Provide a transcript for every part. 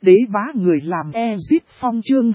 đế bá người làm Exit Phong chương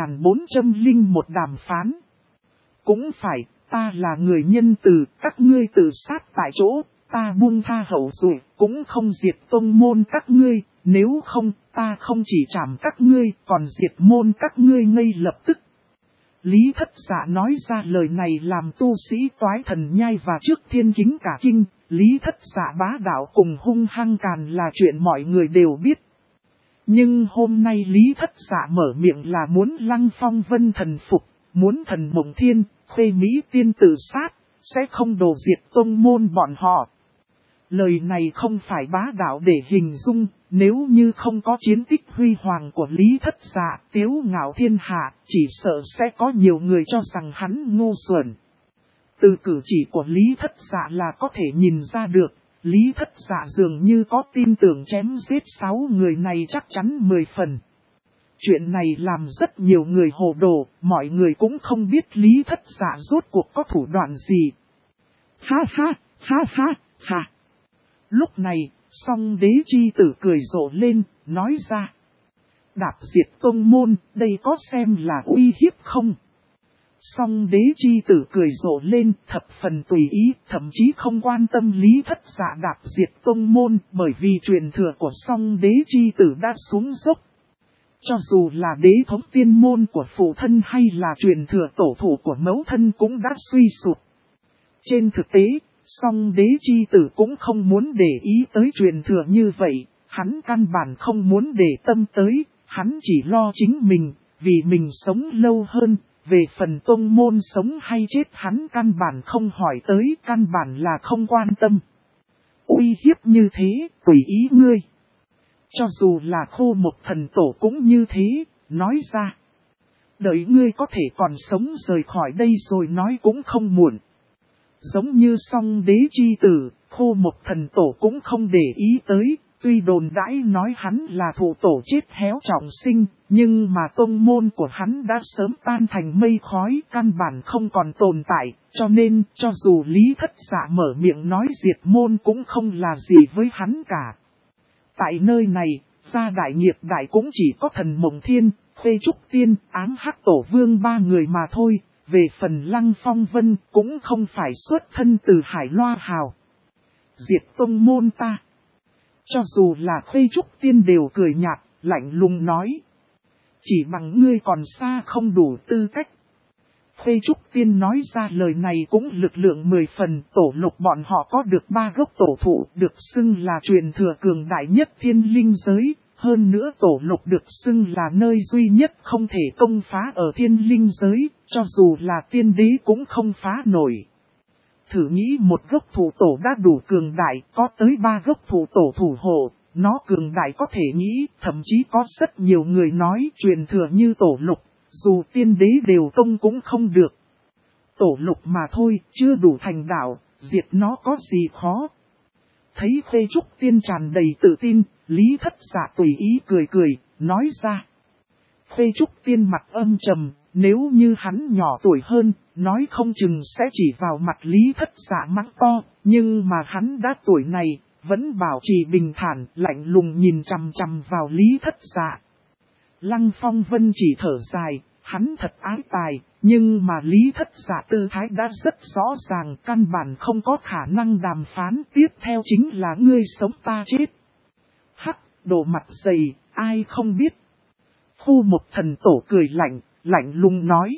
2401 đàm phán. Cũng phải, ta là người nhân từ, các ngươi tự sát tại chỗ, ta buông tha hậu duệ, cũng không diệt tông môn các ngươi, nếu không, ta không chỉ trảm các ngươi, còn diệt môn các ngươi ngay lập tức. Lý Thất Dạ nói ra lời này làm tu sĩ Toái Thần Nhai và trước thiên kính cả kinh, Lý Thất Dạ bá đạo cùng hung hăng càn là chuyện mọi người đều biết. Nhưng hôm nay Lý Thất Dạ mở miệng là muốn Lăng Phong Vân thần phục, muốn Thần Mộng Thiên, Khuê Mỹ Tiên tự sát, sẽ không đổ diệt tông môn bọn họ. Lời này không phải bá đạo để hình dung, nếu như không có chiến tích huy hoàng của Lý Thất Dạ, tiếu ngạo thiên hạ, chỉ sợ sẽ có nhiều người cho rằng hắn ngu xuẩn. Từ cử chỉ của Lý Thất Dạ là có thể nhìn ra được, Lý Thất Dạ dường như có tin tưởng chém giết 6 người này chắc chắn 10 phần. Chuyện này làm rất nhiều người hồ đồ, mọi người cũng không biết Lý Thất Dạ rốt cuộc có thủ đoạn gì. Ha ha, ha ha, ha. Lúc này, Song Đế Chi Tử cười rộ lên, nói ra. Đạp diệt tông môn, đây có xem là uy hiếp không? Song Đế Chi Tử cười rộ lên, thập phần tùy ý, thậm chí không quan tâm Lý Thất Dạ đạp diệt tông môn, bởi vì truyền thừa của Song Đế Chi Tử đã xuống dốc. Cho dù là đế thống tiên môn của phụ thân hay là truyền thừa tổ thủ của mẫu thân cũng đã suy sụp. Trên thực tế, Song Đế Chi Tử cũng không muốn để ý tới truyền thừa như vậy, hắn căn bản không muốn để tâm tới, hắn chỉ lo chính mình, vì mình sống lâu hơn, về phần tông môn sống hay chết hắn căn bản không hỏi tới, căn bản là không quan tâm. Uy hiếp như thế, tùy ý ngươi. Cho dù là Khô Một Thần Tổ cũng như thế, nói ra. Đợi ngươi có thể còn sống rời khỏi đây rồi nói cũng không muộn. Giống như Song Đế Chi Tử, Khô Một Thần Tổ cũng không để ý tới, tuy đồn đãi nói hắn là thụ tổ chết héo trọng sinh, nhưng mà tông môn của hắn đã sớm tan thành mây khói, căn bản không còn tồn tại, cho nên cho dù Lý Thất Dạ mở miệng nói diệt môn cũng không là gì với hắn cả. Tại nơi này, gia đại nghiệp đại cũng chỉ có Thần Mộng Thiên, Khuê Trúc Tiên, Ám Hắc Tổ Vương 3 người mà thôi. Về phần Lăng Phong Vân cũng không phải xuất thân từ Hải Loa Hào. Diệt tông môn ta. Cho dù là Khuê Trúc Tiên đều cười nhạt, lạnh lùng nói. Chỉ bằng ngươi còn xa không đủ tư cách. Khuê Trúc Tiên nói ra lời này cũng lực lượng 10 phần, tổ lục bọn họ có được 3 gốc tổ thụ, được xưng là truyền thừa cường đại nhất thiên linh giới. Hơn nữa tổ lục được xưng là nơi duy nhất không thể công phá ở thiên linh giới, cho dù là tiên đế cũng không phá nổi. Thử nghĩ một gốc thủ tổ đã đủ cường đại, có tới 3 gốc thủ tổ thủ hộ, nó cường đại có thể nghĩ, thậm chí có rất nhiều người nói truyền thừa như tổ lục, dù tiên đế đều công cũng không được. Tổ lục mà thôi, chưa đủ thành đạo, diệt nó có gì khó. Thấy Khuê Trúc Tiên tràn đầy tự tin, Lý Thất Dạ tùy ý cười cười, nói ra. Khuê Trúc Tiên mặt âm trầm, nếu như hắn nhỏ tuổi hơn, nói không chừng sẽ chỉ vào mặt Lý Thất Dạ mắng to, nhưng mà hắn đã tuổi này, vẫn bảo trì bình thản, lạnh lùng nhìn chằm chằm vào Lý Thất Dạ. Lăng Phong Vân chỉ thở dài, hắn thật ái tài, nhưng mà Lý Thất Dạ tư thái đã rất rõ ràng, căn bản không có khả năng đàm phán, tiếp theo chính là ngươi sống ta chết. Hắc, đồ mặt dày, ai không biết. Khu Một Thần Tổ cười lạnh, lạnh lùng nói.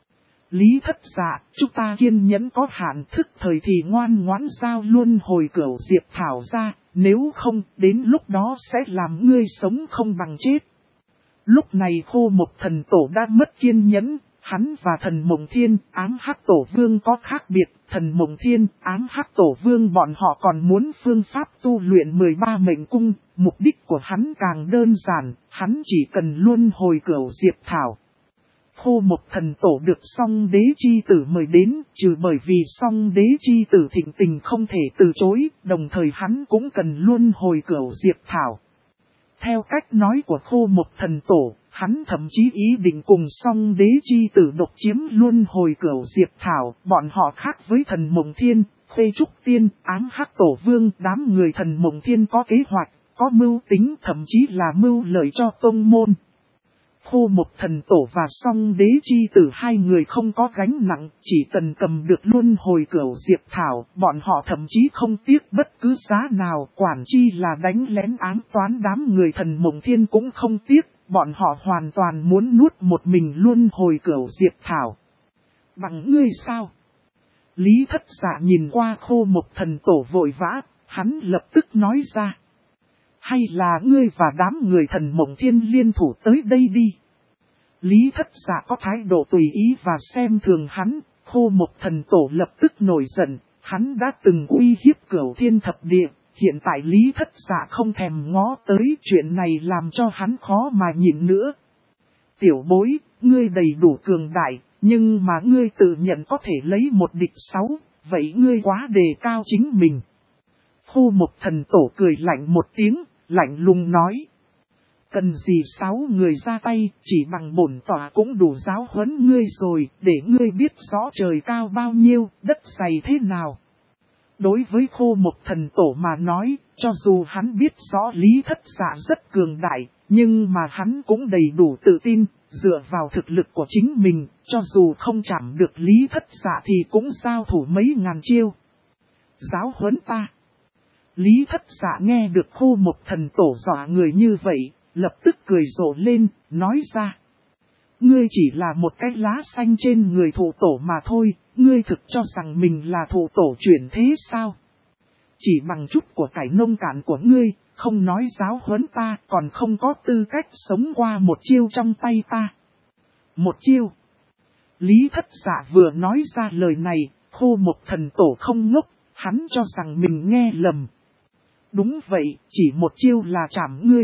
Lý Thất Dạ, chúng ta kiên nhẫn có hạn, thức thời thì ngoan ngoãn giao luôn hồi cửu diệp thảo ra, nếu không, đến lúc đó sẽ làm ngươi sống không bằng chết. Lúc này Khô Một Thần Tổ đã mất kiên nhẫn, hắn và Thần Mộng Thiên, Ám Hắc Tổ Vương có khác biệt, Thần Mộng Thiên, Ám Hắc Tổ Vương bọn họ còn muốn phương pháp tu luyện 13 mệnh cung, mục đích của hắn càng đơn giản, hắn chỉ cần luân hồi cửu diệp thảo. Khô Một Thần Tổ được Song Đế Chi Tử mời đến, trừ bởi vì Song Đế Chi Tử thịnh tình không thể từ chối, đồng thời hắn cũng cần luân hồi cửu diệp thảo. Theo cách nói của Khô Một Thần Tổ, hắn thậm chí ý định cùng Song Đế Chi Tử độc chiếm luân hồi cửu diệp thảo, bọn họ khác với Thần Mộng Thiên, Khuê Trúc Tiên, Ám Hắc Tổ Vương, đám người Thần Mộng Thiên có kế hoạch, có mưu tính, thậm chí là mưu lợi cho tông môn. Khô Mộc Thần Tổ và Song Đế Chi Tử hai người không có gánh nặng, chỉ cần cầm được luân hồi cửu diệp thảo, bọn họ thậm chí không tiếc bất cứ giá nào, quản chi là đánh lén ám toán đám người Thần Mộng Thiên cũng không tiếc, bọn họ hoàn toàn muốn nuốt một mình luân hồi cửu diệp thảo. Bằng ngươi sao? Lý Thất Dạ nhìn qua Khô Mộc Thần Tổ vội vã, hắn lập tức nói ra. Hay là ngươi và đám người Thần Mộng Thiên liên thủ tới đây đi. Lý Thất Dạ có thái độ tùy ý và xem thường hắn, Khô Mộc Thần Tổ lập tức nổi giận, hắn đã từng uy hiếp Cửu Thiên Thập Địa, hiện tại Lý Thất Dạ không thèm ngó tới, chuyện này làm cho hắn khó mà nhịn nữa. Tiểu bối, ngươi đầy đủ cường đại, nhưng mà ngươi tự nhận có thể lấy một địch 6, vậy ngươi quá đề cao chính mình. Khô Mộc Thần Tổ cười lạnh một tiếng, lạnh lùng nói. Cần gì 6 người ra tay, chỉ bằng bổn tỏa cũng đủ giáo huấn ngươi rồi, để ngươi biết rõ trời cao bao nhiêu, đất dày thế nào. Đối với Khô Mộc Thần Tổ mà nói, cho dù hắn biết rõ Lý Thất Dạ rất cường đại, nhưng mà hắn cũng đầy đủ tự tin, dựa vào thực lực của chính mình, cho dù không chạm được Lý Thất Dạ thì cũng giao thủ mấy ngàn chiêu. Giáo huấn ta. Lý Thất Dạ nghe được Khô Mộc Thần Tổ dọa người như vậy, lập tức cười rộ lên, nói ra. Ngươi chỉ là một cái lá xanh trên người thụ tổ mà thôi, ngươi thực cho rằng mình là thụ tổ chuyển thế sao? Chỉ bằng chút của cải nông cạn của ngươi, không nói giáo huấn ta, còn không có tư cách sống qua một chiêu trong tay ta. Một chiêu. Lý Thất Dạ vừa nói ra lời này, Khô Mộc Thần Tổ không ngốc, hắn cho rằng mình nghe lầm. Đúng vậy, chỉ một chiêu là chạm ngươi.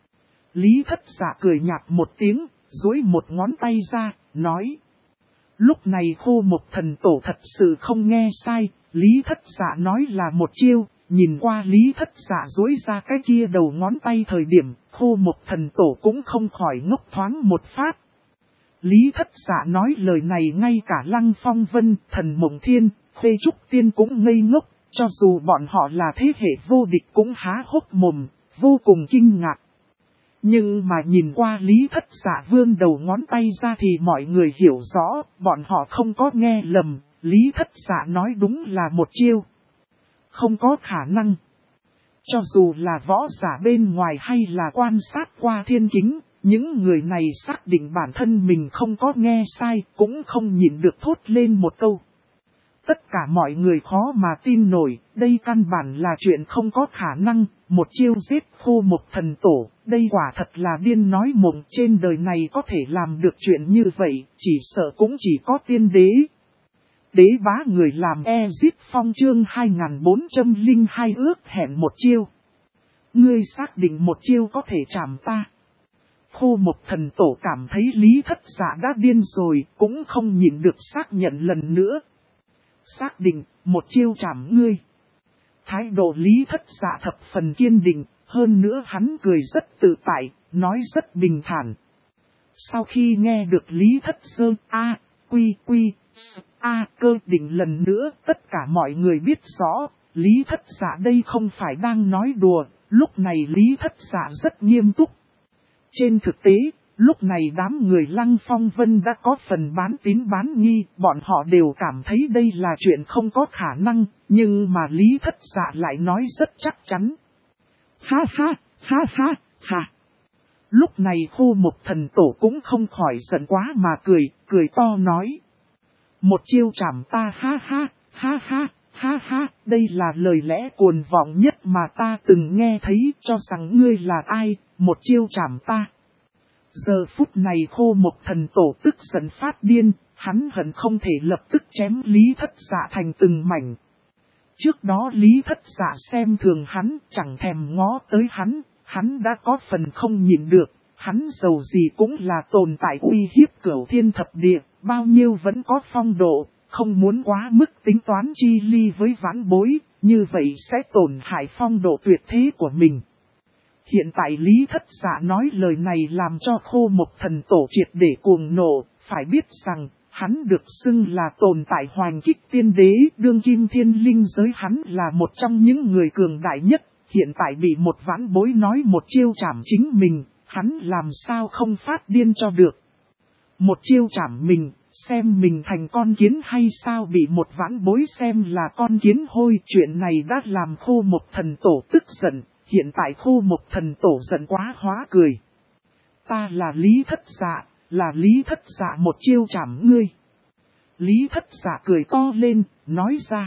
Lý Thất Dạ cười nhạt một tiếng, duỗi một ngón tay ra, nói. Lúc này Khô Mộc Thần Tổ thật sự không nghe sai, Lý Thất Dạ nói là một chiêu, nhìn qua Lý Thất Dạ duỗi ra cái kia đầu ngón tay thời điểm, Khô Mộc Thần Tổ cũng không khỏi ngốc thoáng một phát. Lý Thất Dạ nói lời này ngay cả Lăng Phong Vân, Thần Mộng Thiên, Khê Trúc Tiên cũng ngây ngốc, cho dù bọn họ là thế hệ vô địch cũng há hốc mồm, vô cùng kinh ngạc. Nhưng mà nhìn qua Lý Thất Dạ vươn đầu ngón tay ra thì mọi người hiểu rõ, bọn họ không có nghe lầm, Lý Thất Dạ nói đúng là một chiêu. Không có khả năng. Cho dù là võ giả bên ngoài hay là quan sát qua thiên kính, những người này xác định bản thân mình không có nghe sai, cũng không nhịn được thốt lên một câu. Tất cả mọi người khó mà tin nổi, đây căn bản là chuyện không có khả năng, một chiêu giết Khô Mộc Thần Tổ, đây quả thật là điên nói mộng, trên đời này có thể làm được chuyện như vậy, chỉ sợ cũng chỉ có tiên đế. Đế bá người làm Ezit Phong chương 2402 ước hẹn một chiêu. Ngươi xác định một chiêu có thể chạm ta. Khô Mộc Thần Tổ cảm thấy Lý Thất Dạ đã điên rồi, cũng không nhịn được xác nhận lần nữa. Xác định, một chiêu chạm ngươi. Thái độ Lý Thất Dạ thập phần kiên định, hơn nữa hắn cười rất tự tại, nói rất bình thản. Sau khi nghe được Lý Thất Sơn cơ định lần nữa, tất cả mọi người biết rõ, Lý Thất Dạ đây không phải đang nói đùa, lúc này Lý Thất Dạ rất nghiêm túc. Trên thực tế, lúc này đám người Lăng Phong Vân đã có phần bán tín bán nghi, bọn họ đều cảm thấy đây là chuyện không có khả năng, nhưng mà Lý Thất Dạ lại nói rất chắc chắn. Ha ha, ha ha, ha. Lúc này Khô Mộc Thần Tổ cũng không khỏi giận quá mà cười to nói. Một chiêu chảm ta ha ha, ha ha, ha ha, đây là lời lẽ cuồng vọng nhất mà ta từng nghe thấy, cho rằng ngươi là ai, một chiêu chảm ta. Giờ phút này Khô Mộc Thần Tổ tức giận phát điên, hắn hận không thể lập tức chém Lý Thất Dạ thành từng mảnh. Trước đó Lý Thất Dạ xem thường hắn, chẳng thèm ngó tới hắn đã có phần không nhịn được, hắn dầu gì cũng là tồn tại uy hiếp Cửu Thiên Thập Địa, bao nhiêu vẫn có phong độ, không muốn quá mức tính toán chi ly với vãn bối, như vậy sẽ tổn hại phong độ tuyệt thế của mình. Hiện tại Lý Thất Dạ nói lời này làm cho Khô Mộc Thần Tổ triệt để cuồng nộ, phải biết rằng, hắn được xưng là tồn tại hoành kích tiên đế, đương kim thiên linh giới hắn là một trong những người cường đại nhất, hiện tại bị một vãn bối nói một chiêu trảm chính mình, hắn làm sao không phát điên cho được. Một chiêu trảm mình, xem mình thành con kiến hay sao, bị một vãn bối xem là con kiến hôi. Chuyện này đã làm Khô Mộc Thần Tổ tức giận, hiện tại Khô Mộc Thần Tổ giận quá hóa cười. Ta là Lý Thất Dạ, là Lý Thất Dạ một chiêu trảm ngươi. Lý Thất Dạ cười to lên, nói ra.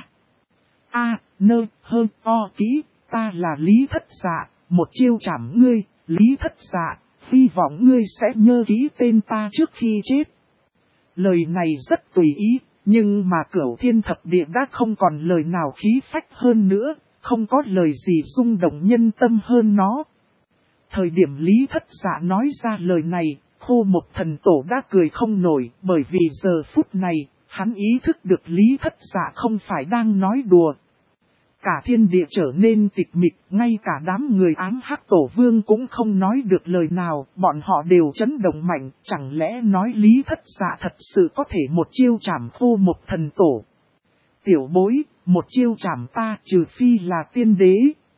Kỹ, ta là Lý Thất Dạ, một chiêu trảm ngươi, Lý Thất Dạ, hy vọng ngươi sẽ nhớ kỹ tên ta trước khi chết. Lời này rất tùy ý, nhưng mà Cửu Thiên Thập Địa đã không còn lời nào khí phách hơn nữa, không có lời gì rung động nhân tâm hơn nó. Thời điểm Lý Thất Dạ nói ra lời này, Khô Mộc Thần Tổ đã cười không nổi, bởi vì giờ phút này, hắn ý thức được Lý Thất Dạ không phải đang nói đùa. Cả thiên địa trở nên tịch mịch, ngay cả đám người Ám Hắc Tổ Vương cũng không nói được lời nào, bọn họ đều chấn động mạnh, chẳng lẽ nói Lý Thất Dạ thật sự có thể một chiêu trảm Khô Mộc Thần Tổ. Tiểu bối, một chiêu trảm ta trừ phi là tiên đế.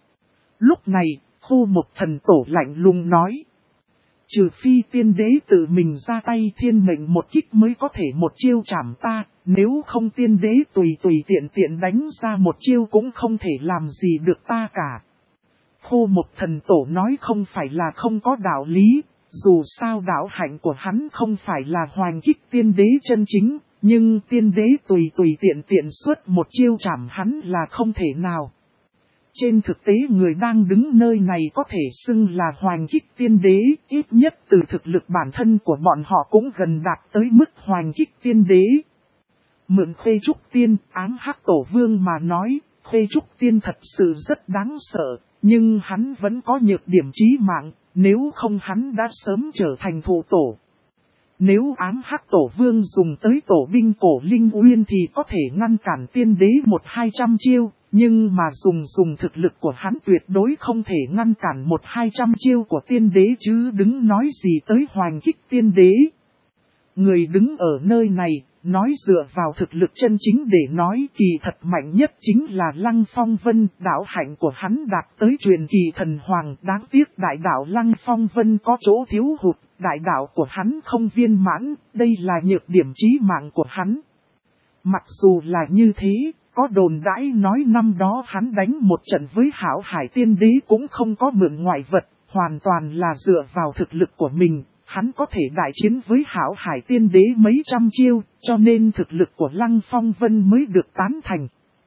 Lúc này, Khô Mộc Thần Tổ lạnh lùng nói. Trừ phi tiên đế tự mình ra tay thiên mệnh một kích mới có thể một chiêu trảm ta, nếu không tiên đế tùy tiện đánh ra một chiêu cũng không thể làm gì được ta cả. Khô Mộc Thần Tổ nói không phải là không có đạo lý, dù sao đạo hạnh của hắn không phải là hoành kích tiên đế chân chính, nhưng tiên đế tùy tiện xuất một chiêu trảm hắn là không thể nào. Trên thực tế người đang đứng nơi này có thể xưng là hoành kích tiên đế, ít nhất từ thực lực bản thân của bọn họ cũng gần đạt tới mức hoành kích tiên đế. Mượn Khuê Trúc Tiên, Ám Hắc Tổ Vương mà nói, Khuê Trúc Tiên thật sự rất đáng sợ, nhưng hắn vẫn có nhược điểm chí mạng, nếu không hắn đã sớm trở thành thụ tổ. Nếu Ám Hắc Tổ Vương dùng tới tổ binh cổ linh uyên thì có thể ngăn cản tiên đế 100-200 chiêu, nhưng mà dùng thực lực của hắn tuyệt đối không thể ngăn cản 100-200 chiêu của tiên đế chứ đừng nói gì tới hoành kích tiên đế. Người đứng ở nơi này, nói dựa vào thực lực chân chính để nói kỳ thật mạnh nhất chính là Lăng Phong Vân, đạo hạnh của hắn đạt tới truyền kỳ thần hoàng, đáng tiếc đại đạo Lăng Phong Vân có chỗ thiếu hụt, đại đạo của hắn không viên mãn, đây là nhược điểm chí mạng của hắn. Mặc dù là như thế, có đồn đãi nói năm đó hắn đánh một trận với Hảo Hải Tiên Đế cũng không có mượn ngoại vật, hoàn toàn là dựa vào thực lực của mình. Hắn có thể đại chiến với Hảo Hải Tiên Đế mấy trăm chiêu, cho nên thực lực của Lăng Phong Vân mới được tán thành.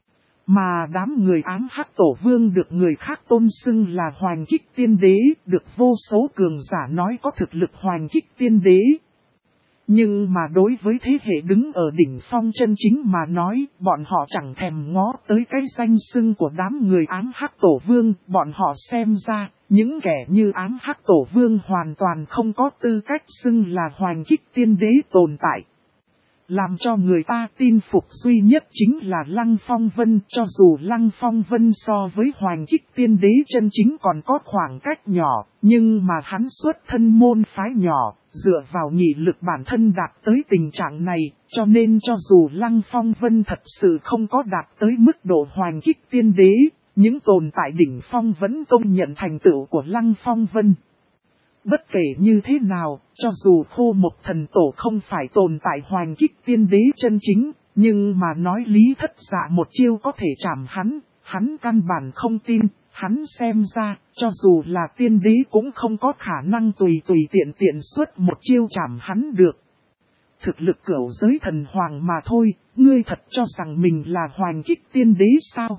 Mà đám người Ám Hắc Tổ Vương được người khác tôn xưng là hoành kích tiên đế, được vô số cường giả nói có thực lực hoành kích tiên đế. Nhưng mà đối với thế hệ đứng ở đỉnh phong chân chính mà nói, bọn họ chẳng thèm ngó tới cái danh xưng của đám người Ám Hắc Tổ Vương, bọn họ xem ra, những kẻ như Ám Hắc Tổ Vương hoàn toàn không có tư cách xưng là hoành kích tiên đế tồn tại. Làm cho người ta tin phục duy nhất chính là Lăng Phong Vân, cho dù Lăng Phong Vân so với hoành kích tiên đế chân chính còn có khoảng cách nhỏ, nhưng mà hắn xuất thân môn phái nhỏ, dựa vào nghị lực bản thân đạt tới tình trạng này, cho nên cho dù Lăng Phong Vân thật sự không có đạt tới mức độ hoành kích tiên đế, những tồn tại đỉnh phong vẫn công nhận thành tựu của Lăng Phong Vân. Bất kể như thế nào, cho dù Khô Mộc Thần Tổ không phải tồn tại hoành kích tiên đế chân chính, nhưng mà nói Lý Thất Dạ một chiêu có thể trảm hắn căn bản không tin, hắn xem ra, cho dù là tiên đế cũng không có khả năng tùy tiện xuất một chiêu trảm hắn được. Thực lực cửu giới thần hoàng mà thôi, ngươi thật cho rằng mình là hoành kích tiên đế sao?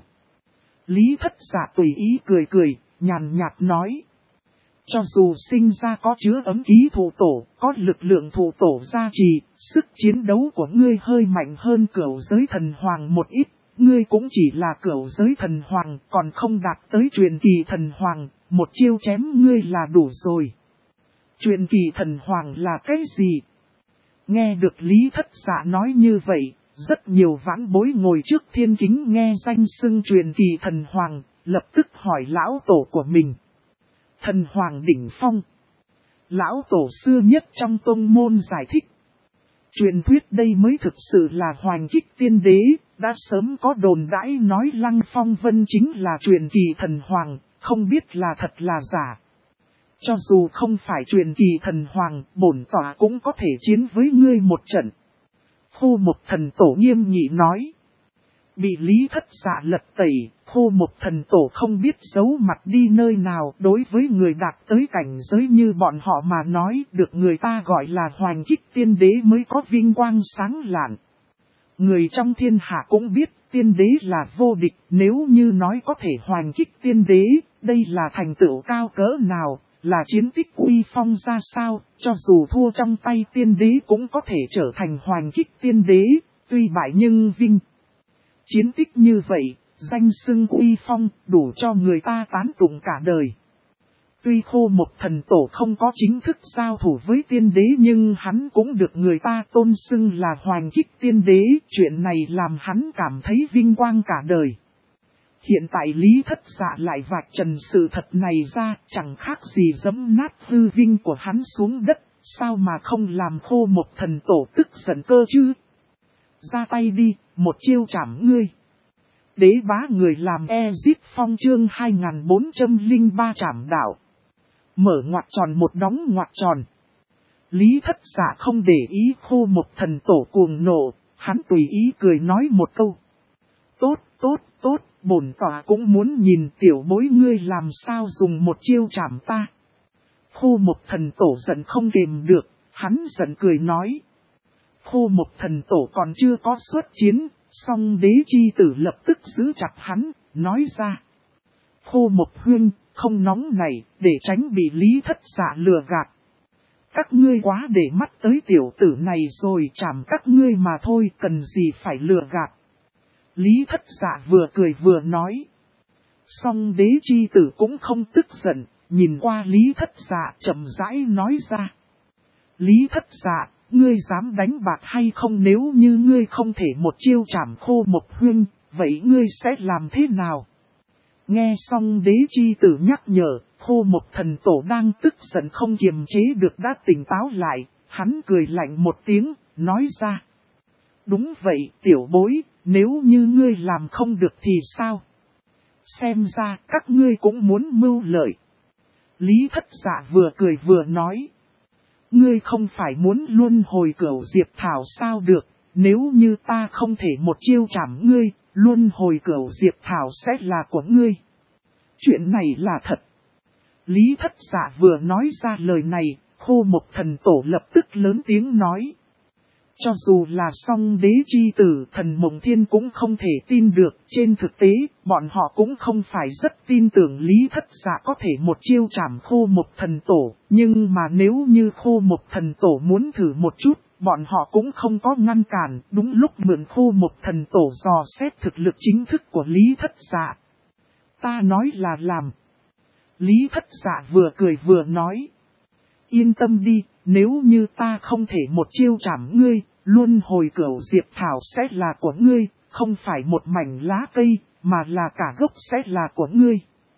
Lý Thất Dạ tùy ý cười, nhàn nhạt nói. Cho dù sinh ra có chứa ấm ký thụ tổ, có lực lượng thụ tổ gia trì, sức chiến đấu của ngươi hơi mạnh hơn cửu giới thần hoàng một ít, ngươi cũng chỉ là cửu giới thần hoàng, còn không đạt tới truyền kỳ thần hoàng, một chiêu chém ngươi là đủ rồi. Truyền kỳ thần hoàng là cái gì? Nghe được Lý Thất Dạ nói như vậy, rất nhiều vãn bối ngồi trước thiên kính nghe danh xưng truyền kỳ thần hoàng, lập tức hỏi lão tổ của mình. Thần hoàng đỉnh phong. Lão tổ xưa nhất trong tông môn giải thích. Truyền thuyết đây mới thực sự là hoành kích tiên đế, đã sớm có đồn đãi nói Lăng Phong Vân chính là truyền kỳ thần hoàng, không biết là thật là giả. Cho dù không phải truyền kỳ thần hoàng, bổn tọa cũng có thể chiến với ngươi một trận. Khô Mộc Thần Tổ nghiêm nghị nói. Bị Lý Thất Dạ lật tẩy, Khô Mộc Thần Tổ không biết giấu mặt đi nơi nào. Đối với người đạt tới cảnh giới như bọn họ mà nói, được người ta gọi là Hoành Kích Tiên Đế mới có vinh quang sáng lạn. Người trong thiên hạ cũng biết tiên đế là vô địch, nếu như nói có thể hoành kích tiên đế, đây là thành tựu cao cỡ nào, là chiến tích uy phong ra sao, cho dù thua trong tay tiên đế cũng có thể trở thành hoành kích tiên đế, tuy bại nhưng vinh. Chiến tích như vậy, danh xưng uy phong, đủ cho người ta tán tụng cả đời. Tuy Khô Mộc Thần Tổ không có chính thức giao thủ với tiên đế nhưng hắn cũng được người ta tôn xưng là hoành kích tiên đế, chuyện này làm hắn cảm thấy vinh quang cả đời. Hiện tại Lý Thất Dạ lại vạch trần sự thật này ra, chẳng khác gì giẫm nát hư vinh của hắn xuống đất, sao mà không làm Khô Mộc Thần Tổ tức giận cơ chứ? Ra tay đi, một chiêu chảm ngươi. Đế bá người làm Ezit Phong chương 2403 trảm đạo. Mở ngoặc tròn một đóng ngoặc tròn. Lý Thất Dạ không để ý Khô Mộc Thần Tổ cuồng nộ, hắn tùy ý cười nói một câu. Tốt, tốt, tốt, bổn tọa cũng muốn nhìn tiểu bối ngươi làm sao dùng một chiêu chảm ta. Khô Mộc Thần Tổ giận không kềm được, hắn giận cười nói. Khô Mộc Thần Tổ còn chưa có xuất chiến, song đế chi tử lập tức giữ chặt hắn, nói ra. Khô Mộc huynh, không nóng này, để tránh bị Lý Thất Dạ lừa gạt. Các ngươi quá để mắt tới tiểu tử này rồi, chảm các ngươi mà thôi, cần gì phải lừa gạt. Lý Thất Dạ vừa cười vừa nói. Song đế chi tử cũng không tức giận, nhìn qua Lý Thất Dạ chậm rãi nói ra. Lý Thất Dạ, ngươi dám đánh bạc hay không? Nếu như ngươi không thể một chiêu chảm Khô Mộc huynh, vậy ngươi sẽ làm thế nào? Nghe xong đế chi tử nhắc nhở, Khô Mộc Thần Tổ đang tức giận không kiềm chế được đã tỉnh táo lại, hắn cười lạnh một tiếng, nói ra. Đúng vậy, tiểu bối, nếu như ngươi làm không được thì sao? Xem ra các ngươi cũng muốn mưu lợi. Lý Thất Dạ vừa cười vừa nói. Ngươi không phải muốn luân hồi cửu diệp thảo sao được, nếu như ta không thể một chiêu chảm ngươi, luân hồi cửu diệp thảo sẽ là của ngươi. Chuyện này là thật. Lý Thất Dạ vừa nói ra lời này, Khô Mộc Thần Tổ lập tức lớn tiếng nói. Cho dù là song đế chi tử Thần Mộng Thiên cũng không thể tin được, trên thực tế, bọn họ cũng không phải rất tin tưởng Lý Thất Dạ có thể một chiêu chảm Khô Mộc Thần Tổ, nhưng mà nếu như Khô Mộc Thần Tổ muốn thử một chút, bọn họ cũng không có ngăn cản, đúng lúc mượn Khô Mộc Thần Tổ dò xét thực lực chính thức của Lý Thất Dạ. Ta nói là làm. Lý Thất Dạ vừa cười vừa nói. Yên tâm đi, nếu như ta không thể một chiêu chảm ngươi, luân hồi cửu diệp thảo sẽ là của ngươi, không phải một mảnh lá cây, mà là cả gốc sẽ là của ngươi.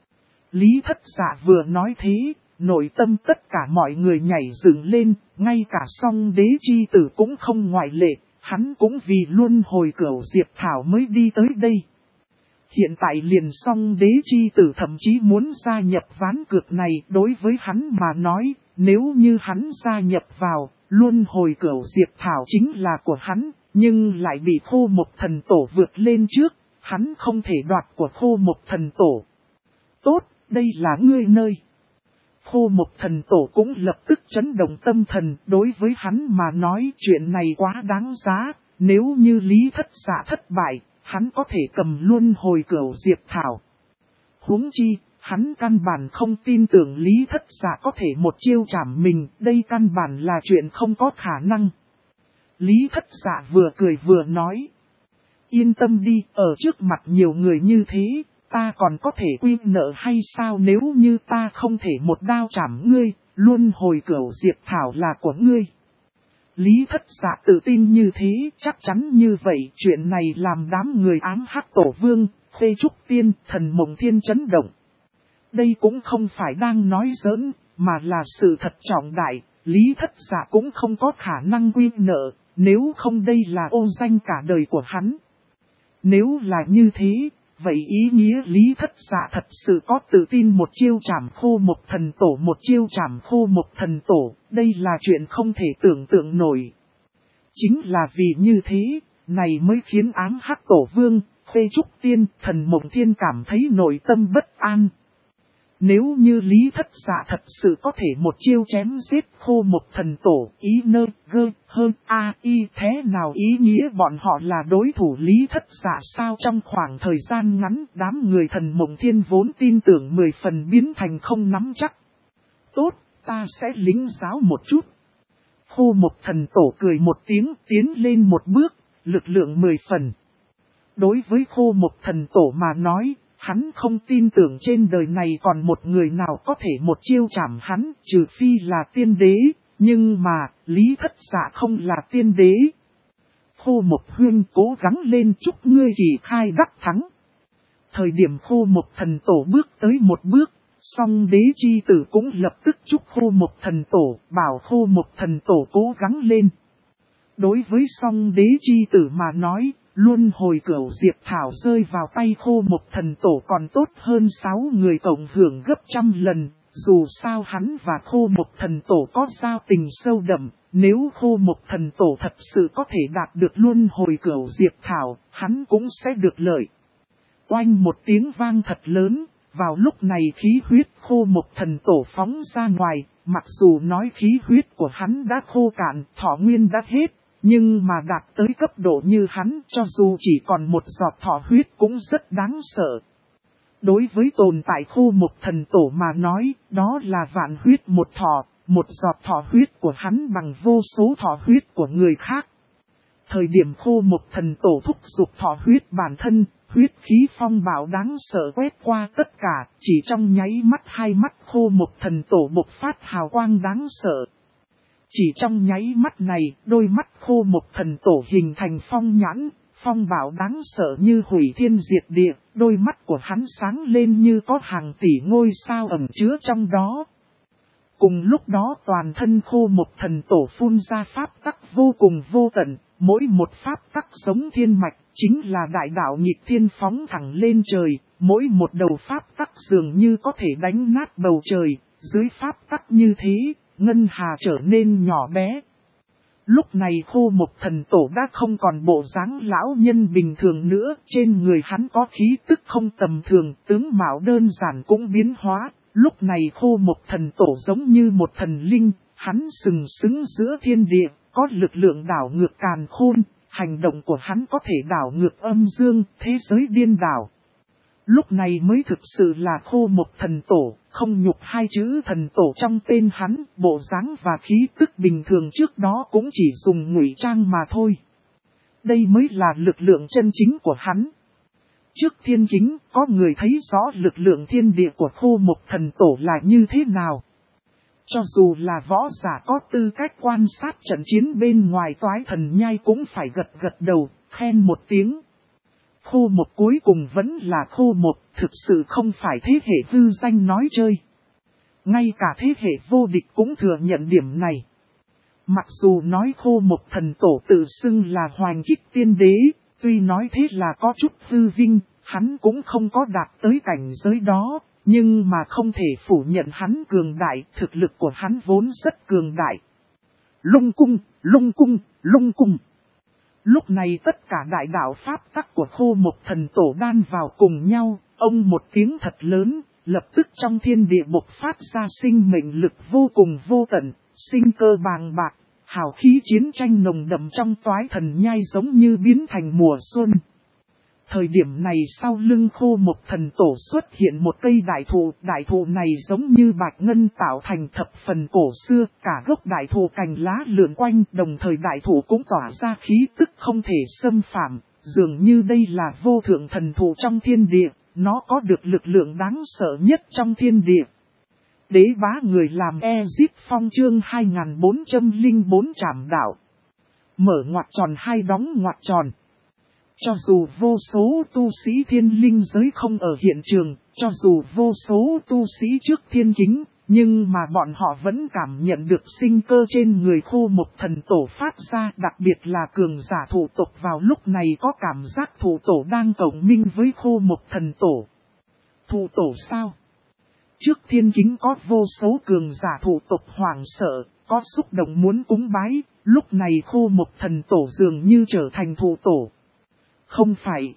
Lý Thất Dạ vừa nói thế, nội tâm tất cả mọi người nhảy dựng lên, ngay cả song đế chi tử cũng không ngoại lệ, hắn cũng vì luân hồi cửu diệp thảo mới đi tới đây. Hiện tại liền song đế chi tử thậm chí muốn gia nhập ván cược này, đối với hắn mà nói, nếu như hắn gia nhập vào, luân hồi cửu diệp thảo chính là của hắn, nhưng lại bị Khô Mộc Thần Tổ vượt lên trước, hắn không thể đoạt của Khô Mộc Thần Tổ. Tốt, đây là ngươi nơi. Khô Mộc Thần Tổ cũng lập tức chấn động tâm thần, đối với hắn mà nói chuyện này quá đáng giá, nếu như Lý Thất Dạ thất bại, hắn có thể cầm luân hồi cửu diệp thảo. Huống chi, hắn căn bản không tin tưởng Lý Thất Dạ có thể một chiêu chảm mình, đây căn bản là chuyện không có khả năng. Lý Thất Dạ vừa cười vừa nói. Yên tâm đi, ở trước mặt nhiều người như thế, ta còn có thể quy nợ hay sao? Nếu như ta không thể một đao chảm ngươi, luân hồi cửu diệp thảo là của ngươi. Lý Thất Dạ tự tin như thế, chắc chắn như vậy, chuyện này làm đám người ám hắc tổ vương, Khê Trúc Tiên, Thần Mộng Thiên chấn động. Đây cũng không phải đang nói giỡn, mà là sự thật trọng đại, Lý Thất Dạ cũng không có khả năng quy nợ, nếu không đây là ô danh cả đời của hắn. Nếu là như thế, vậy ý nghĩa Lý Thất Dạ thật sự có tự tin một chiêu trảm Khô Mộc Thần Tổ, một chiêu trảm Khô Mộc Thần Tổ, đây là chuyện không thể tưởng tượng nổi. Chính là vì như thế, này mới khiến Ám Hắc Tổ Vương, Khê Trúc Tiên, Thần Mộng Thiên cảm thấy nội tâm bất an. Nếu như Lý Thất Dạ thật sự có thể một chiêu chém giết Khô Mộc Thần Tổ, ý nơ gơ hơn a y thế nào ý nghĩa bọn họ là đối thủ Lý Thất Dạ sao? Trong khoảng thời gian ngắn, đám người Thần Mộng Thiên vốn tin tưởng 10 phần biến thành không nắm chắc. Tốt, ta sẽ lĩnh giáo một chút. Khô Mộc Thần Tổ cười một tiếng, tiến lên một bước, lực lượng 10 phần. Đối với Khô Mộc Thần Tổ mà nói, hắn không tin tưởng trên đời này còn một người nào có thể một chiêu chảm hắn, trừ phi là tiên đế, nhưng mà, Lý Thất Dạ không là tiên đế. Khô Mộc Huynh cố gắng lên, chúc ngươi kỳ khai đắc thắng. Thời điểm Khô Mộc Thần Tổ bước tới một bước, song đế chi tử cũng lập tức chúc Khô Mộc Thần Tổ, bảo Khô Mộc Thần Tổ cố gắng lên. Đối với song đế chi tử mà nói, luân hồi cửu diệp thảo rơi vào tay Khô Mộc Thần Tổ còn tốt hơn 6 người cộng hưởng gấp trăm lần. Dù sao hắn và Khô Mộc Thần Tổ có giao tình sâu đậm, nếu Khô Mộc Thần Tổ thật sự có thể đạt được luân hồi cửu diệp thảo, hắn cũng sẽ được lợi. Oanh một tiếng vang thật lớn, vào lúc này khí huyết Khô Mộc Thần Tổ phóng ra ngoài, mặc dù nói khí huyết của hắn đã khô cạn, thọ nguyên đã hết. Nhưng mà đạt tới cấp độ như hắn, cho dù chỉ còn một giọt thọ huyết cũng rất đáng sợ. Đối với tồn tại Khô Mộc Thần Tổ mà nói, đó là vạn huyết một thọ, một giọt thọ huyết của hắn bằng vô số thọ huyết của người khác. Thời điểm Khô Mộc Thần Tổ thúc giục thọ huyết bản thân, huyết khí phong bạo đáng sợ quét qua tất cả, chỉ trong nháy mắt hai mắt Khô Mộc Thần Tổ bộc phát hào quang đáng sợ. Chỉ trong nháy mắt này, đôi mắt Khô Mộc Thần Tổ hình thành phong nhãn, phong bạo đáng sợ như hủy thiên diệt địa, đôi mắt của hắn sáng lên như có hàng tỷ ngôi sao ẩn chứa trong đó. Cùng lúc đó toàn thân Khô Mộc Thần Tổ phun ra pháp tắc vô cùng vô tận, mỗi một pháp tắc giống thiên mạch, chính là đại đạo nhịp thiên phóng thẳng lên trời, mỗi một đầu pháp tắc dường như có thể đánh nát bầu trời, dưới pháp tắc như thế. Ngân hà trở nên nhỏ bé. Lúc này Khô Mộc Thần Tổ đã không còn bộ dáng lão nhân bình thường nữa, trên người hắn có khí tức không tầm thường, tướng mạo đơn giản cũng biến hóa. Lúc này Khô Mộc Thần Tổ giống như một thần linh, hắn sừng sững giữa thiên địa, có lực lượng đảo ngược càn khôn, hành động của hắn có thể đảo ngược âm dương, thế giới điên đảo. Lúc này mới thực sự là Khô Mộc Thần Tổ, không nhục hai chữ thần tổ trong tên hắn, bộ dáng và khí tức bình thường trước đó cũng chỉ dùng ngụy trang mà thôi. Đây mới là lực lượng chân chính của hắn. Trước thiên kính, có người thấy rõ lực lượng thiên địa của Khô Mộc Thần Tổ là như thế nào. Cho dù là võ giả có tư cách quan sát trận chiến bên ngoài Toái Thần Nhai cũng phải gật gật đầu, khen một tiếng. Khô Mộc cuối cùng vẫn là Khô Mộc, thực sự không phải thế hệ hư danh nói chơi. Ngay cả thế hệ vô địch cũng thừa nhận điểm này. Mặc dù nói Khô Mộc Thần Tổ tự xưng là Hoành Kích Tiên Đế, tuy nói thế là có chút hư vinh, hắn cũng không có đạt tới cảnh giới đó, nhưng mà không thể phủ nhận hắn cường đại, thực lực của hắn vốn rất cường đại. Lung cung, lung cung, lung cung. Lúc này tất cả đại đạo pháp tắc của Khô Mộc Thần Tổ đan vào cùng nhau, ông một tiếng thật lớn, lập tức trong thiên địa bộc phát ra sinh mệnh lực vô cùng vô tận, sinh cơ bàng bạc, hào khí chiến tranh nồng đậm trong Toái Thần Nhai giống như biến thành mùa xuân. Thời điểm này sau lưng Khô Mộc Thần Tổ xuất hiện một cây đại thụ này giống như bạch ngân tạo thành thập phần cổ xưa, cả gốc đại thụ cành lá lượn quanh, đồng thời đại thụ cũng tỏa ra khí tức không thể xâm phạm, dường như đây là vô thượng thần thụ trong thiên địa, nó có được lực lượng đáng sợ nhất trong thiên địa. Đế bá người làm Ezip Phong chương 2404 trảm đạo. Mở ngoặc tròn hai đóng ngoặc tròn. Cho dù vô số tu sĩ thiên linh giới không ở hiện trường, cho dù vô số tu sĩ trước thiên kính, Nhưng mà bọn họ vẫn cảm nhận được sinh cơ trên người Khô Mộc Thần Tổ phát ra, đặc biệt là cường giả thủ tộc vào lúc này có cảm giác thủ tổ đang cộng minh với Khô Mộc Thần Tổ. Thủ tổ sao? Trước thiên kính có vô số cường giả thủ tộc hoảng sợ, có xúc động muốn cúng bái, lúc này Khô Mộc Thần Tổ dường như trở thành thủ tổ. Không phải.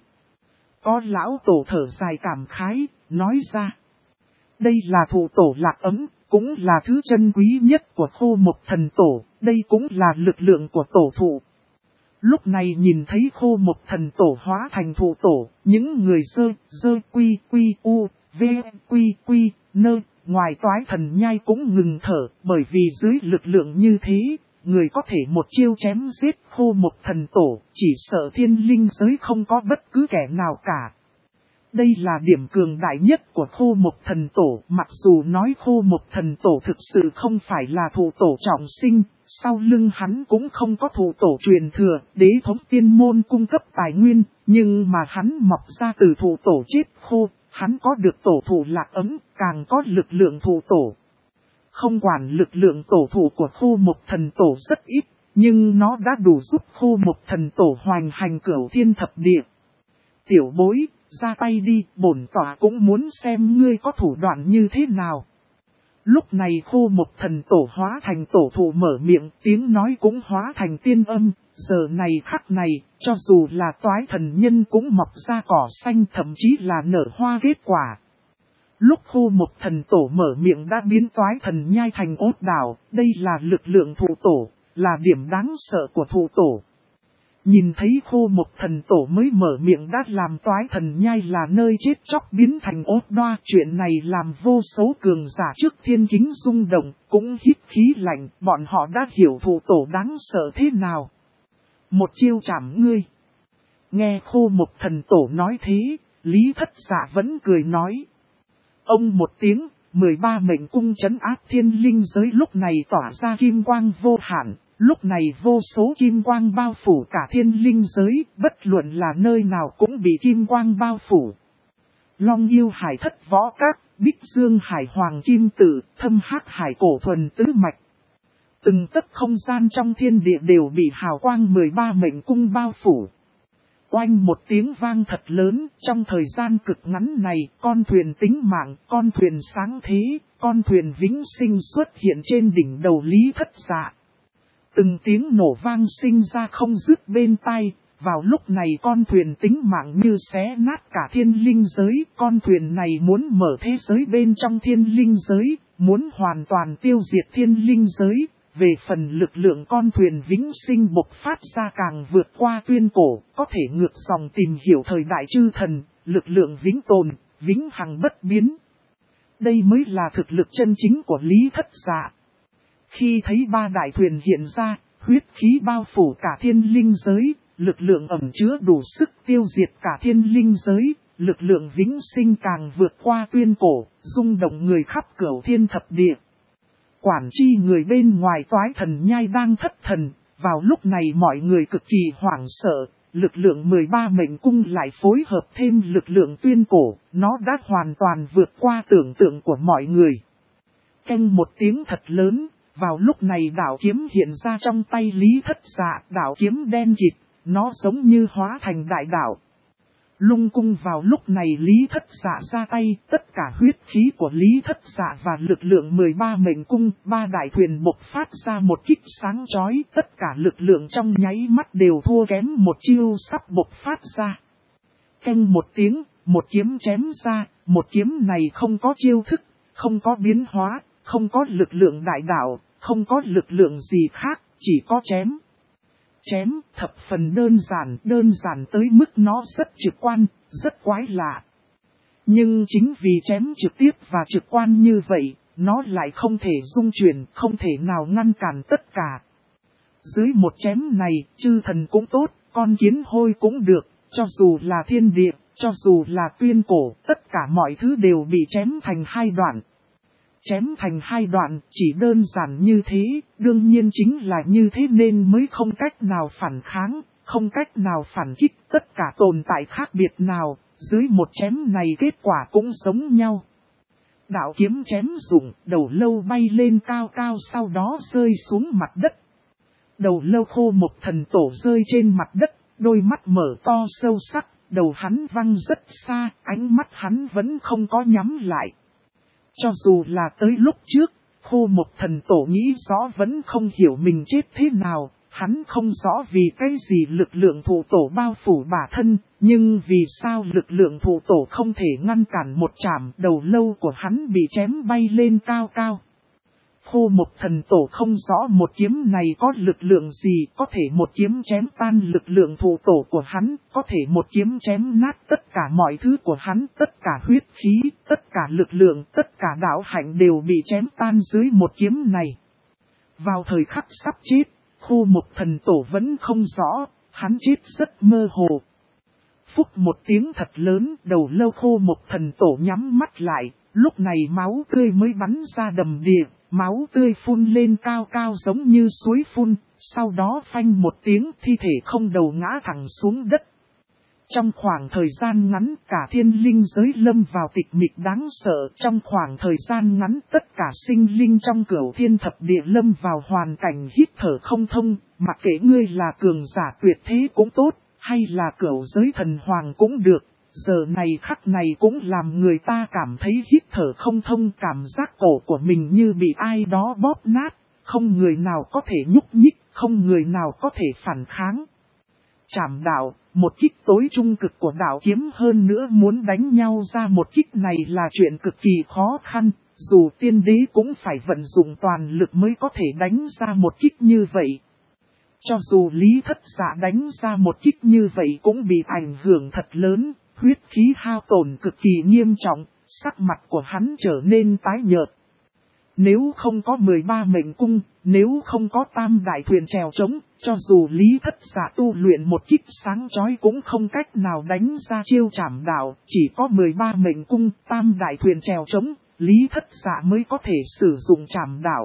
Có lão tổ thở dài cảm khái, nói ra. Đây là thủ tổ Lạc Ấm, cũng là thứ chân quý nhất của Khô Mộc Thần Tổ, đây cũng là lực lượng của tổ thụ. Lúc này nhìn thấy Khô Mộc Thần Tổ hóa thành thủ tổ, những người dơ quy u, v quy nơ, ngoài Toái Thần Nhai cũng ngừng thở, bởi vì dưới lực lượng như thế, người có thể một chiêu chém giết Khô Mộc Thần Tổ, chỉ sợ thiên linh giới không có bất cứ kẻ nào cả. Đây là điểm cường đại nhất của Khô Mộc Thần Tổ, mặc dù nói Khô Mộc Thần Tổ thực sự không phải là thủ tổ trọng sinh, sau lưng hắn cũng không có thủ tổ truyền thừa, đế thống tiên môn cung cấp tài nguyên, nhưng mà hắn mọc ra từ thủ tổ chết khô, hắn có được tổ thủ Lạc Ấm, càng có lực lượng thủ tổ. Không quản lực lượng tổ thủ của Khô Mộc Thần Tổ rất ít, nhưng nó đã đủ giúp Khô Mộc Thần Tổ hoành hành cửu thiên thập địa. Tiểu bối, ra tay đi, bổn tỏa cũng muốn xem ngươi có thủ đoạn như thế nào. Lúc này Khô Mộc Thần Tổ hóa thành tổ thụ mở miệng, tiếng nói cũng hóa thành tiên âm, giờ này khắc này, cho dù là Toái Thần Nhân cũng mọc ra cỏ xanh, thậm chí là nở hoa kết quả. Lúc Khô Mộc Thần Tổ mở miệng đã biến Toái Thần Nhai thành ốt đảo, đây là lực lượng thụ tổ, là điểm đáng sợ của thụ tổ. Nhìn thấy Khô Mộc Thần Tổ mới mở miệng đã làm Toái Thần Nhai là nơi chết chóc biến thành ốt đoa. Chuyện này làm vô số cường giả trước thiên kính rung động, cũng hít khí lạnh, bọn họ đã hiểu thụ tổ đáng sợ thế nào. Một chiêu chảm ngươi. Nghe Khô Mộc Thần Tổ nói thế, Lý Thất Dạ vẫn cười nói. Ông một tiếng, 13 mệnh cung trấn áp thiên linh giới lúc này tỏa ra kim quang vô hạn. Lúc này vô số kim quang bao phủ cả thiên linh giới, bất luận là nơi nào cũng bị kim quang bao phủ. Long Yêu Hải Thất Võ Các, Bích Dương Hải Hoàng Kim Tử, Thâm Hắc Hải Cổ Thuần Tứ Mạch. Từng tấc không gian trong thiên địa đều bị hào quang 13 mệnh cung bao phủ. Oanh một tiếng vang thật lớn, trong thời gian cực ngắn này, con thuyền tính mạng, con thuyền sáng thế, con thuyền vĩnh sinh xuất hiện trên đỉnh đầu Lý Thất Dạ. Từng tiếng nổ vang sinh ra không dứt bên tai, vào lúc này con thuyền tính mạng như xé nát cả thiên linh giới, con thuyền này muốn mở thế giới bên trong thiên linh giới, muốn hoàn toàn tiêu diệt thiên linh giới. Về phần lực lượng con thuyền vĩnh sinh bộc phát ra càng vượt qua tuyên cổ, có thể ngược dòng tìm hiểu thời đại chư thần, lực lượng vĩnh tồn, vĩnh hằng bất biến. Đây mới là thực lực chân chính của Lý Thất Dạ. Khi thấy ba đại thuyền hiện ra, huyết khí bao phủ cả thiên linh giới, lực lượng ẩn chứa đủ sức tiêu diệt cả thiên linh giới, lực lượng vĩnh sinh càng vượt qua tuyên cổ, rung động người khắp cửu thiên thập địa. Quản chi người bên ngoài Toái Thần Nhai đang thất thần, vào lúc này mọi người cực kỳ hoảng sợ, lực lượng 13 mệnh cung lại phối hợp thêm lực lượng tuyên cổ, nó đã hoàn toàn vượt qua tưởng tượng của mọi người. Canh một tiếng thật lớn, vào lúc này đảo kiếm hiện ra trong tay Lý Thất Dạ, đảo kiếm đen kịt, nó giống như hóa thành đại đảo. Lung cung vào lúc này Lý Thất Dạ ra tay, tất cả huyết khí của Lý Thất Dạ và lực lượng 13 mệnh cung, ba đại thuyền bộc phát ra một kích sáng chói, tất cả lực lượng trong nháy mắt đều thua kém một chiêu sắp bộc phát ra. Canh một tiếng, một kiếm chém ra, một kiếm này không có chiêu thức, không có biến hóa, không có lực lượng đại đạo, không có lực lượng gì khác, chỉ có chém. Chém thập phần đơn giản tới mức nó rất trực quan, rất quái lạ. Nhưng chính vì chém trực tiếp và trực quan như vậy, nó lại không thể dung chuyển, không thể nào ngăn cản tất cả. Dưới một chém này, chư thần cũng tốt, con kiến hôi cũng được, cho dù là thiên địa, cho dù là tuyên cổ, tất cả mọi thứ đều bị chém thành hai đoạn. Chém thành hai đoạn, chỉ đơn giản như thế, đương nhiên chính là như thế nên mới không cách nào phản kháng, không cách nào phản kích tất cả tồn tại khác biệt nào, dưới một chém này kết quả cũng giống nhau. đạo kiếm chém rụng, đầu lâu bay lên cao cao sau đó rơi xuống mặt đất. Đầu lâu Khô Mộc Thần Tổ rơi trên mặt đất, đôi mắt mở to sâu sắc, đầu hắn văng rất xa, ánh mắt hắn vẫn không có nhắm lại. Cho dù là tới lúc trước, Khô Mộc Thần Tổ nghĩ rõ vẫn không hiểu mình chết thế nào, hắn không rõ vì cái gì lực lượng thụ tổ bao phủ bản thân, nhưng vì sao lực lượng thụ tổ không thể ngăn cản một chạm đầu lâu của hắn bị chém bay lên cao cao. Khô Mộc Thần Tổ không rõ một kiếm này có lực lượng gì, có thể một kiếm chém tan lực lượng thụ tổ của hắn, có thể một kiếm chém nát tất cả mọi thứ của hắn, tất cả huyết khí, tất cả lực lượng, tất cả đạo hạnh đều bị chém tan dưới một kiếm này. Vào thời khắc sắp chết, Khô Mộc Thần Tổ vẫn không rõ, hắn chết rất mơ hồ. Phúc một tiếng thật lớn, đầu lâu Khô Mộc Thần Tổ nhắm mắt lại, lúc này máu tươi mới bắn ra đầm đìa, máu tươi phun lên cao cao giống như suối phun, sau đó phanh một tiếng thi thể không đầu ngã thẳng xuống đất. Trong khoảng thời gian ngắn cả thiên linh giới lâm vào tịch mịch đáng sợ, trong khoảng thời gian ngắn tất cả sinh linh trong cửu thiên thập địa lâm vào hoàn cảnh hít thở không thông, mặc kệ ngươi là cường giả tuyệt thế cũng tốt, hay là cửu giới thần hoàng cũng được, giờ này khắc này cũng làm người ta cảm thấy hít thở không thông, cảm giác cổ của mình như bị ai đó bóp nát, không người nào có thể nhúc nhích, không người nào có thể phản kháng. Trảm đạo, một kích tối trung cực của đạo kiếm hơn nữa muốn đánh nhau ra một kích này là chuyện cực kỳ khó khăn, dù tiên đế cũng phải vận dụng toàn lực mới có thể đánh ra một kích như vậy. Cho dù Lý Thất Dạ đánh ra một kích như vậy cũng bị ảnh hưởng thật lớn, huyết khí hao tổn cực kỳ nghiêm trọng, sắc mặt của hắn trở nên tái nhợt. Nếu không có 13 mệnh cung, nếu không có tam đại thuyền chèo trống, cho dù Lý Thất Dạ tu luyện một kích sáng chói cũng không cách nào đánh ra chiêu trảm đạo, chỉ có 13 mệnh cung, tam đại thuyền chèo trống, Lý Thất Dạ mới có thể sử dụng trảm đạo.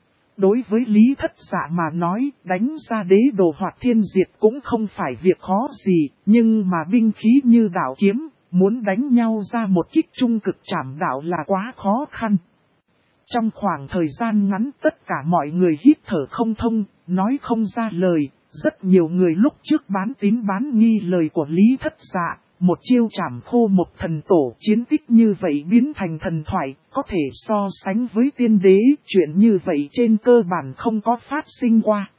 Đối với Lý Thất Dạ mà nói, đánh ra đế đồ hoạt thiên diệt cũng không phải việc khó gì, nhưng mà binh khí như đạo kiếm, muốn đánh nhau ra một kích trung cực trảm đạo là quá khó khăn. Trong khoảng thời gian ngắn tất cả mọi người hít thở không thông, nói không ra lời, rất nhiều người lúc trước bán tín bán nghi lời của Lý Thất Dạ, một chiêu trảm Khô Mộc Thần Tổ chiến tích như vậy biến thành thần thoại, có thể so sánh với tiên đế, chuyện như vậy trên cơ bản không có phát sinh qua.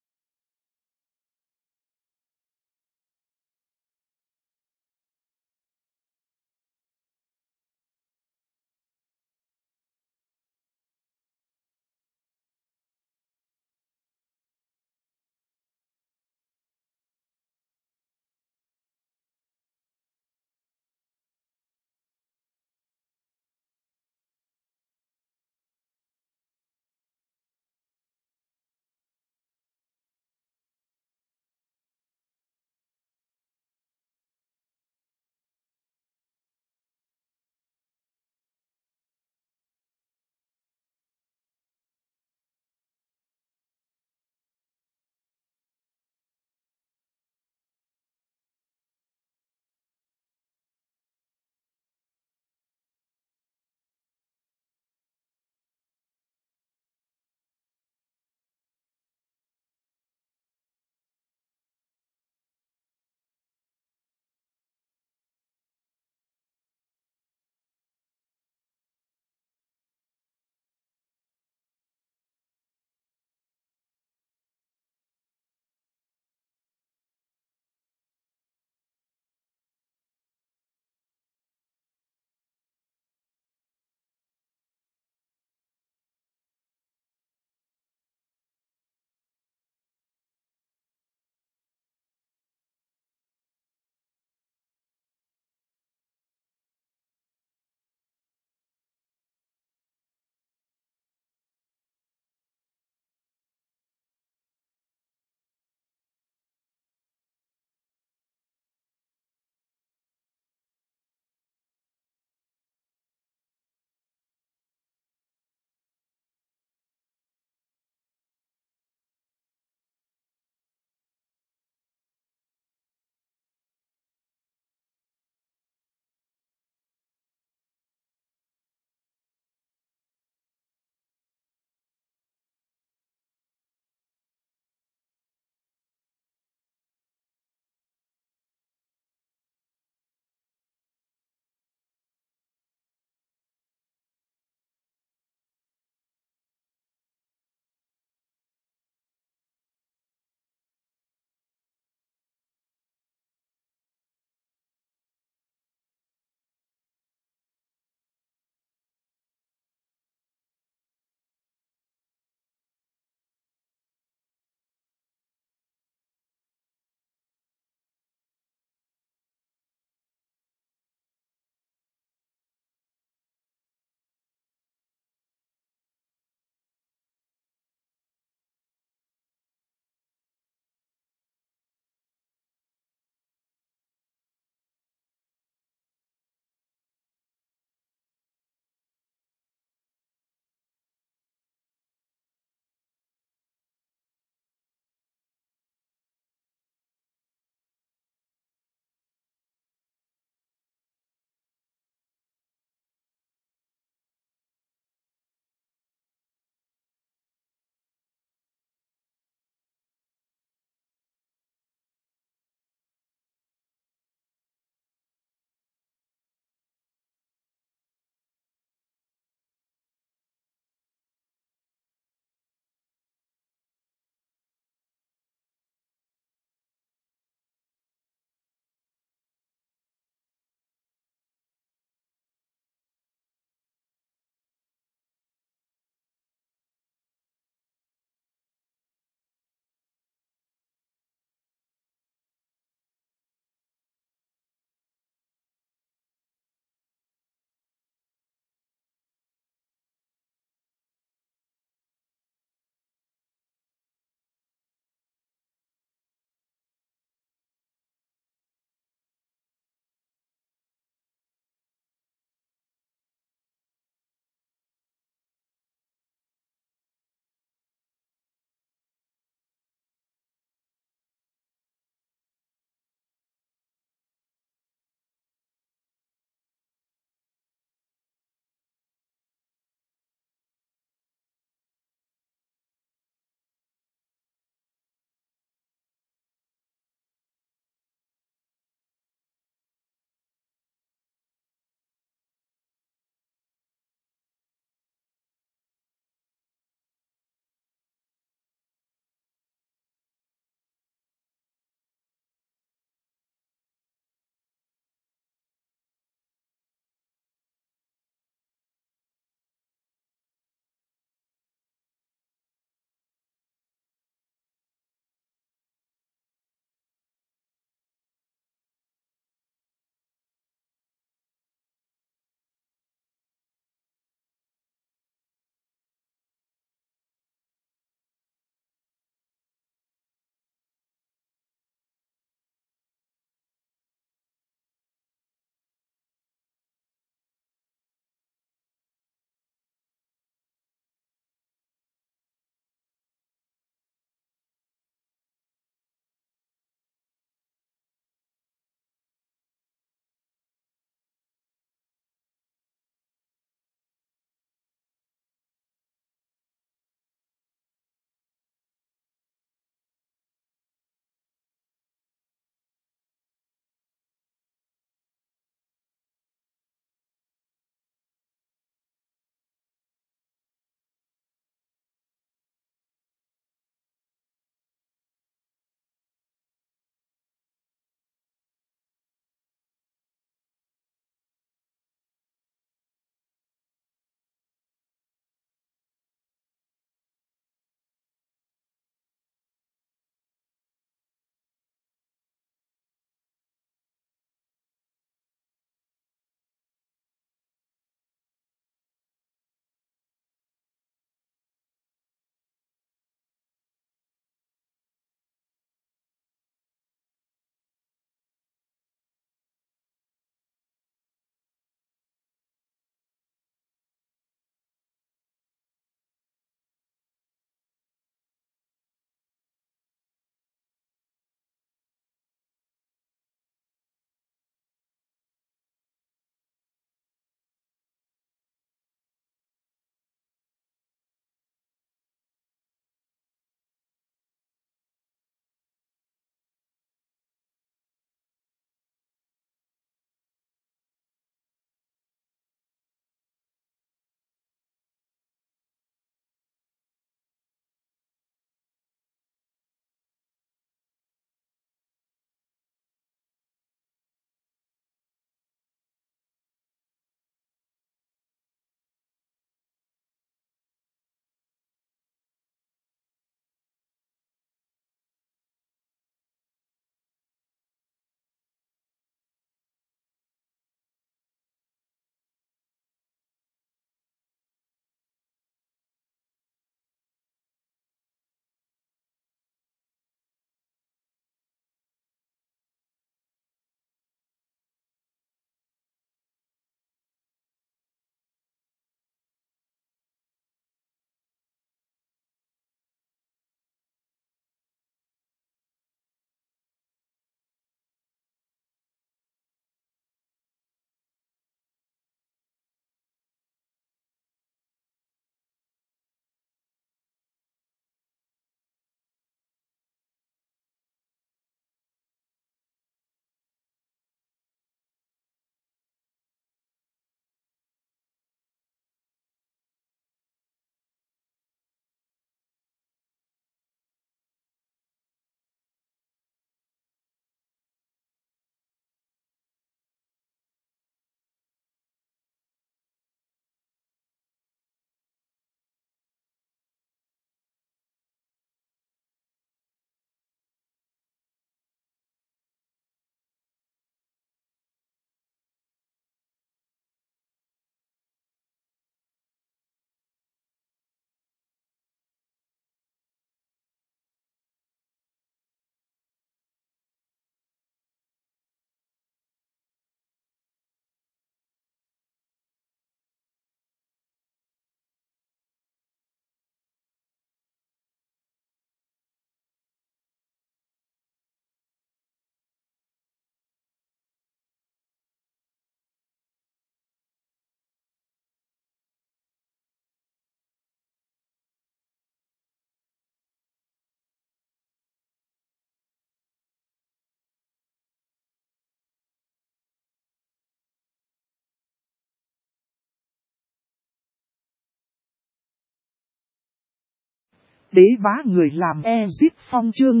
Đế bá người làm Ezit Phong chương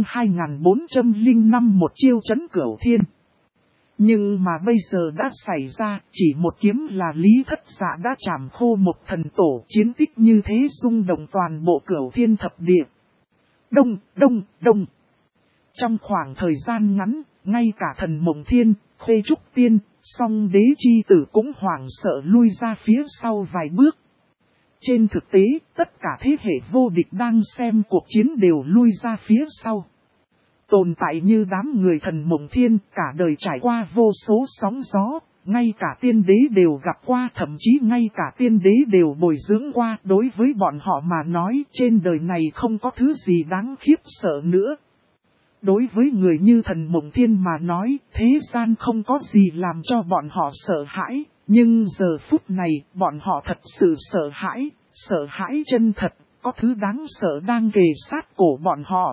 2405 một chiêu trấn cửu thiên. Nhưng mà bây giờ đã xảy ra, chỉ một kiếm là Lý Thất Dạ đã chảm khô một thần tổ, chiến tích như thế rung động toàn bộ cửu thiên thập địa. Đông, đông, đông. Trong khoảng thời gian ngắn, ngay cả thần Mộng Thiên, Khê Trúc Tiên, Song Đế chi tử cũng hoảng sợ lui ra phía sau vài bước. Trên thực tế, tất cả thế hệ vô địch đang xem cuộc chiến đều lui ra phía sau. Tồn tại như đám người thần Mộng Thiên, cả đời trải qua vô số sóng gió, ngay cả tiên đế đều gặp qua, thậm chí ngay cả tiên đế đều bồi dưỡng qua. Đối với bọn họ mà nói, trên đời này không có thứ gì đáng khiếp sợ nữa. Đối với người như thần Mộng Thiên mà nói, thế gian không có gì làm cho bọn họ sợ hãi, nhưng giờ phút này, bọn họ thật sự sợ hãi chân thật, có thứ đáng sợ đang kề sát cổ bọn họ.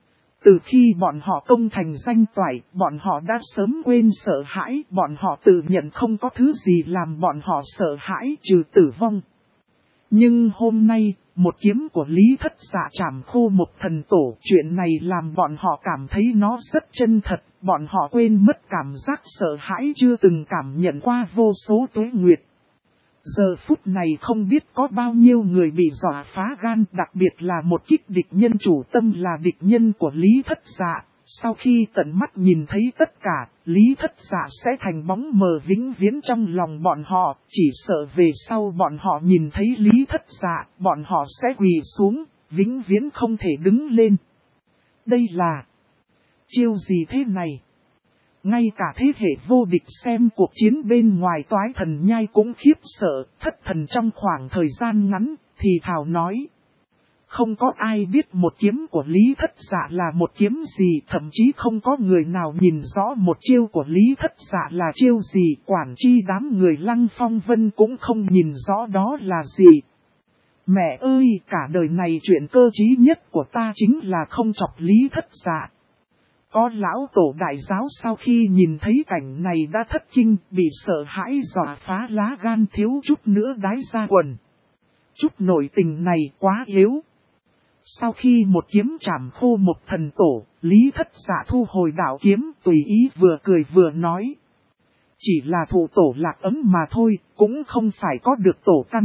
Từ khi bọn họ công thành danh toại, bọn họ đã sớm quên sợ hãi, bọn họ tự nhận không có thứ gì làm bọn họ sợ hãi trừ tử vong. Nhưng hôm nay, một kiếm của Lý Thất Dạ chảm khô một thần tổ, chuyện này làm bọn họ cảm thấy nó rất chân thật, bọn họ quên mất cảm giác sợ hãi chưa từng cảm nhận qua vô số tuế nguyệt. Giờ phút này không biết có bao nhiêu người bị dọa phá gan, đặc biệt là một kích địch nhân chủ tâm là địch nhân của Lý Thất Dạ. Sau khi tận mắt nhìn thấy tất cả, Lý Thất Dạ sẽ thành bóng mờ vĩnh viễn trong lòng bọn họ, chỉ sợ về sau bọn họ nhìn thấy Lý Thất Dạ, bọn họ sẽ quỳ xuống, vĩnh viễn không thể đứng lên. Đây là chiêu gì thế này? Ngay cả thế hệ vô địch xem cuộc chiến bên ngoài Toái Thần Nhai cũng khiếp sợ, thất thần trong khoảng thời gian ngắn, thì thào nói. Không có ai biết một kiếm của Lý Thất Dạ là một kiếm gì, thậm chí không có người nào nhìn rõ một chiêu của Lý Thất Dạ là chiêu gì, quản chi đám người Lăng Phong Vân cũng không nhìn rõ đó là gì. Mẹ ơi, cả đời này chuyện cơ trí nhất của ta chính là không chọc Lý Thất Dạ. Có lão tổ đại giáo sau khi nhìn thấy cảnh này đã thất kinh, bị sợ hãi dọa phá lá gan thiếu chút nữa đái ra quần. Chút nội tình này quá yếu. Sau khi một kiếm chảm khô một thần tổ, Lý Thất Dạ thu hồi đạo kiếm, tùy ý vừa cười vừa nói. Chỉ là thủ tổ lạc ấm mà thôi, cũng không phải có được tổ căn.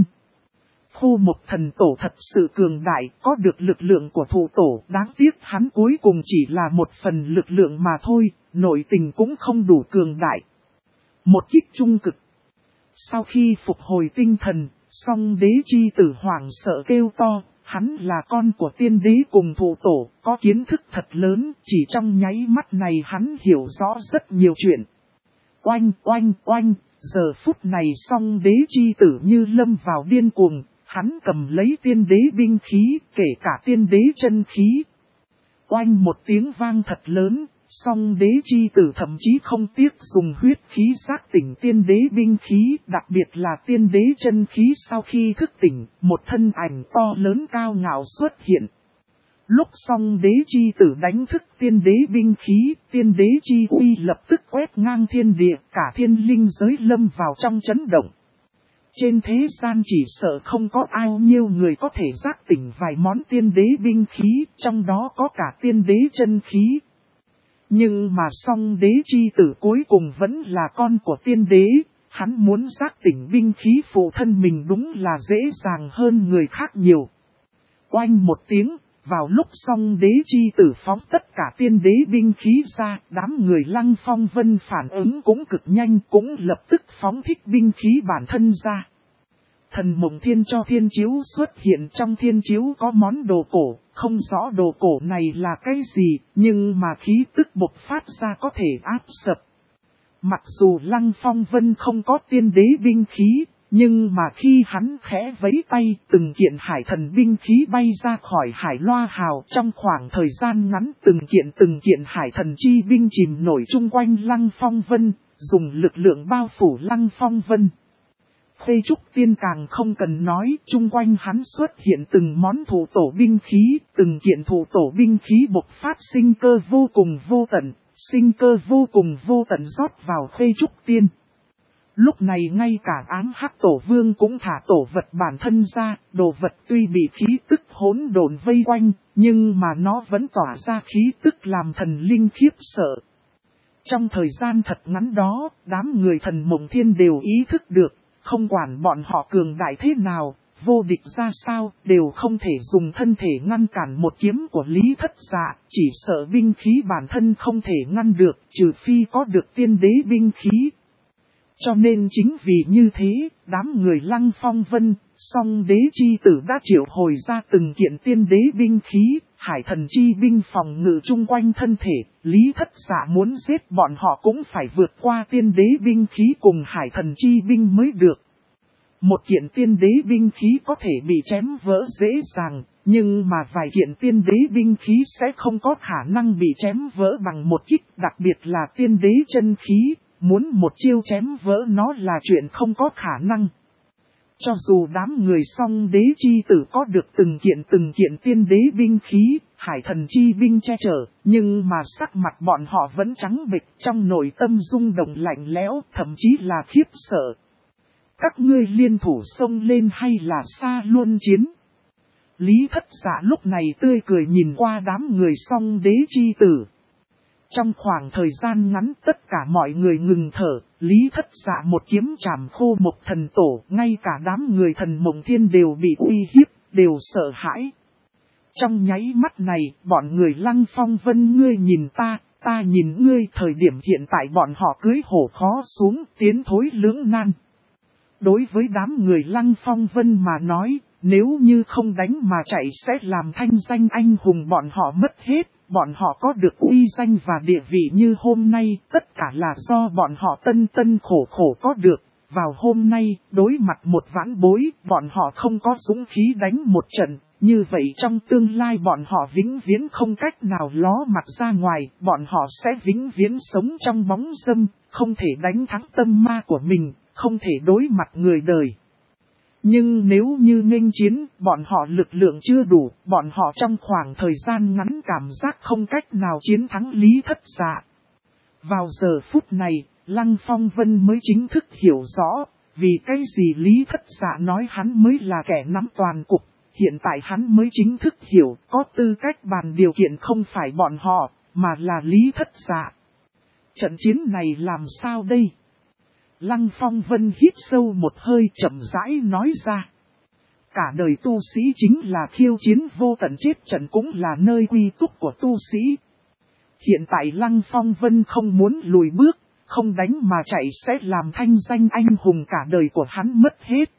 Khô một thần tổ thật sự cường đại, có được lực lượng của thủ tổ, đáng tiếc hắn cuối cùng chỉ là một phần lực lượng mà thôi, nội tình cũng không đủ cường đại. Một kích trung cực. Sau khi phục hồi tinh thần, Song Đế chi tử hoảng sợ kêu to, hắn là con của tiên đế cùng thủ tổ, có kiến thức thật lớn, chỉ trong nháy mắt này hắn hiểu rõ rất nhiều chuyện. Oanh, oanh, oanh, giờ phút này Song Đế chi tử như lâm vào điên cuồng. Hắn cầm lấy tiên đế binh khí, kể cả tiên đế chân khí. Oanh một tiếng vang thật lớn, Song Đế chi tử thậm chí không tiếc dùng huyết khí giác tỉnh tiên đế binh khí, đặc biệt là tiên đế chân khí sau khi thức tỉnh, một thân ảnh to lớn cao ngạo xuất hiện. Lúc Song Đế chi tử đánh thức tiên đế binh khí, tiên đế chi uy lập tức quét ngang thiên địa, cả thiên linh giới lâm vào trong chấn động. Trên thế gian chỉ sợ không có bao nhiêu người có thể giác tỉnh vài món tiên đế binh khí, trong đó có cả tiên đế chân khí. Nhưng mà Song Đế chi tử cuối cùng vẫn là con của tiên đế, hắn muốn giác tỉnh binh khí phụ thân mình đúng là dễ dàng hơn người khác nhiều. Oanh một tiếng, vào lúc Song Đế chi tử phóng tất cả tiên đế binh khí ra, đám người Lăng Phong Vân phản ứng cũng cực nhanh, cũng lập tức phóng thích binh khí bản thân ra. Thần Mộng Thiên cho thiên chiếu xuất hiện, trong thiên chiếu có món đồ cổ, không rõ đồ cổ này là cái gì, nhưng mà khí tức bộc phát ra có thể áp sập. Mặc dù Lăng Phong Vân không có tiên đế binh khí, nhưng mà khi hắn khẽ vẫy tay, từng kiện hải thần binh khí bay ra khỏi hải loa hào, trong khoảng thời gian ngắn từng kiện hải thần chi binh chìm nổi chung quanh Lăng Phong Vân, dùng lực lượng bao phủ Lăng Phong Vân. Khê Trúc Tiên càng không cần nói, chung quanh hắn xuất hiện từng món thủ tổ binh khí, từng kiện thủ tổ binh khí bộc phát sinh cơ vô cùng vô tận rót vào Khê Trúc Tiên. Lúc này ngay cả ám hắc tổ vương cũng thả tổ vật bản thân ra, đồ vật tuy bị khí tức hỗn độn vây quanh, nhưng mà nó vẫn tỏa ra khí tức làm thần linh khiếp sợ. Trong thời gian thật ngắn đó, đám người thần mộng thiên đều ý thức được, không quản bọn họ cường đại thế nào, vô địch ra sao, đều không thể dùng thân thể ngăn cản một kiếm của Lý Thất Dạ, chỉ sợ binh khí bản thân không thể ngăn được, trừ phi có được tiên đế binh khí. Cho nên chính vì như thế, đám người Lăng Phong Vân, song đế chi tử đã triệu hồi ra từng kiện tiên đế binh khí, hải thần chi binh phòng ngự chung quanh thân thể, Lý Thất Dạ muốn giết bọn họ cũng phải vượt qua tiên đế binh khí cùng hải thần chi binh mới được. Một kiện tiên đế binh khí có thể bị chém vỡ dễ dàng, nhưng mà vài kiện tiên đế binh khí sẽ không có khả năng bị chém vỡ bằng một kích, đặc biệt là tiên đế chân khí, muốn một chiêu chém vỡ nó là chuyện không có khả năng. Cho dù đám người song đế chi tử có được từng kiện tiên đế binh khí, hải thần chi binh che chở, nhưng mà sắc mặt bọn họ vẫn trắng bệch, trong nội tâm rung động lạnh lẽo, thậm chí là khiếp sợ. Các ngươi liên thủ xông lên hay là xa luôn chiến? Lý Thất Dạ lúc này tươi cười nhìn qua đám người song đế chi tử. Trong khoảng thời gian ngắn tất cả mọi người ngừng thở, Lý Thất Dạ một kiếm chảm khô một thần tổ, ngay cả đám người thần mộng thiên đều bị uy hiếp, đều sợ hãi. Trong nháy mắt này, bọn người Lăng Phong Vân ngươi nhìn ta nhìn ngươi, thời điểm hiện tại bọn họ cưới hổ khó xuống, tiến thối lưỡng nan. Đối với đám người Lăng Phong Vân mà nói, nếu như không đánh mà chạy sẽ làm thanh danh anh hùng bọn họ mất hết. Bọn họ có được uy danh và địa vị như hôm nay, tất cả là do bọn họ tân khổ khổ có được. Vào hôm nay, đối mặt một vãn bối, bọn họ không có dũng khí đánh một trận. Như vậy trong tương lai bọn họ vĩnh viễn không cách nào ló mặt ra ngoài, bọn họ sẽ vĩnh viễn sống trong bóng dâm, không thể đánh thắng tâm ma của mình, không thể đối mặt người đời. Nhưng nếu như nghênh chiến, bọn họ lực lượng chưa đủ, bọn họ trong khoảng thời gian ngắn cảm giác không cách nào chiến thắng Lý Thất Dạ. Vào giờ phút này, Lăng Phong Vân mới chính thức hiểu rõ, vì cái gì Lý Thất Dạ nói hắn mới là kẻ nắm toàn cục. Hiện tại hắn mới chính thức hiểu, có tư cách bàn điều kiện không phải bọn họ, mà là Lý Thất Dạ. Trận chiến này làm sao đây? Lăng Phong Vân hít sâu một hơi chậm rãi nói ra. Cả đời tu sĩ chính là khiêu chiến vô tận, chết trận cũng là nơi quy túc của tu sĩ. Hiện tại Lăng Phong Vân không muốn lùi bước, không đánh mà chạy sẽ làm thanh danh anh hùng cả đời của hắn mất hết.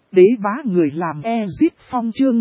Đế bá người làm Exit Phong chương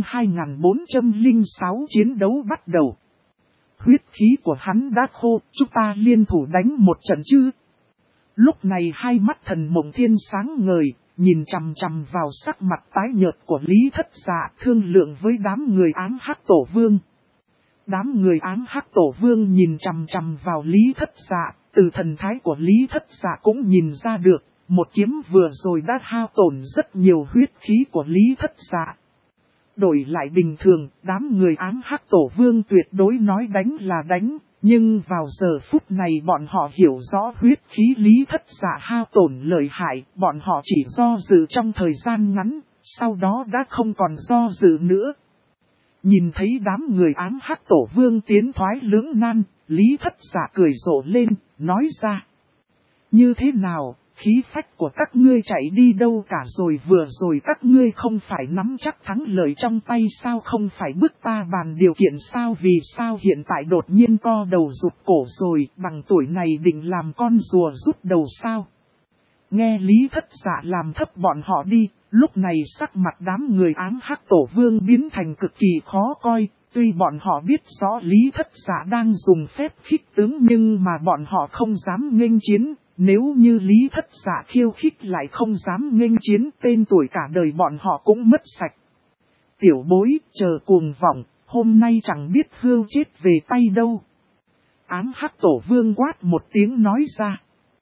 2406 chiến đấu bắt đầu. Huyết khí của hắn đã khô, chúng ta liên thủ đánh một trận chứ. Lúc này hai mắt Thần Mộng Thiên sáng ngời, nhìn chằm chằm vào sắc mặt tái nhợt của Lý Thất Dạ, thương lượng với đám người ám hắc tổ vương. Đám người ám hắc tổ vương nhìn chằm chằm vào Lý Thất Dạ, từ thần thái của Lý Thất Dạ cũng nhìn ra được, một kiếm vừa rồi đã hao tổn rất nhiều huyết khí của Lý Thất Dạ. Đổi lại bình thường, đám người ám hắc tổ vương tuyệt đối nói đánh là đánh, nhưng vào giờ phút này bọn họ hiểu rõ huyết khí Lý Thất Dạ hao tổn lợi hại, bọn họ chỉ do dự trong thời gian ngắn, sau đó đã không còn do dự nữa. Nhìn thấy đám người ám hắc tổ vương tiến thoái lưỡng nan, Lý Thất Dạ cười rộ lên, nói ra. Như thế nào, khí phách của các ngươi chạy đi đâu cả rồi, vừa rồi các ngươi không phải nắm chắc thắng lợi trong tay sao, không phải bức ta bàn điều kiện sao, vì sao hiện tại đột nhiên co đầu rụt cổ rồi, bằng tuổi này định làm con rùa rút đầu sao. Nghe Lý Thất Dạ làm thấp bọn họ đi, lúc này sắc mặt đám người ám hắc tổ vương biến thành cực kỳ khó coi, tuy bọn họ biết rõ Lý Thất Dạ đang dùng phép khích tướng nhưng mà bọn họ không dám nghênh chiến, nếu như Lý Thất Dạ khiêu khích lại không dám nghênh chiến, tên tuổi cả đời bọn họ cũng mất sạch. Tiểu bối, chờ cuồng vọng, hôm nay chẳng biết hươu chết về tay đâu. Ám hắc tổ vương quát một tiếng nói ra.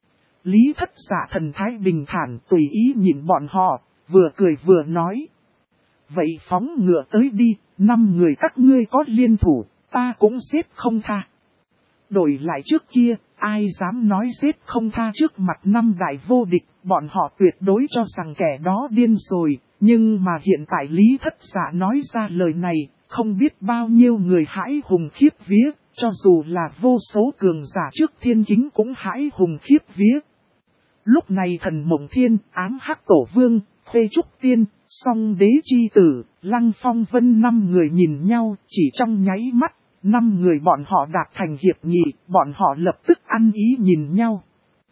Lý Thất Dạ thần thái bình thản tùy ý nhìn bọn họ, vừa cười vừa nói. Vậy phóng ngựa tới đi, 5 người các ngươi có liên thủ, ta cũng giết không tha. Đổi lại trước kia, ai dám nói giết không tha trước mặt 5 đại vô địch, bọn họ tuyệt đối cho rằng kẻ đó điên rồi, nhưng mà hiện tại Lý Thất Dạ nói ra lời này, không biết bao nhiêu người hãi hùng khiếp vía, cho dù là vô số cường giả trước thiên kính cũng hãi hùng khiếp vía. Lúc này Thần Mộng Thiên, ám hắc tổ vương, Khê Trúc Tiên, Song Đế Chi Tử, Lăng Phong Vân 5 người nhìn nhau, chỉ trong nháy mắt, 5 người bọn họ đạt thành hiệp nghị, bọn họ lập tức ăn ý nhìn nhau.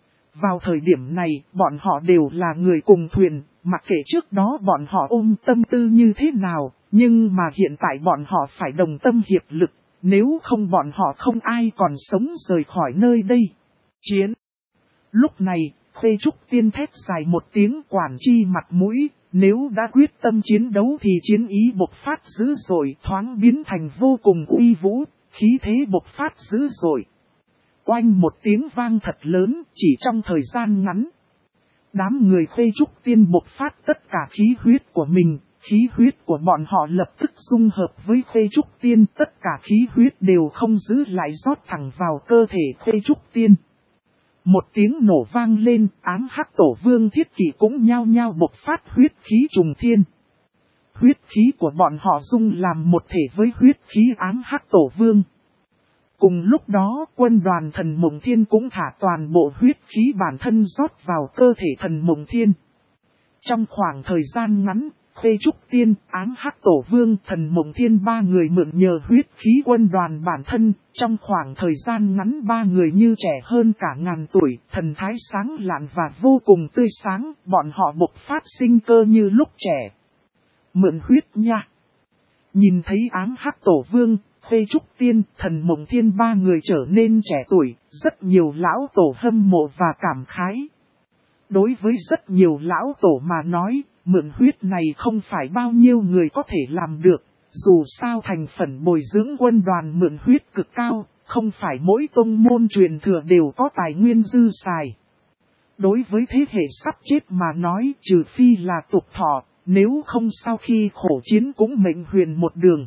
Vào thời điểm này, bọn họ đều là người cùng thuyền, mặc kệ trước đó bọn họ ôm tâm tư như thế nào, nhưng mà hiện tại bọn họ phải đồng tâm hiệp lực, nếu không bọn họ không ai còn sống rời khỏi nơi đây. Chiến! Lúc này, Khê Trúc Tiên thét dài một tiếng quản chi mặt mũi, nếu đã quyết tâm chiến đấu thì chiến ý bộc phát dữ dội, thoáng biến thành vô cùng uy vũ, khí thế bộc phát dữ dội. Oanh một tiếng vang thật lớn, chỉ trong thời gian ngắn. Đám người Khê Trúc Tiên bộc phát tất cả khí huyết của mình, khí huyết của bọn họ lập tức dung hợp với Khê Trúc Tiên, tất cả khí huyết đều không giữ lại rót thẳng vào cơ thể Khê Trúc Tiên. Một tiếng nổ vang lên, ám hắc tổ vương thiết kỷ cũng nhao nhao bộc phát huyết khí trùng thiên. Huyết khí của bọn họ dung làm một thể với huyết khí ám hắc tổ vương. Cùng lúc đó, quân đoàn Thần Mộng Thiên cũng thả toàn bộ huyết khí bản thân rót vào cơ thể Thần Mộng Thiên. Trong khoảng thời gian ngắn, Khê Trúc Tiên, ám hắc tổ vương, Thần Mộng Thiên 3 người mượn nhờ huyết khí quân đoàn bản thân, trong khoảng thời gian ngắn 3 người như trẻ hơn cả ngàn tuổi, thần thái sáng lạn và vô cùng tươi sáng, bọn họ bộc phát sinh cơ như lúc trẻ. Mượn huyết nha! Nhìn thấy ám hắc tổ vương, Khê Trúc Tiên, Thần Mộng Thiên 3 người trở nên trẻ tuổi, rất nhiều lão tổ hâm mộ và cảm khái. Đối với rất nhiều lão tổ mà nói, mượn huyết này không phải bao nhiêu người có thể làm được, dù sao thành phần bồi dưỡng quân đoàn mượn huyết cực cao, không phải mỗi tông môn truyền thừa đều có tài nguyên dư xài. Đối với thế hệ sắp chết mà nói, trừ phi là tục thọ, nếu không sau khi khổ chiến cũng mệnh huyền một đường.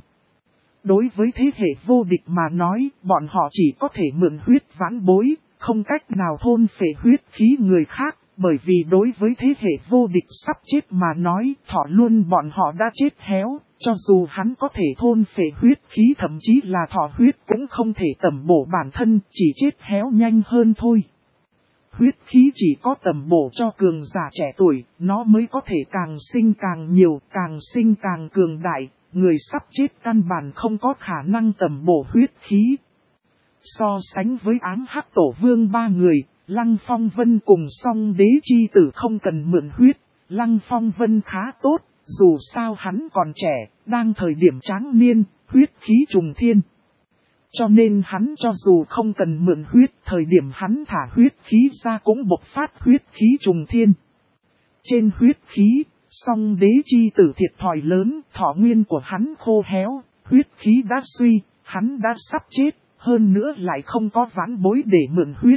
Đối với thế hệ vô địch mà nói, bọn họ chỉ có thể mượn huyết vãn bối, không cách nào thôn phệ huyết khí người khác. Bởi vì đối với thế hệ vô địch sắp chết mà nói, thọ luôn bọn họ đã chết héo, cho dù hắn có thể thôn phệ huyết khí thậm chí là thọ huyết cũng không thể tẩm bổ bản thân, chỉ chết héo nhanh hơn thôi. Huyết khí chỉ có tẩm bổ cho cường giả trẻ tuổi, nó mới có thể càng sinh càng nhiều, càng sinh càng cường đại, người sắp chết căn bản không có khả năng tẩm bổ huyết khí. So sánh với ám hắc tổ vương 3 người, Lăng Phong Vân cùng Song Đế Chi Tử không cần mượn huyết, Lăng Phong Vân khá tốt, dù sao hắn còn trẻ, đang thời điểm tráng niên, huyết khí trùng thiên. Cho nên hắn cho dù không cần mượn huyết, thời điểm hắn thả huyết khí ra cũng bộc phát huyết khí trùng thiên. Trên huyết khí, song đế chi tử thiệt thòi lớn, thọ nguyên của hắn khô héo, huyết khí đã suy, hắn đã sắp chết, hơn nữa lại không có vãn bối để mượn huyết.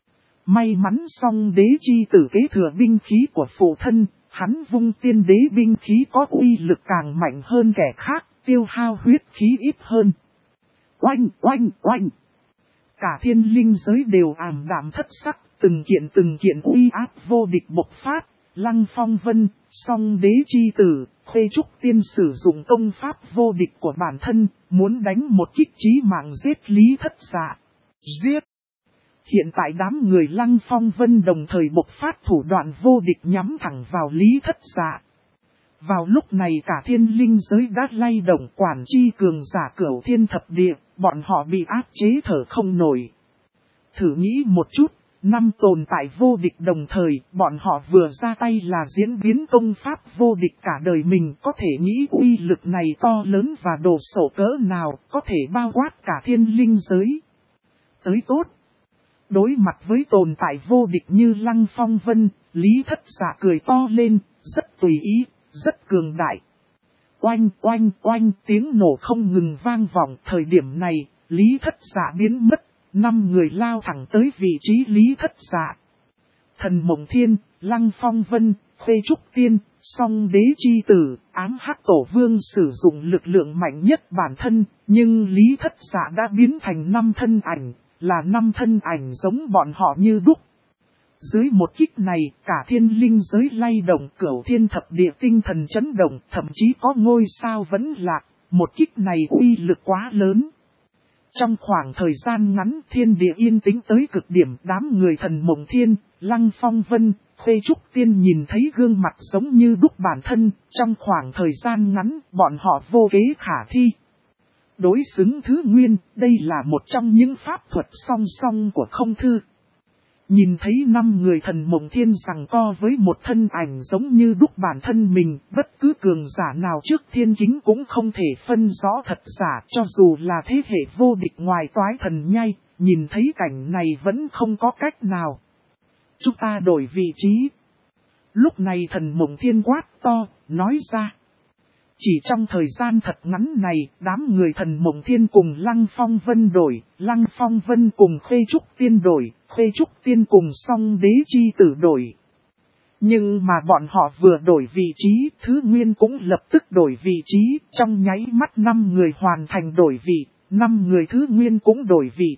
May mắn song đế chi tử kế thừa binh khí của phụ thân, hắn vung tiên đế binh khí có uy lực càng mạnh hơn kẻ khác, tiêu hao huyết khí ít hơn. Oanh, oanh, oanh! Cả thiên linh giới đều ảm đạm thất sắc, từng kiện uy áp vô địch bộc phát. Lăng Phong Vân, song đế chi tử, Khuê Trúc Tiên sử dụng công pháp vô địch của bản thân, muốn đánh một kích chí mạng giết Lý Thất Dạ. Giết! Hiện tại đám người Lăng Phong Vân đồng thời bộc phát thủ đoạn vô địch nhắm thẳng vào Lý Thất Dạ. Vào lúc này cả thiên linh giới đã lay động, quản chi cường giả cửu thiên thập địa, bọn họ bị áp chế thở không nổi. Thử nghĩ một chút. Năm tồn tại vô địch đồng thời, bọn họ vừa ra tay là diễn biến công pháp vô địch cả đời mình, có thể nghĩ uy lực này to lớn và đồ sổ cỡ nào, có thể bao quát cả thiên linh giới. Tới tốt. Đối mặt với tồn tại vô địch như Lăng Phong Vân, Lý Thất Dạ cười to lên, rất tùy ý, rất cường đại. Oanh oanh oanh, tiếng nổ không ngừng vang vọng. Thời điểm này, Lý Thất Dạ biến mất. 5 người lao thẳng tới vị trí Lý Thất Dạ. Thần Mộng Thiên, Lăng Phong Vân, Khuê Trúc Tiên, song đế chi tử, ám hắc tổ vương sử dụng lực lượng mạnh nhất bản thân, nhưng Lý Thất Dạ đã biến thành 5 thân ảnh, là 5 thân ảnh giống bọn họ như đúc. Dưới một kích này, cả thiên linh giới lay động, cửu thiên thập địa tinh thần chấn động, thậm chí có ngôi sao vẫn lạc, một kích này uy lực quá lớn. Trong khoảng thời gian ngắn, thiên địa yên tĩnh tới cực điểm, đám người Thần Mộng Thiên, Lăng Phong Vân, Khuê Trúc Tiên nhìn thấy gương mặt giống như đúc bản thân, trong khoảng thời gian ngắn, bọn họ vô kế khả thi. Đối xứng thứ nguyên, đây là một trong những pháp thuật song song của không thư. Nhìn thấy 5 người Thần Mộng Thiên giằng co với một thân ảnh giống như đúc bản thân mình, bất cứ cường giả nào trước thiên kính cũng không thể phân rõ thật giả, cho dù là thế hệ vô địch ngoài toái thần nhai, nhìn thấy cảnh này vẫn không có cách nào. Chúng ta đổi vị trí. Lúc này Thần Mộng Thiên quát to, nói ra. Chỉ trong thời gian thật ngắn này, đám người Thần Mộng Thiên cùng Lăng Phong Vân đổi, Lăng Phong Vân cùng Khuê Trúc Tiên đổi, Khuê Trúc Tiên cùng song đế chi tử đổi. Nhưng mà bọn họ vừa đổi vị trí, thứ nguyên cũng lập tức đổi vị trí, trong nháy mắt 5 người hoàn thành đổi vị, 5 người thứ nguyên cũng đổi vị.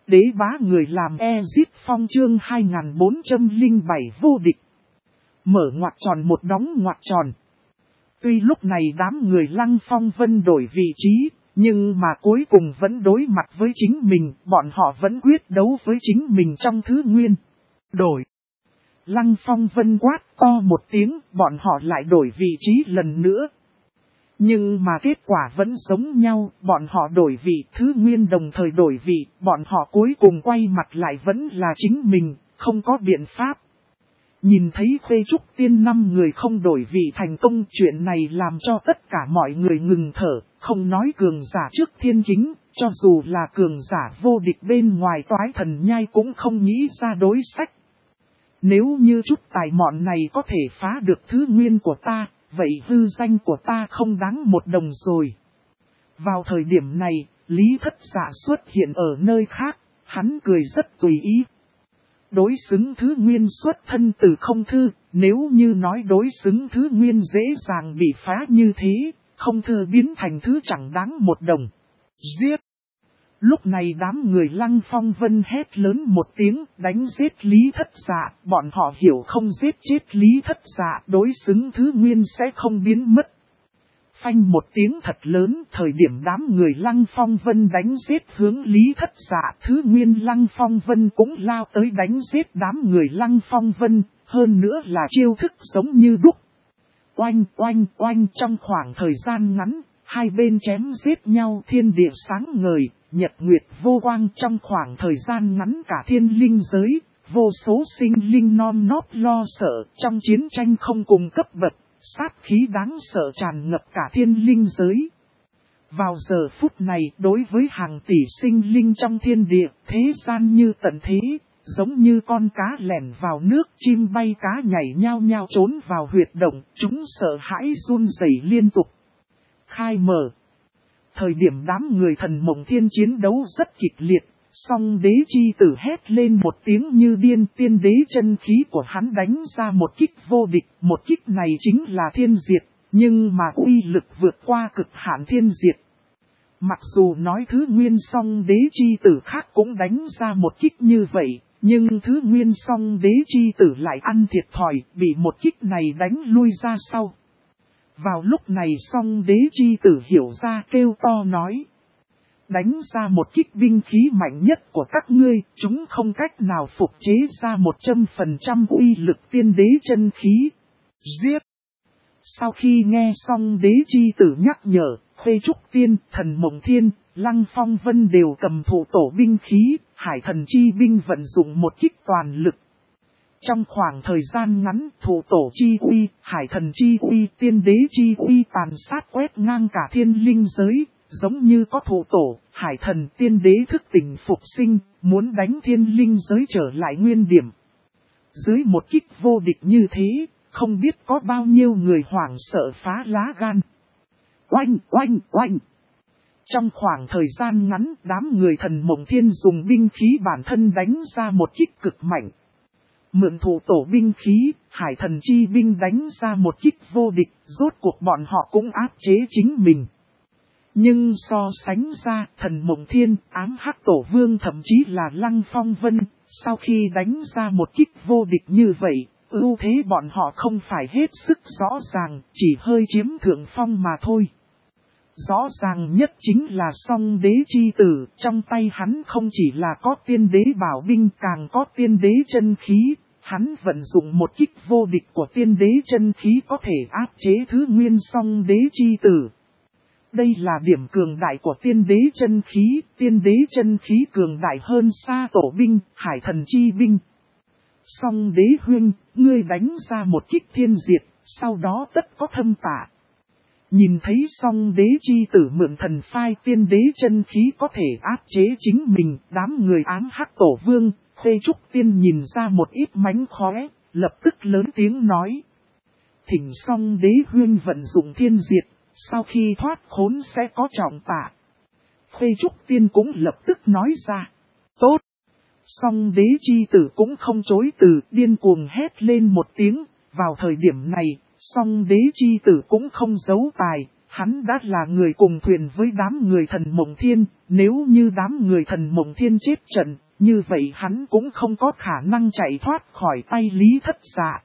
Đế bá người làm Exit Phong chương 2407 vô địch. Mở ngoặc tròn một đóng ngoặc tròn. Tuy lúc này đám người Lăng Phong Vân đổi vị trí, nhưng mà cuối cùng vẫn đối mặt với chính mình, bọn họ vẫn quyết đấu với chính mình trong thứ nguyên. Đổi. Lăng Phong Vân quát to một tiếng, bọn họ lại đổi vị trí lần nữa. Nhưng mà kết quả vẫn giống nhau, bọn họ đổi vị, thứ nguyên đồng thời đổi vị, bọn họ cuối cùng quay mặt lại vẫn là chính mình, không có biện pháp. Nhìn thấy Khuê Trúc Tiên 5 người không đổi vị thành công, chuyện này làm cho tất cả mọi người ngừng thở, không nói cường giả trước thiên kính, cho dù là cường giả vô địch bên ngoài Toái Thần Nhai cũng không nghĩ ra đối sách. Nếu như chút tài mọn này có thể phá được thứ nguyên của ta, vậy hư danh của ta không đáng một đồng rồi. Vào thời điểm này, Lý Thất Dạ xuất hiện ở nơi khác, hắn cười rất tùy ý. Đối xứng thứ nguyên xuất thân từ không thư, nếu như nói đối xứng thứ nguyên dễ dàng bị phá như thế, không thư biến thành thứ chẳng đáng một đồng. Giết! Lúc này đám người Lăng Phong Vân hét lớn một tiếng, đánh giết Lý Thất Dạ, bọn họ hiểu không giết chết Lý Thất Dạ, đối xứng thứ nguyên sẽ không biến mất. Phanh một tiếng thật lớn, thời điểm đám người Lăng Phong Vân đánh giết hướng Lý Thất Dạ, thứ nguyên Lăng Phong Vân cũng lao tới đánh giết đám người Lăng Phong Vân, hơn nữa là chiêu thức giống như đúc. Oanh oanh oanh, trong khoảng thời gian ngắn, hai bên chém giết nhau, thiên địa sáng ngời, nhật nguyệt vô quang. Trong khoảng thời gian ngắn cả thiên linh giới, vô số sinh linh non nót lo sợ, trong chiến tranh không cùng cấp bậc, sát khí đáng sợ tràn ngập cả thiên linh giới. Vào giờ phút này, đối với hàng tỷ sinh linh trong thiên địa, thế gian như tận thế, giống như con cá lẻn vào nước, chim bay cá nhảy nhao nhao trốn vào huyệt động, chúng sợ hãi run rẩy liên tục. Khai mở. Thời điểm đám người Thần Mộng Thiên chiến đấu rất kịch liệt, song đế chi tử hét lên một tiếng như điên, tiên đế chân khí của hắn đánh ra một kích vô địch, một kích này chính là thiên diệt, nhưng mà uy lực vượt qua cực hạn thiên diệt. Mặc dù nói thứ nguyên song đế chi tử khác cũng đánh ra một kích như vậy, nhưng thứ nguyên song đế chi tử lại ăn thiệt thòi, bị một kích này đánh lui ra sau. Vào lúc này song đế chi tử hiểu ra, kêu to nói: đánh ra một kích binh khí mạnh nhất của các ngươi, chúng không cách nào phục chế ra 100% uy lực tiên đế chân khí. Giết! Sau khi nghe xong đế chi tử nhắc nhở, Khuê Trúc Tiên, Thần Mộng Thiên, Lăng Phong Vân đều cầm thủ tổ binh khí, Hải Thần Chi binh vận dụng một kích toàn lực. Trong khoảng thời gian ngắn, thủ tổ chi uy, Hải Thần Chi uy, tiên đế chi uy tàn sát quét ngang cả thiên linh giới, giống như có thủ tổ, Hải Thần tiên đế thức tỉnh phục sinh, muốn đánh thiên linh giới trở lại nguyên điểm. Dưới một kích vô địch như thế, không biết có bao nhiêu người hoảng sợ phá lá gan. Oanh oanh oanh! Trong khoảng thời gian ngắn, đám người Thần Mộng Thiên dùng binh khí bản thân đánh ra một kích cực mạnh. Mượn thủ tổ binh khí, Hải Thần Chi binh đánh ra một kích vô địch, rốt cuộc bọn họ cũng áp chế chính mình. Nhưng so sánh ra, Thần Mộng Thiên, Ám Hắc Tổ Vương thậm chí là Lăng Phong Vân, sau khi đánh ra một kích vô địch như vậy, ưu thế bọn họ không phải hết sức rõ ràng, chỉ hơi chiếm thượng phong mà thôi. Rõ ràng nhất chính là song đế chi tử, trong tay hắn không chỉ là có tiên đế bảo binh càng có tiên đế chân khí, hắn vận dụng một kích vô địch của tiên đế chân khí có thể áp chế thứ nguyên song đế chi tử. Đây là điểm cường đại của tiên đế chân khí cường đại hơn xa tổ binh, Hải Thần Chi binh. Song đế huynh, ngươi đánh ra một kích thiên diệt, sau đó tất có thâm tạ. Nhìn thấy song đế chi tử mượn thần phai tiên đế chân khí có thể áp chế chính mình, đám người Ám Hắc Tổ Vương, Khuê Trúc Tiên nhìn ra một ít mánh khóe, lập tức lớn tiếng nói: thỉnh song đế huynh vận dụng thiên diệt, sau khi thoát khốn sẽ có trọng tạ. Khuê Trúc Tiên cũng lập tức nói ra: tốt. Song đế chi tử cũng không chối từ, điên cuồng hét lên một tiếng. Vào thời điểm này, song đế chi tử cũng không giấu tài, Hắn đã là người cùng thuyền với đám người thần mộng thiên, nếu như đám người thần mộng thiên chết trận, như vậy hắn cũng không có khả năng chạy thoát khỏi tay Lý Thất Dạ.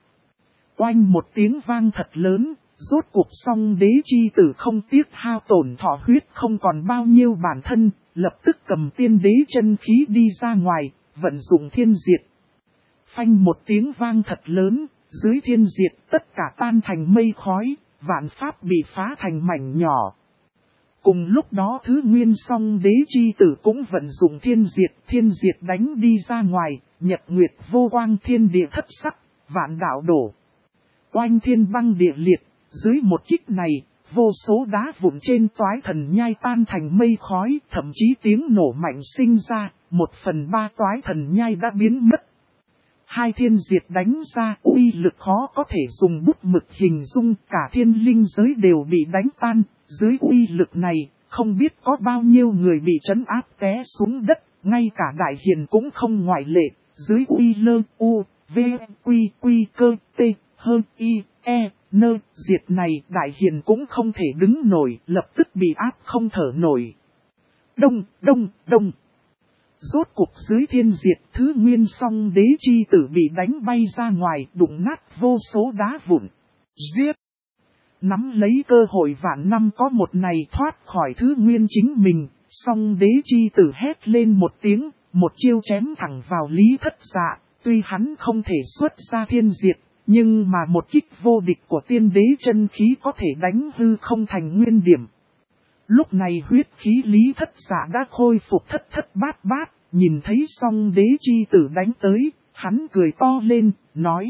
Oanh một tiếng vang thật lớn, rốt cuộc xong đế chi tử không tiếc hao tổn thọ huyết không còn bao nhiêu bản thân, lập tức cầm tiên đế chân khí đi ra ngoài, vận dụng thiên diệt. Phanh một tiếng vang thật lớn, dưới thiên diệt tất cả tan thành mây khói, vạn pháp bị phá thành mảnh nhỏ. Cùng lúc đó thứ nguyên song đế chi tử cũng vận dụng thiên diệt đánh đi ra ngoài, nhật nguyệt vô quang thiên địa thất sắc, vạn đạo đổ. Oanh thiên băng địa liệt, dưới một kích này, vô số đá vụn trên toái thần nhai tan thành mây khói, thậm chí tiếng nổ mạnh sinh ra, 1/3 toái thần nhai đã biến mất. Hai thiên diệt đánh ra uy lực khó có thể dùng bút mực hình dung, cả thiên linh giới đều bị đánh tan, dưới uy lực này, không biết có bao nhiêu người bị trấn áp té xuống đất, ngay cả đại hiền cũng không ngoại lệ, dưới uy lơ u, v, quy quy cơ, t, hơn y, e, nơ, diệt này đại hiền cũng không thể đứng nổi, lập tức bị áp không thở nổi. Đông, đông, đông. Rốt cuộc dưới thiên diệt thứ nguyên song đế chi tử bị đánh bay ra ngoài, đụng nát vô số đá vụn. Giết! Nắm lấy cơ hội vạn năm có một này thoát khỏi thứ nguyên chính mình, song đế chi tử hét lên một tiếng, một chiêu chém thẳng vào Lý Thất Dạ. Tuy hắn không thể xuất ra thiên diệt, nhưng mà một kích vô địch của tiên đế chân khí có thể đánh hư không thành nguyên điểm. Lúc này huyết khí Lý Thất Dạ đã khôi phục thất thất bát bát, nhìn thấy song đế chi tử đánh tới, hắn cười to lên, nói.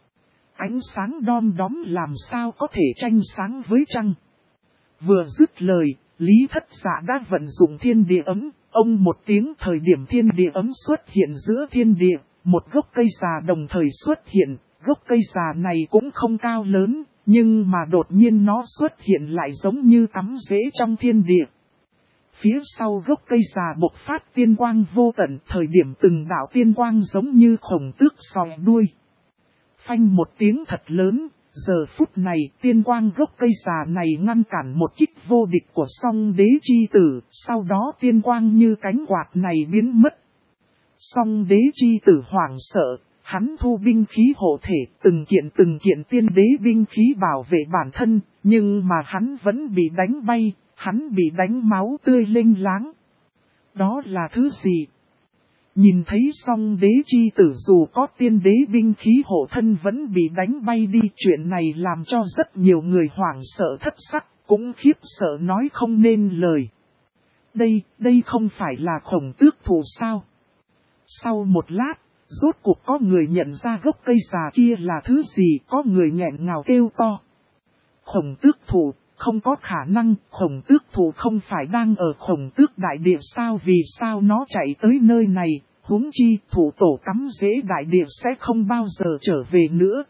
Ánh sáng đom đóm làm sao có thể tranh sáng với trăng. Vừa dứt lời, Lý Thất Dạ đã vận dụng thiên địa ấm, ông một tiếng thời điểm thiên địa ấm xuất hiện giữa thiên địa, một gốc cây già đồng thời xuất hiện, gốc cây già này cũng không cao lớn, nhưng mà đột nhiên nó xuất hiện lại giống như tắm rễ trong thiên địa. Phía sau gốc cây già bộc phát tiên quang vô tận, thời điểm từng đạo tiên quang giống như khổng tước sòi đuôi. Phanh một tiếng thật lớn, giờ phút này tiên quang gốc cây già này ngăn cản một kích vô địch của song đế chi tử, sau đó tiên quang như cánh quạt này biến mất. Song đế chi tử hoảng sợ, hắn thu binh khí hộ thể, từng kiện tiên đế binh khí bảo vệ bản thân, nhưng mà hắn vẫn bị đánh bay, hắn bị đánh máu tươi lênh láng. Đó là thứ gì? Nhìn thấy song đế chi tử dù có tiên đế binh khí hộ thân vẫn bị đánh bay đi, chuyện này làm cho rất nhiều người hoảng sợ thất sắc, cũng khiếp sợ nói không nên lời. Đây không phải là khổng tước thủ sao? Sau một lát, rốt cuộc có người nhận ra gốc cây già kia là thứ gì, có người nghẹn ngào kêu to. Khổng tước thủ, không có khả năng, khổng tước thủ không phải đang ở khổng tước đại địa sao, vì sao nó chạy tới nơi này, huống chi thủ tổ cắm rễ đại địa sẽ không bao giờ trở về nữa.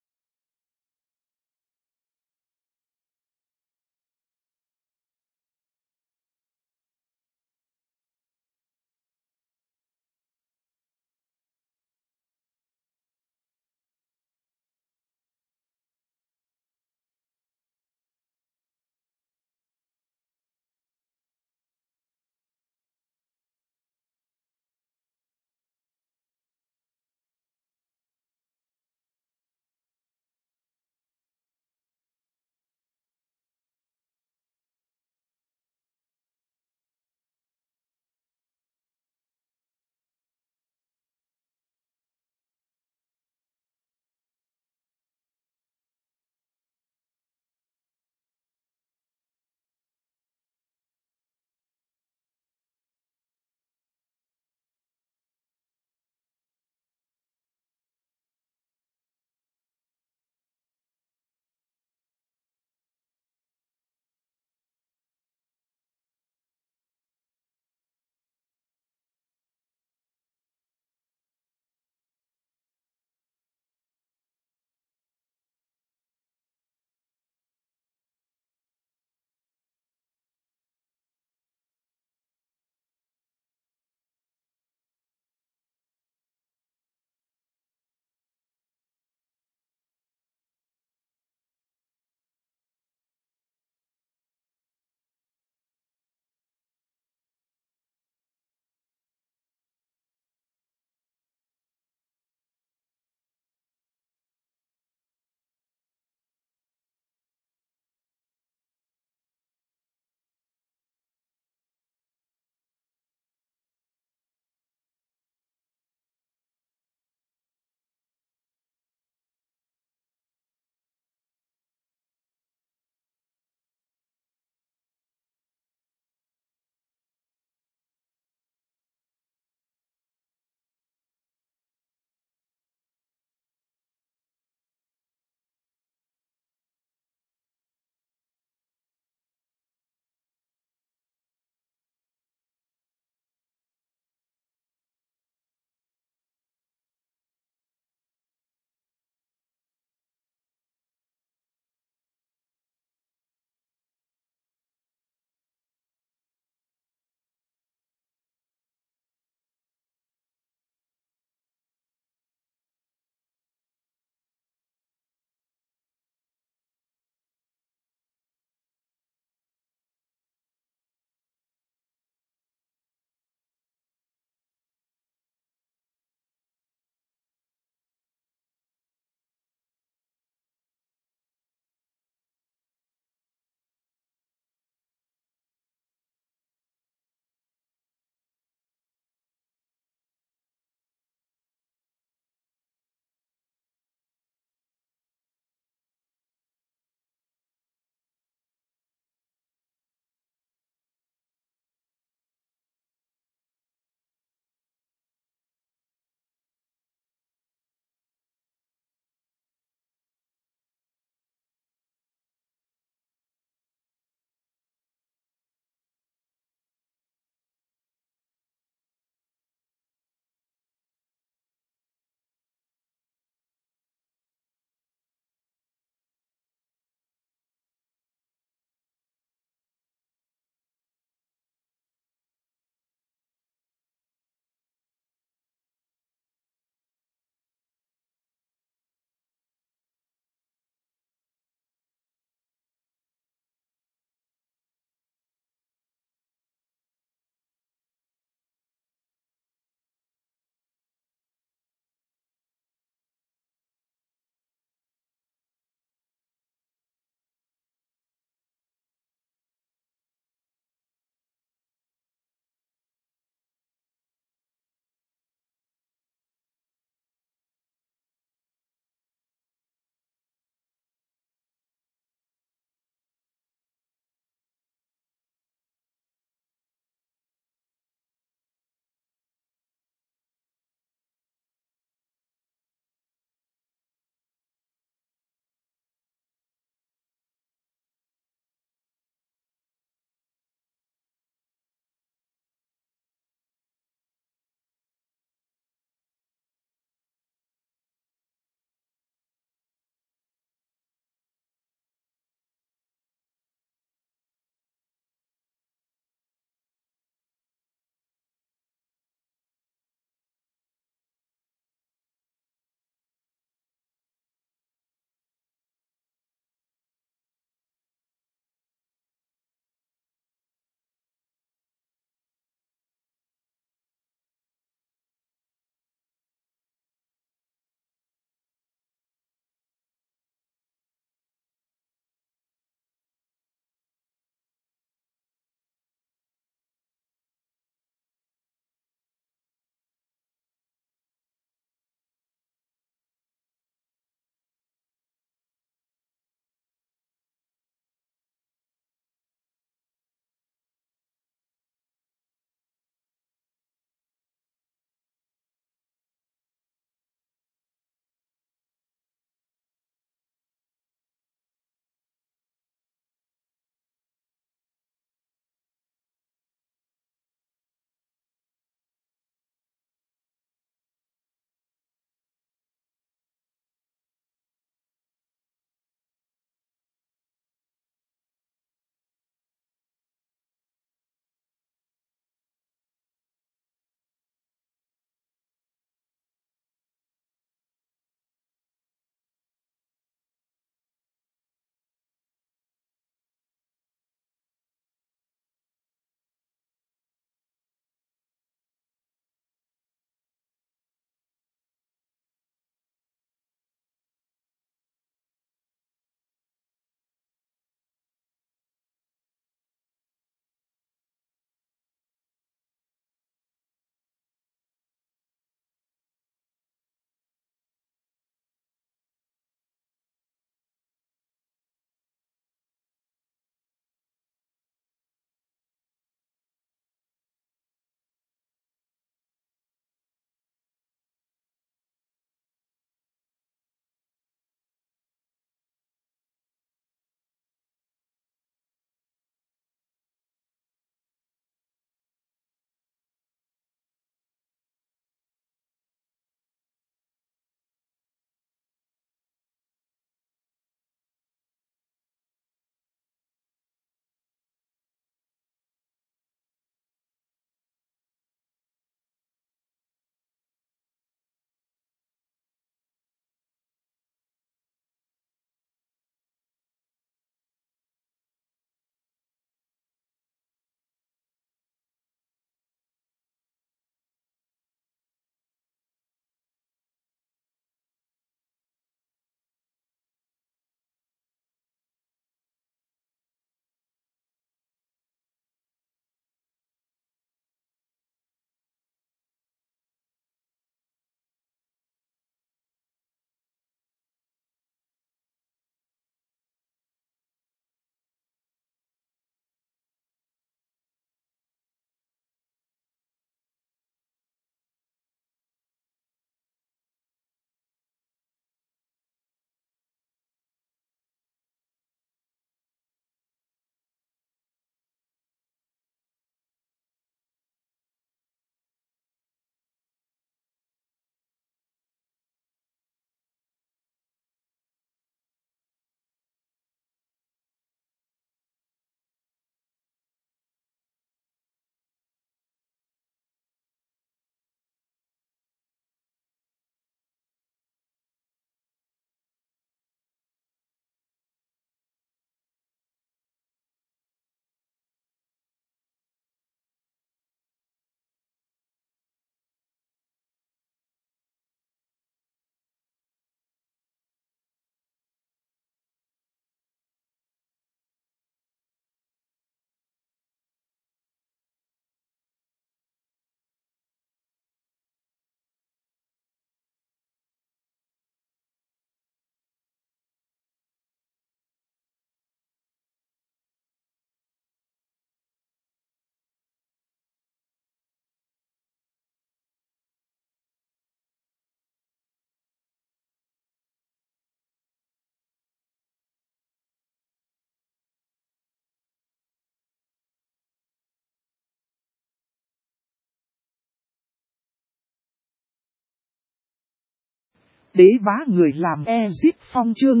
Đế bá người làm Exit Phong chương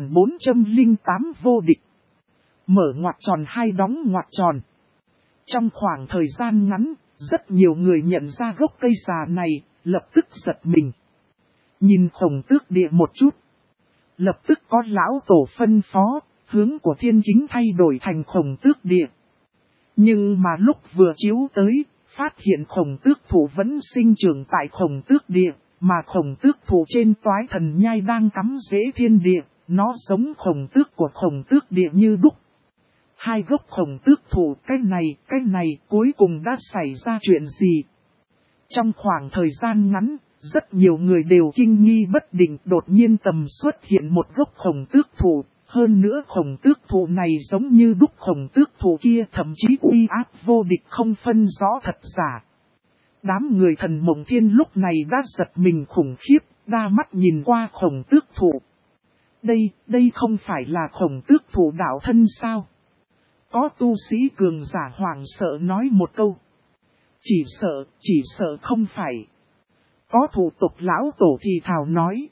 2408 vô địch. Mở ngoặc tròn hai đóng ngoặc tròn. Trong khoảng thời gian ngắn, rất nhiều người nhận ra gốc cây già này, lập tức giật mình. Nhìn Khổng Tước Địa một chút. Lập tức có lão tổ phân phó, hướng của thiên chính thay đổi thành Khổng Tước Địa. Nhưng mà lúc vừa chiếu tới, phát hiện Khổng Tước Thủ vẫn sinh trưởng tại Khổng Tước Địa, mà Khổng Tước Thủ trên Toái Thần Nhai đang cắm rễ thiên địa, nó giống Khổng Tước của Khổng Tước Địa như đúc. Hai gốc Khổng Tước Thủ cái này cuối cùng đã xảy ra chuyện gì? Trong khoảng thời gian ngắn, rất nhiều người đều kinh nghi bất định, đột nhiên tầm xuất hiện một gốc Khổng Tước Thủ. Hơn nữa Khổng Tước Thủ này giống như đúc Khổng Tước Thủ kia, thậm chí uy áp vô địch không phân rõ thật giả. Đám người Thần Mộng Thiên lúc này đã giật mình khủng khiếp, đa mắt nhìn qua Khổng Tước Thủ. Đây không phải là Khổng Tước Thủ đạo thân sao? Có tu sĩ cường giả hoảng sợ nói một câu. Chỉ sợ không phải. Có thủ tộc lão tổ thì thào nói.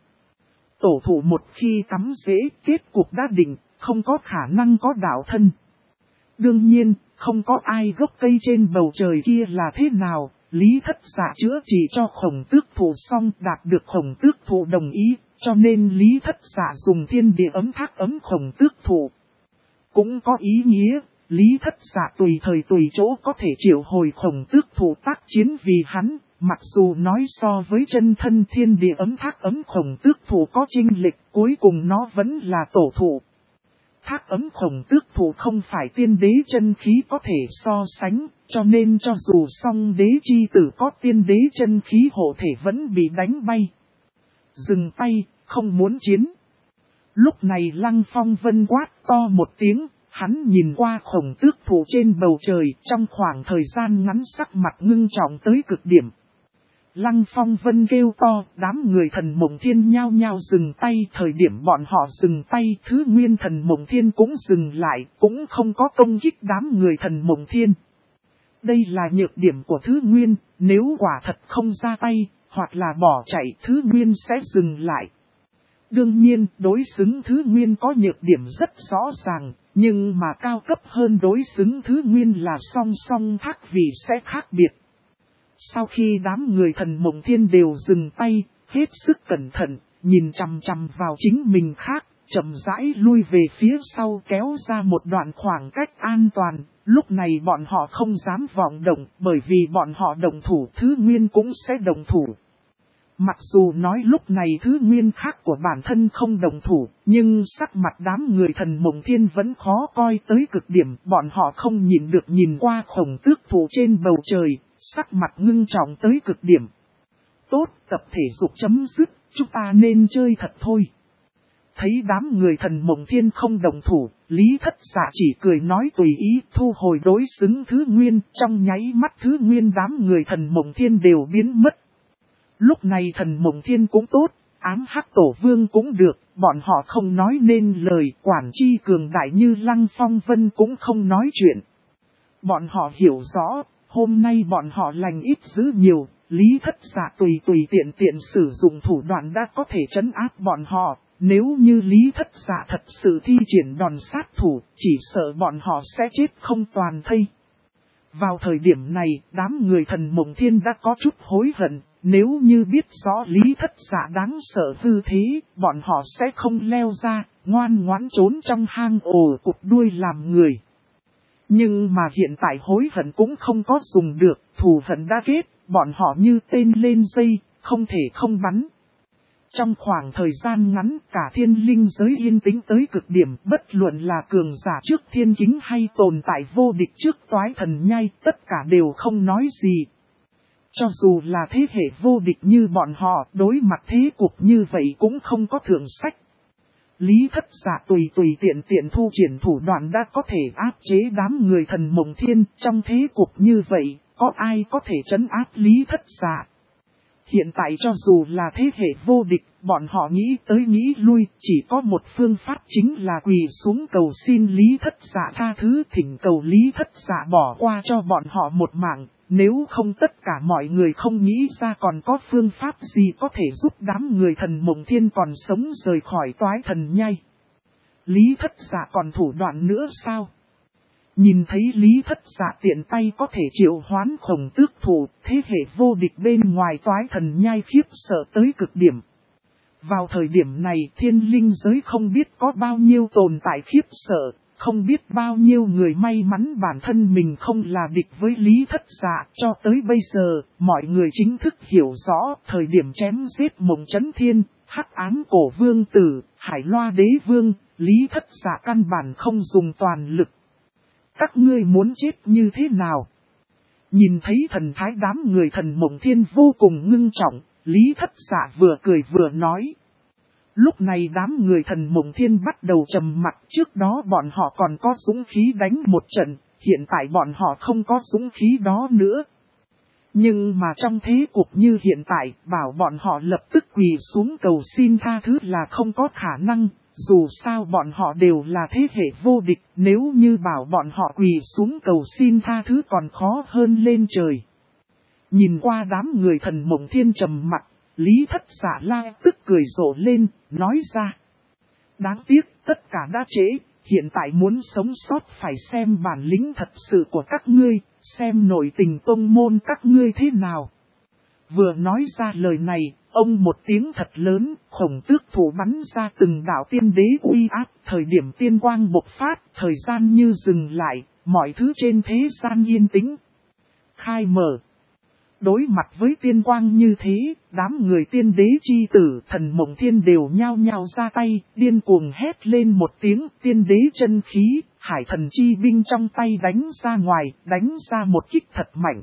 Tổ thủ một khi cắm rễ, kết cục đã định, không có khả năng có đạo thân. Đương nhiên, không có ai gốc cây trên bầu trời kia là thế nào. Lý Thất Dạ chữa trị cho Khổng Tước Thủ xong, đạt được Khổng Tước Thủ đồng ý, cho nên Lý Thất Dạ dùng thiên địa ấm thác ấm Khổng Tước Thủ. Cũng có ý nghĩa, Lý Thất Dạ tùy thời tùy chỗ có thể triệu hồi Khổng Tước Thủ tác chiến vì hắn, mặc dù nói so với chân thân thiên địa ấm thác ấm Khổng Tước Thủ có chênh lệch, cuối cùng nó vẫn là tổ thủ. Thác ấm Khổng Tước Thủ không phải tiên đế chân khí có thể so sánh, cho nên cho dù song đế chi tử có tiên đế chân khí hộ thể vẫn bị đánh bay. Dừng tay, không muốn chiến. Lúc này Lăng Phong Vân quát to một tiếng, hắn nhìn qua Khổng Tước Thủ trên bầu trời, trong khoảng thời gian ngắn sắc mặt ngưng trọng tới cực điểm. Lăng Phong Vân kêu to, đám người Thần Mộng Thiên nhao nhao dừng tay, thời điểm bọn họ dừng tay, Thứ Nguyên Thần Mộng Thiên cũng dừng lại, cũng không có công kích đám người Thần Mộng Thiên. Đây là nhược điểm của Thứ Nguyên, nếu quả thật không ra tay, hoặc là bỏ chạy, Thứ Nguyên sẽ dừng lại. Đương nhiên, đối xứng Thứ Nguyên có nhược điểm rất rõ ràng, nhưng mà cao cấp hơn đối xứng Thứ Nguyên là song song thác vì sẽ khác biệt. Sau khi đám người Thần Mộng Thiên đều dừng tay, hết sức cẩn thận, nhìn chằm chằm vào chính mình khác, chậm rãi lui về phía sau kéo ra một đoạn khoảng cách an toàn. Lúc này bọn họ không dám vọng động, bởi vì bọn họ động thủ Thứ Nguyên cũng sẽ động thủ. Mặc dù nói lúc này Thứ Nguyên khác của bản thân không động thủ, nhưng sắc mặt đám người Thần Mộng Thiên vẫn khó coi tới cực điểm. Bọn họ không nhìn được nhìn qua Khổng Tước Thủ trên bầu trời, sắc mặt ngưng trọng tới cực điểm. Tốt, tập thể dục chấm dứt, chúng ta nên chơi thật thôi. Thấy đám người Thần Mộng Thiên không động thủ, Lý Thất Dạ chỉ cười nói tùy ý thu hồi đối xứng Thứ Nguyên. Trong nháy mắt Thứ Nguyên đám người Thần Mộng Thiên đều biến mất. Lúc này Thần Mộng Thiên cũng tốt, Ám Hắc Tổ Vương cũng được, bọn họ không nói nên lời, quản chi cường đại như Lăng Phong Vân cũng không nói chuyện. Bọn họ hiểu rõ, hôm nay bọn họ lành ít dữ nhiều, Lý Thất Dạ tùy tiện sử dụng thủ đoạn đã có thể trấn áp bọn họ. Nếu như Lý Thất Dạ thật sự thi triển đòn sát thủ, chỉ sợ bọn họ sẽ chết không toàn thây. Vào thời điểm này, đám người Thần Mộng Thiên đã có chút hối hận, nếu như biết rõ Lý Thất Dạ đáng sợ hư thế, bọn họ sẽ không leo ra, ngoan ngoãn trốn trong hang ổ cụp đuôi làm người. Nhưng mà hiện tại hối hận cũng không có dùng được, thù hận đã kết, bọn họ như tên lên dây, không thể không bắn. Trong khoảng thời gian ngắn cả thiên linh giới yên tĩnh tới cực điểm, bất luận là cường giả trước thiên kính hay tồn tại vô địch trước Toái Thần Nhai, tất cả đều không nói gì. Cho dù là thế hệ vô địch như bọn họ, đối mặt thế cục như vậy cũng không có thượng sách. Lý Thất Dạ tùy tiện thu triển thủ đoạn đã có thể áp chế đám người Thần Mộng Thiên, trong thế cục như vậy, có ai có thể trấn áp Lý Thất Dạ? Hiện tại cho dù là thế hệ vô địch, bọn họ nghĩ tới nghĩ lui, chỉ có một phương pháp chính là quỳ xuống cầu xin Lý Thất Dạ tha thứ, thỉnh cầu Lý Thất Dạ bỏ qua cho bọn họ một mạng, nếu không tất cả mọi người không nghĩ ra còn có phương pháp gì có thể giúp đám người thần Mộng Thiên còn sống rời khỏi toái thần nhai. Lý Thất Dạ còn thủ đoạn nữa sao? Nhìn thấy Lý Thất Dạ tiện tay có thể triệu hoán Khổng Tước Thủ, thế hệ vô địch bên ngoài toái thần nhai khiếp sợ tới cực điểm. Vào thời điểm này thiên linh giới không biết có bao nhiêu tồn tại khiếp sợ, không biết bao nhiêu người may mắn bản thân mình không là địch với Lý Thất Dạ. Cho tới bây giờ, mọi người chính thức hiểu rõ thời điểm chém giết Mộng Chấn Thiên, Hắc Ám Cổ Vương Tử, Hải Loa Đế Vương, Lý Thất Dạ căn bản không dùng toàn lực. Các ngươi muốn chết như thế nào? Nhìn thấy thần thái đám người thần Mộng Thiên vô cùng ngưng trọng, Lý Thất Dạ vừa cười vừa nói. Lúc này đám người thần Mộng Thiên bắt đầu trầm mặc, trước đó bọn họ còn có dũng khí đánh một trận, hiện tại bọn họ không có dũng khí đó nữa. Nhưng mà trong thế cục như hiện tại, bảo bọn họ lập tức quỳ xuống cầu xin tha thứ là không có khả năng, dù sao bọn họ đều là thế hệ vô địch, nếu như bảo bọn họ quỳ xuống cầu xin tha thứ còn khó hơn lên trời. Nhìn qua đám người thần Mộng Thiên trầm mặc, Lý Thất Dạ la tức cười rộ lên, nói ra. Đáng tiếc, tất cả đã trễ, hiện tại muốn sống sót phải xem bản lĩnh thật sự của các ngươi, xem nội tình tông môn các ngươi thế nào. Vừa nói ra lời này, ông một tiếng thật lớn, Khổng Tước Thủ bắn ra từng đạo tiên đế uy áp, thời điểm tiên quang bộc phát, thời gian như dừng lại, mọi thứ trên thế gian yên tĩnh. Khai mở. Đối mặt với tiên quang như thế, đám người tiên đế chi tử thần Mộng Thiên đều nhao nhao ra tay, điên cuồng hét lên một tiếng, tiên đế chân khí, hải thần chi binh trong tay đánh ra ngoài, đánh ra một kích thật mạnh.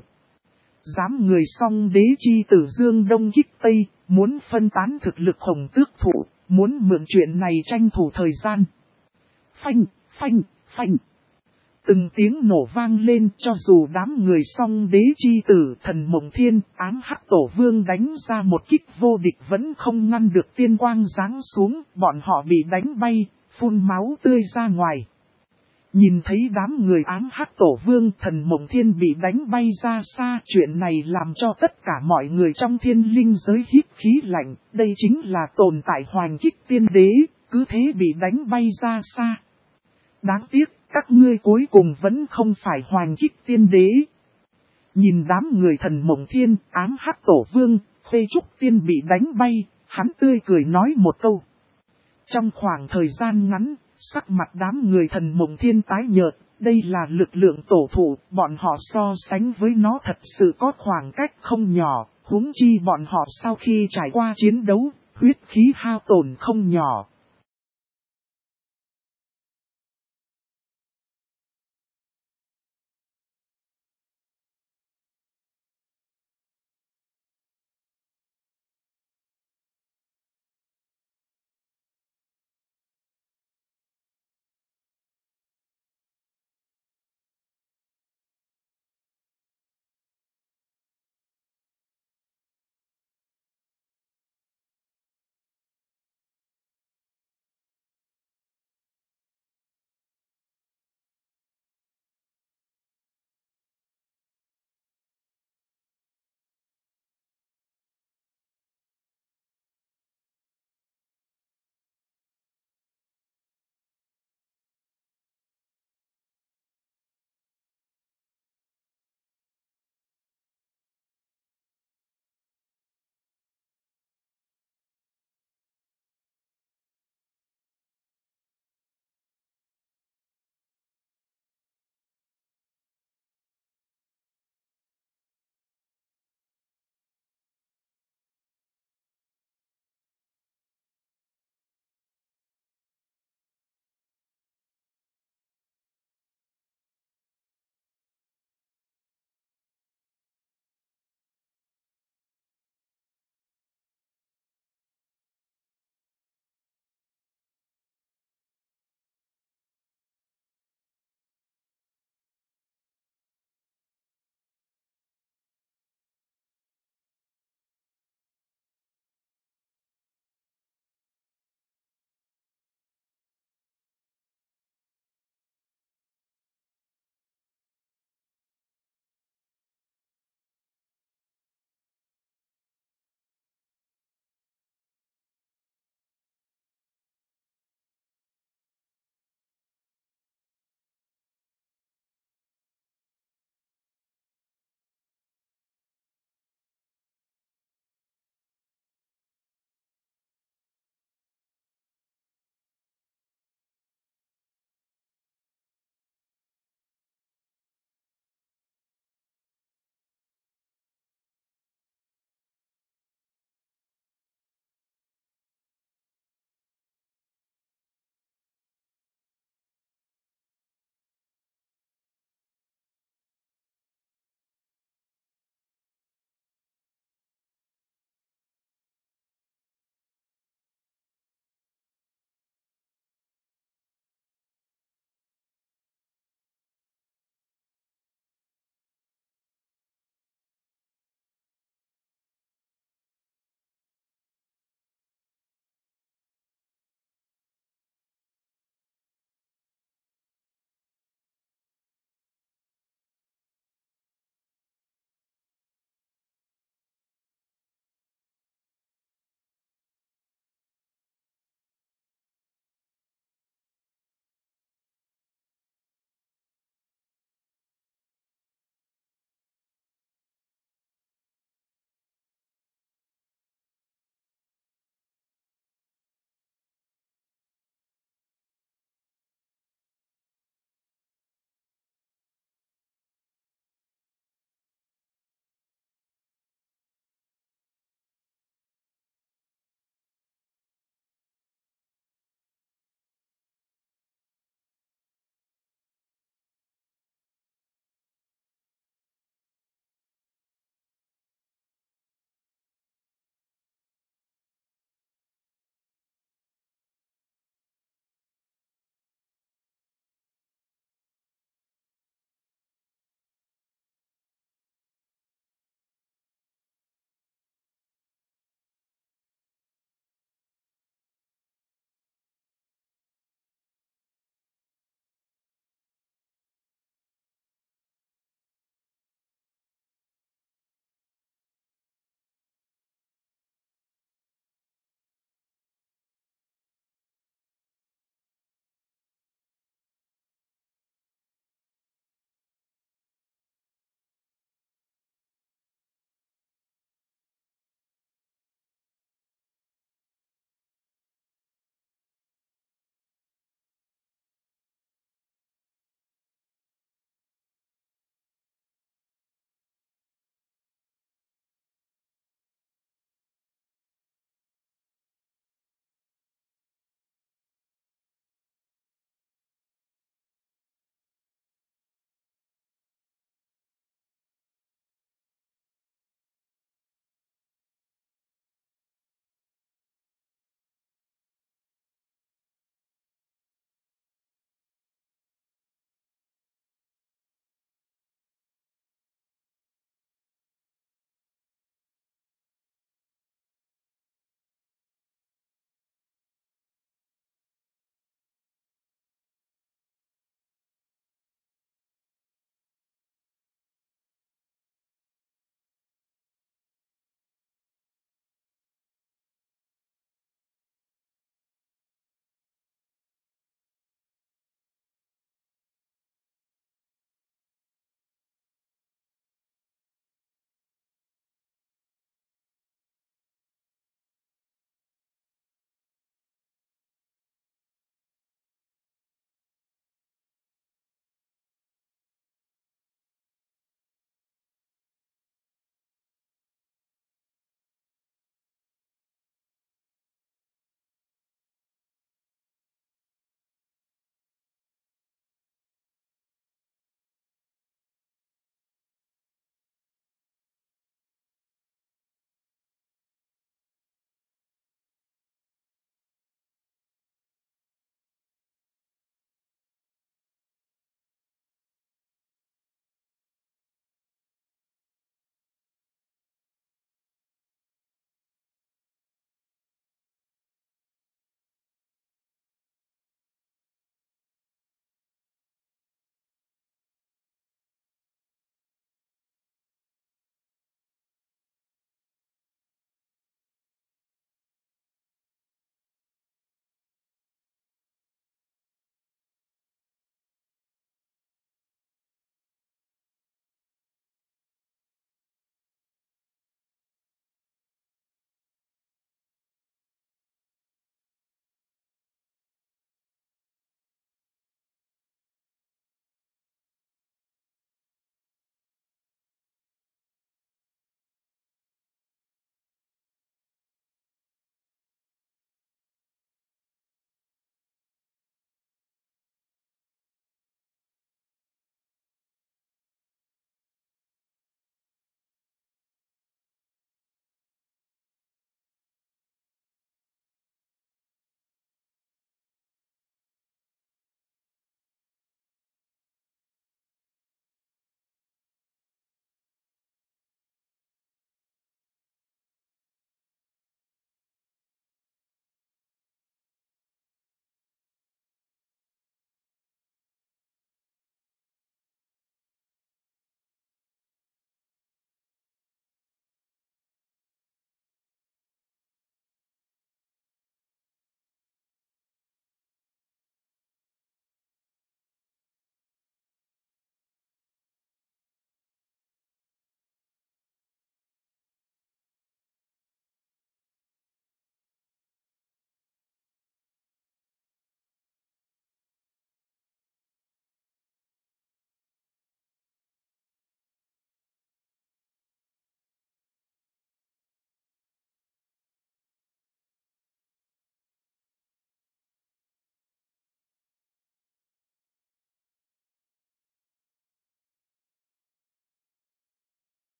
Dám người song đế chi tử Dương Đông kích Tây, muốn phân tán thực lực Khổng Tước Thủ, muốn mượn chuyện này tranh thủ thời gian. Phanh, phanh, phanh. Từng tiếng nổ vang lên, cho dù đám người song đế chi tử thần Mộng Thiên, Ám Hắc Tổ Vương đánh ra một kích vô địch vẫn không ngăn được tiên quang giáng xuống, bọn họ bị đánh bay, phun máu tươi ra ngoài. Nhìn thấy đám người Ám Hắc Tổ Vương thần Mộng Thiên bị đánh bay ra xa, chuyện này làm cho tất cả mọi người trong thiên linh giới hít khí lạnh, đây chính là tồn tại hoành kích tiên đế, cứ thế bị đánh bay ra xa. Đáng tiếc, các ngươi cuối cùng vẫn không phải hoành kích tiên đế. Nhìn đám người thần Mộng Thiên, Ám Hắc Tổ Vương, Phê Trúc Tiên bị đánh bay, hắn tươi cười nói một câu. Trong khoảng thời gian ngắn, sắc mặt đám người thần Mộng Thiên tái nhợt, đây là lực lượng tổ thủ, bọn họ so sánh với nó thật sự có khoảng cách không nhỏ, huống chi bọn họ sau khi trải qua chiến đấu, huyết khí hao tổn không nhỏ.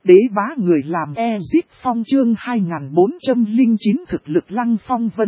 Đế bá người làm Exit Phong chương 2409 thực lực Lăng Phong Vân.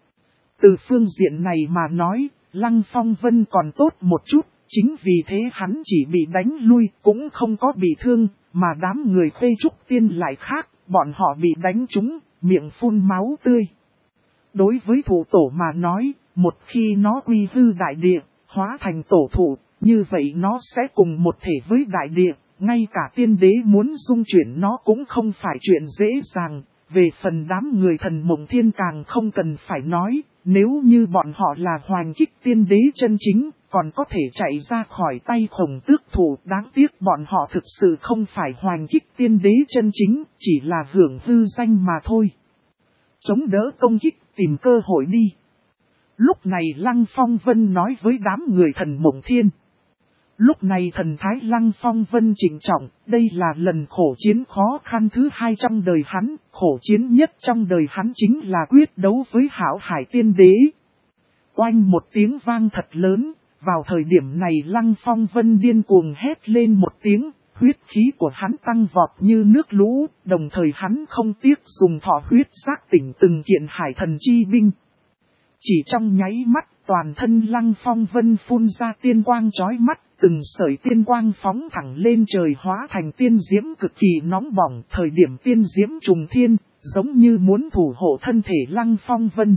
Từ phương diện này mà nói, Lăng Phong Vân còn tốt một chút, chính vì thế hắn chỉ bị đánh lui cũng không có bị thương, mà đám người Khê Trúc Tiên lại khác, bọn họ bị đánh trúng, miệng phun máu tươi. Đối với thủ tổ mà nói, một khi nó quy hư đại địa, hóa thành tổ thụ, như vậy nó sẽ cùng một thể với đại địa, ngay cả tiên đế muốn dung chuyển nó cũng không phải chuyện dễ dàng. Về phần đám người Thần Mộng Thiên càng không cần phải nói, nếu như bọn họ là Hoành Kích tiên đế chân chính, còn có thể chạy ra khỏi tay Khổng Tước thủ. Đáng tiếc bọn họ thực sự không phải Hoành Kích tiên đế chân chính, chỉ là hưởng hư danh mà thôi. Chống đỡ công kích, tìm cơ hội đi. Lúc này Lăng Phong Vân nói với đám người Thần Mộng Thiên. Lúc này thần thái Lăng Phong Vân trịnh trọng, đây là lần khổ chiến khó khăn thứ 2 trong đời hắn, khổ chiến nhất trong đời hắn chính là quyết đấu với Hảo Hải tiên đế. Oanh một tiếng vang thật lớn, vào thời điểm này Lăng Phong Vân điên cuồng hét lên một tiếng, huyết khí của hắn tăng vọt như nước lũ, đồng thời hắn không tiếc dùng thọ huyết giác tỉnh từng kiện hải thần chi binh. Chỉ trong nháy mắt, toàn thân Lăng Phong Vân phun ra tiên quang chói mắt, từng sợi tiên quang phóng thẳng lên trời hóa thành tiên diễm cực kỳ nóng bỏng. Thời điểm tiên diễm trùng thiên, giống như muốn thủ hộ thân thể Lăng Phong Vân.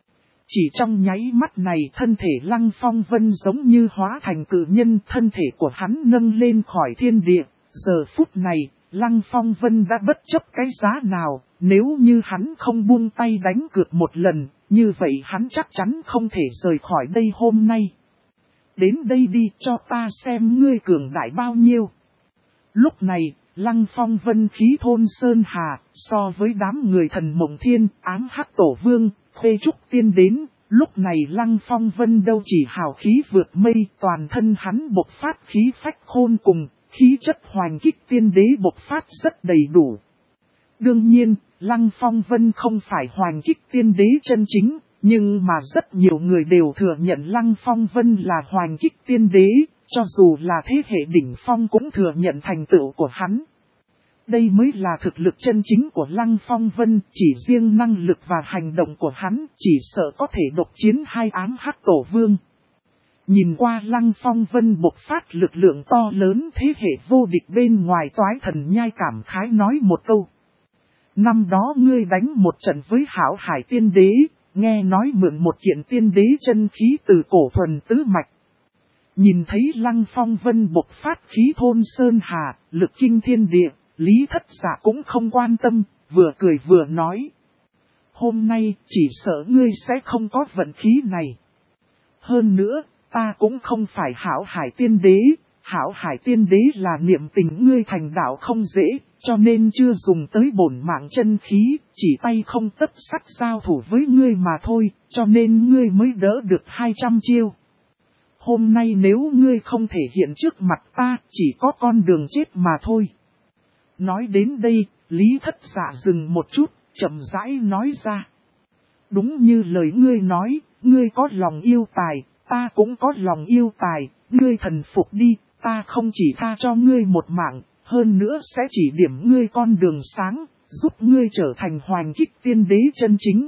Chỉ trong nháy mắt này thân thể Lăng Phong Vân giống như hóa thành cự nhân, thân thể của hắn nâng lên khỏi thiên địa. Giờ phút này, Lăng Phong Vân đã bất chấp cái giá nào, nếu như hắn không buông tay đánh cược một lần, như vậy hắn chắc chắn không thể rời khỏi đây hôm nay. Đến đây đi cho ta xem ngươi cường đại bao nhiêu. Lúc này, Lăng Phong Vân khí thôn sơn hà, so với đám người Thần Mộng Thiên, Ám Hắc Tổ Vương, Khê Trúc Tiên đến, lúc này Lăng Phong Vân đâu chỉ hào khí vượt mây, toàn thân hắn bộc phát khí phách khôn cùng, khí chất Hoành Kích tiên đế bộc phát rất đầy đủ. Đương nhiên, Lăng Phong Vân không phải Hoành Kích tiên đế chân chính, nhưng mà rất nhiều người đều thừa nhận Lăng Phong Vân là Hoành Kích tiên đế, cho dù là thế hệ đỉnh phong cũng thừa nhận thành tựu của hắn. Đây mới là thực lực chân chính của Lăng Phong Vân, chỉ riêng năng lực và hành động của hắn, chỉ sợ có thể độc chiến 2 Ám Hắc Tổ Vương. Nhìn qua Lăng Phong Vân bộc phát lực lượng to lớn, thế hệ vô địch bên ngoài Toái Thần Nhai cảm khái nói một câu. Năm đó ngươi đánh một trận với Hảo Hải tiên đế, nghe nói mượn một kiện tiên đế chân khí từ cổ thuần tứ mạch. Nhìn thấy Lăng Phong Vân bộc phát khí thôn sơn hà, lực kinh thiên địa, Lý Thất Dạ cũng không quan tâm, vừa cười vừa nói. Hôm nay chỉ sợ ngươi sẽ không có vận khí này. Hơn nữa, ta cũng không phải Hảo Hải tiên đế, Hảo Hải tiên đế là niệm tình ngươi thành đạo không dễ, cho nên chưa dùng tới bổn mạng chân khí, chỉ tay không tất sắt giao thủ với ngươi mà thôi, cho nên ngươi mới đỡ được 200 chiêu. Hôm nay nếu ngươi không thể hiện trước mặt ta, chỉ có con đường chết mà thôi. Nói đến đây, Lý Thất Dạ dừng một chút, chậm rãi nói ra. Đúng như lời ngươi nói, ngươi có lòng yêu tài, ta cũng có lòng yêu tài, ngươi thần phục đi, ta không chỉ tha cho ngươi một mạng, hơn nữa sẽ chỉ điểm ngươi con đường sáng, giúp ngươi trở thành Hoành Kích tiên đế chân chính.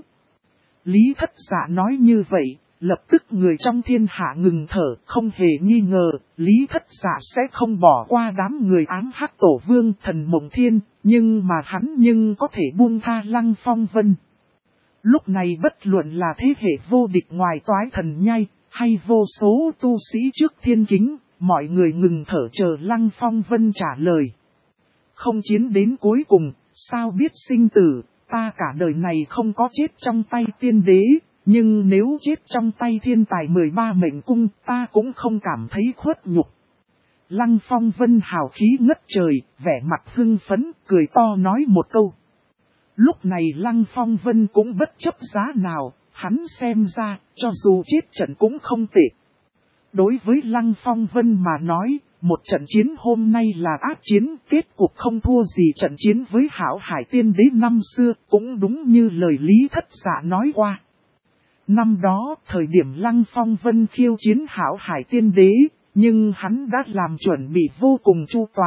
Lý Thất Dạ nói như vậy, lập tức người trong thiên hạ ngừng thở, không hề nghi ngờ, Lý Thất Dạ sẽ không bỏ qua đám người Ám Hắc Tổ Vương Thần Mộng Thiên, nhưng mà hắn có thể buông tha Lăng Phong Vân. Lúc này bất luận là thế hệ vô địch ngoài Toái Thần Nhai, hay vô số tu sĩ trước thiên kính, mọi người ngừng thở chờ Lăng Phong Vân trả lời. Không chiến đến cuối cùng, sao biết sinh tử, ta cả đời này không có chết trong tay tiên đế, nhưng nếu chết trong tay thiên tài 13 mệnh cung, ta cũng không cảm thấy khuất nhục. Lăng Phong Vân hào khí ngất trời, vẻ mặt hưng phấn, cười to nói một câu. Lúc này Lăng Phong Vân cũng bất chấp giá nào, hắn xem ra, cho dù chết trận cũng không tệ. Đối với Lăng Phong Vân mà nói, một trận chiến hôm nay là ác chiến, kết cục không thua gì trận chiến với Hảo Hải tiên đế năm xưa, cũng đúng như lời Lý Thất Dạ nói qua. Năm đó, thời điểm Lăng Phong Vân khiêu chiến Hảo Hải tiên đế, nhưng hắn đã làm chuẩn bị vô cùng chu toàn,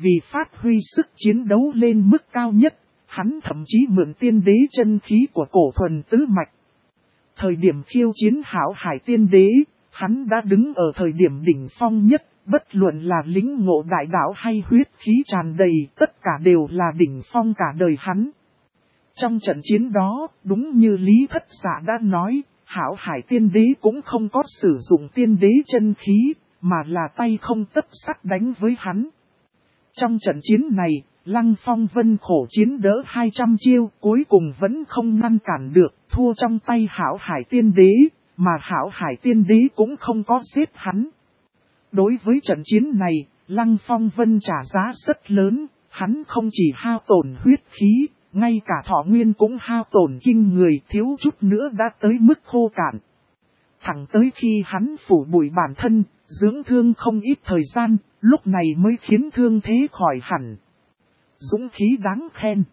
vì phát huy sức chiến đấu lên mức cao nhất, hắn thậm chí mượn tiên đế chân khí của cổ thuần tứ mạch. Thời điểm khiêu chiến hảo hải tiên đế, hắn đã đứng ở thời điểm đỉnh phong nhất, bất luận là lĩnh ngộ đại đạo hay huyết khí tràn đầy, tất cả đều là đỉnh phong cả đời hắn. Trong trận chiến đó, đúng như Lý Thất Dạ đã nói, hảo hải tiên đế cũng không có sử dụng tiên đế chân khí, mà là tay không tấc sắt đánh với hắn. Trong trận chiến này, Lăng Phong Vân khổ chiến đỡ 200 chiêu, cuối cùng vẫn không ngăn cản được, thua trong tay hảo hải tiên đế, mà hảo hải tiên đế cũng không có giết hắn. Đối với trận chiến này, Lăng Phong Vân trả giá rất lớn, hắn không chỉ hao tổn huyết khí, ngay cả thọ nguyên cũng hao tổn kinh người, thiếu chút nữa đã tới mức khô cạn. Thẳng tới khi hắn phủ bụi bản thân, dưỡng thương không ít thời gian, lúc này mới khiến thương thế khỏi hẳn. Dũng khí đáng khen.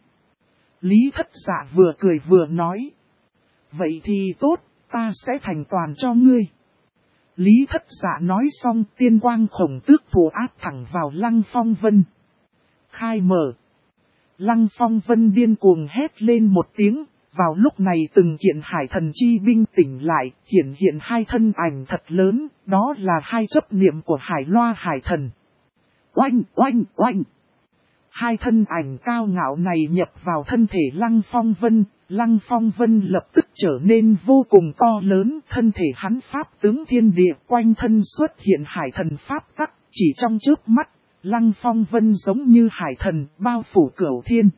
Lý Thất Dạ vừa cười vừa nói. Vậy thì tốt, ta sẽ thành toàn cho ngươi. Lý Thất Dạ nói xong, tiên quang khổng tước thù áp thẳng vào Lăng Phong Vân. Khai mở. Lăng Phong Vân điên cuồng hét lên một tiếng. Vào lúc này từng kiện hải thần chi binh tỉnh lại, hiện hiện hai thân ảnh thật lớn, đó là hai chấp niệm của hải loa hải thần. Oanh, oanh, oanh! Hai thân ảnh cao ngạo này nhập vào thân thể Lăng Phong Vân, Lăng Phong Vân lập tức trở nên vô cùng to lớn, thân thể hắn pháp tướng thiên địa, quanh thân xuất hiện hải thần pháp tắc, chỉ trong chớp mắt, Lăng Phong Vân giống như hải thần, bao phủ cửu thiên.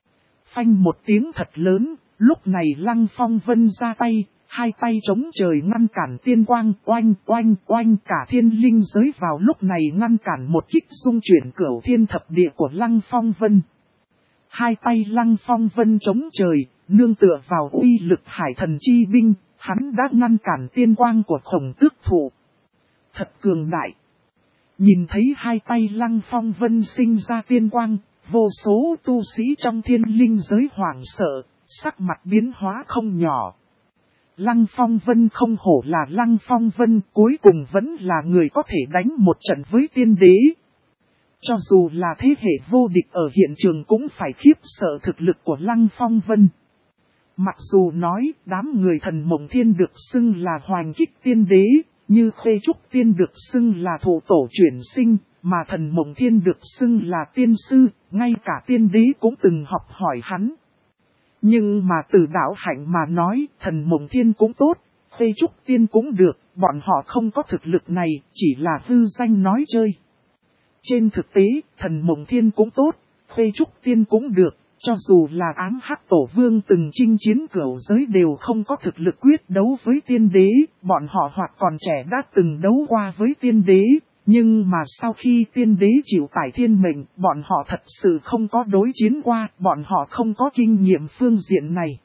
Phanh một tiếng thật lớn, lúc này Lăng Phong Vân ra tay, hai tay chống trời ngăn cản tiên quang, oanh oanh oanh, cả thiên linh giới vào lúc này ngăn cản một kích xung chuyển cửu thiên thập địa của Lăng Phong Vân. Hai tay Lăng Phong Vân chống trời, nương tựa vào uy lực hải thần chi binh, hắn đã ngăn cản tiên quang của khổng tước thụ. Thật cường đại. Nhìn thấy hai tay Lăng Phong Vân sinh ra tiên quang, vô số tu sĩ trong thiên linh giới hoảng sợ, sắc mặt biến hóa không nhỏ. Lăng Phong Vân không hổ là Lăng Phong Vân, cuối cùng vẫn là người có thể đánh một trận với tiên đế. Cho dù là thế hệ vô địch ở hiện trường cũng phải khiếp sợ thực lực của Lăng Phong Vân. Mặc dù nói đám người thần mộng thiên được xưng là hoành kích tiên đế, như Khê Trúc Tiên được xưng là thủ tổ chuyển sinh, mà thần mộng thiên được xưng là tiên sư, ngay cả tiên đế cũng từng học hỏi hắn. Nhưng mà từ đạo hạnh mà nói, thần mộng thiên cũng tốt, Khê Trúc Tiên cũng được, bọn họ không có thực lực này, chỉ là hư danh nói chơi. Trên thực tế, thần mộng thiên cũng tốt, Khê Trúc Tiên cũng được, cho dù là ám hắc tổ vương từng chinh chiến cửu giới đều không có thực lực quyết đấu với tiên đế, bọn họ hoặc còn trẻ đã từng đấu qua với tiên đế. Nhưng mà sau khi tiên đế chịu tải thiên mệnh, bọn họ thật sự không có đối chiến qua, bọn họ không có kinh nghiệm phương diện này.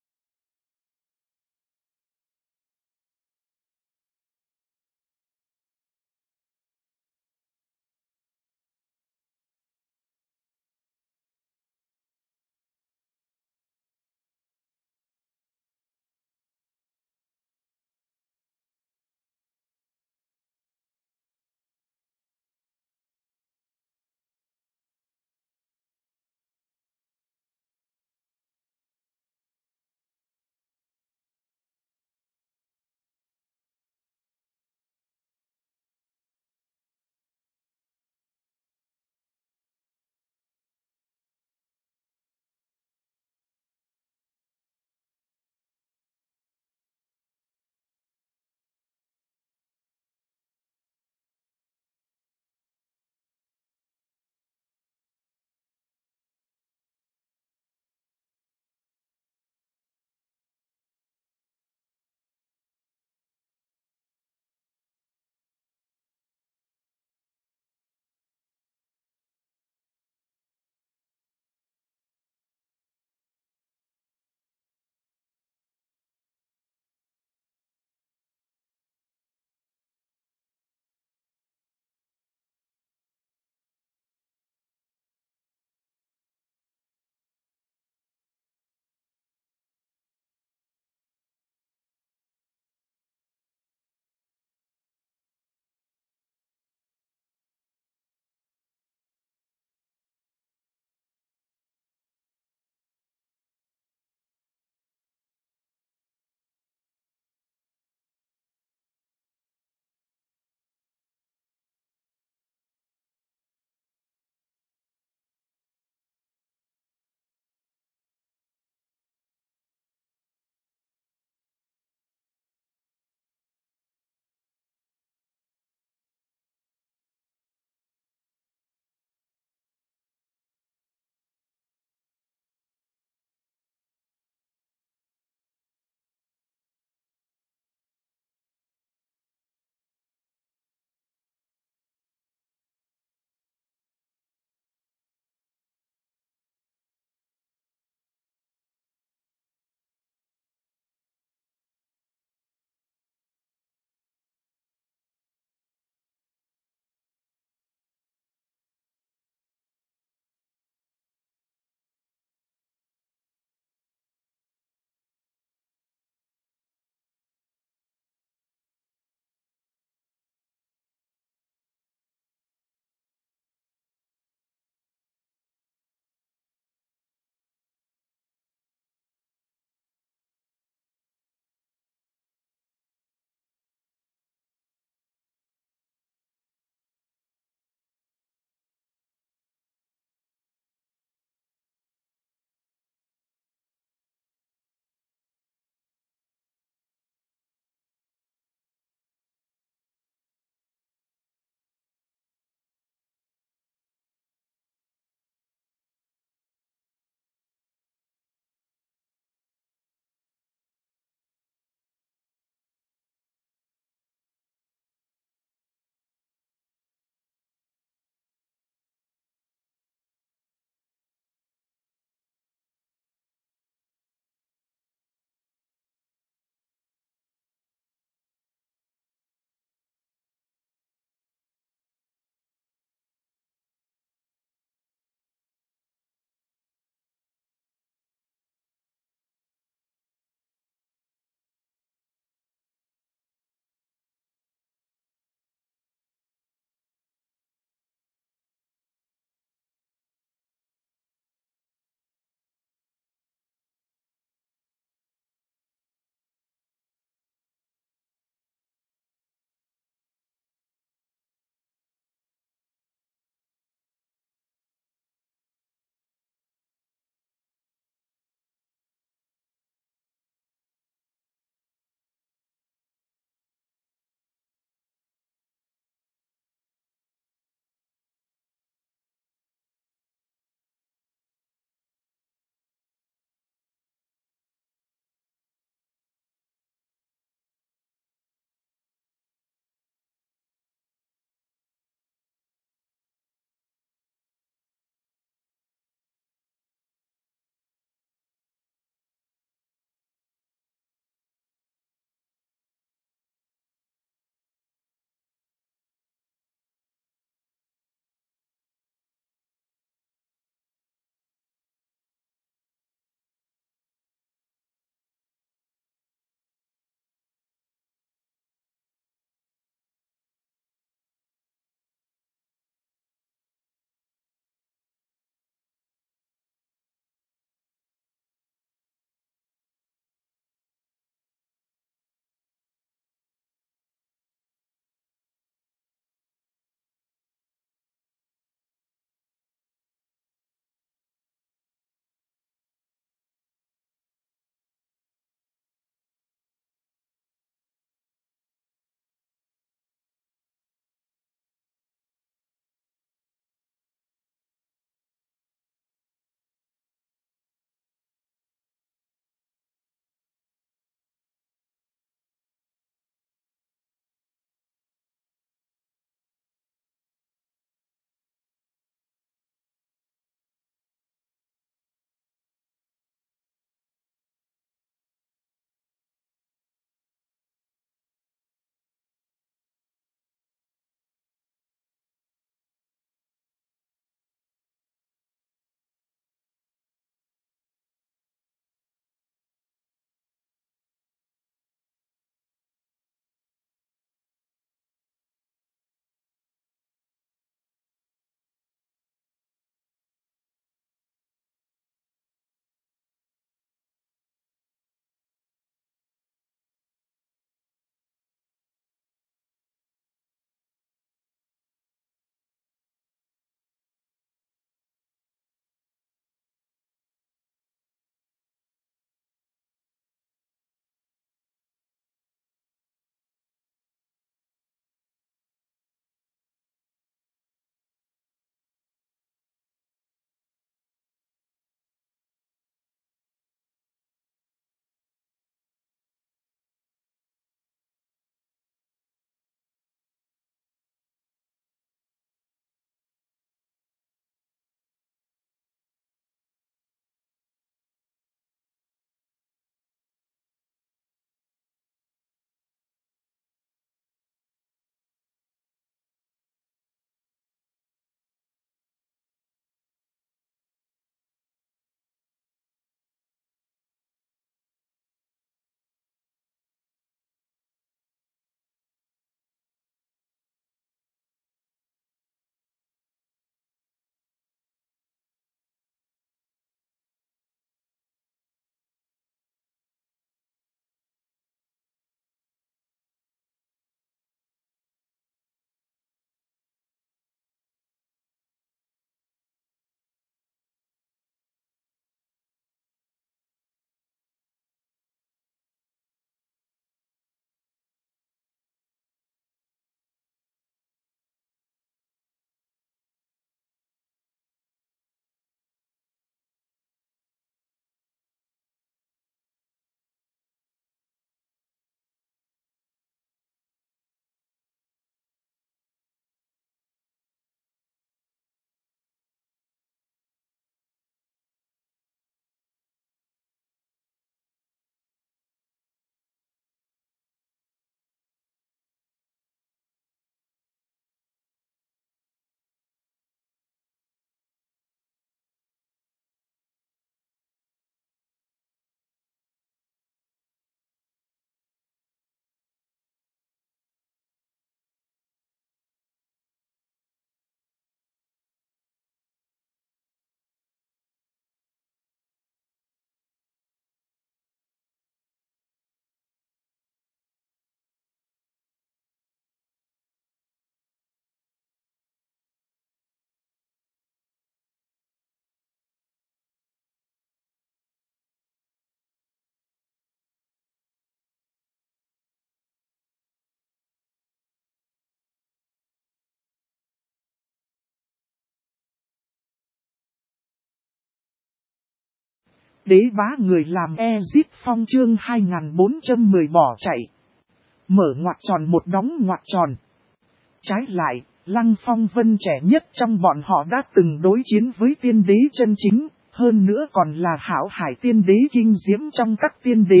Đế bá người làm Ezit Phong chương 2410 bỏ chạy. Mở ngoặc tròn một đóng ngoặc tròn. Trái lại, Lăng Phong Vân trẻ nhất trong bọn họ đã từng đối chiến với tiên đế chân chính, hơn nữa còn là hảo hải tiên đế kinh diễm trong các tiên đế.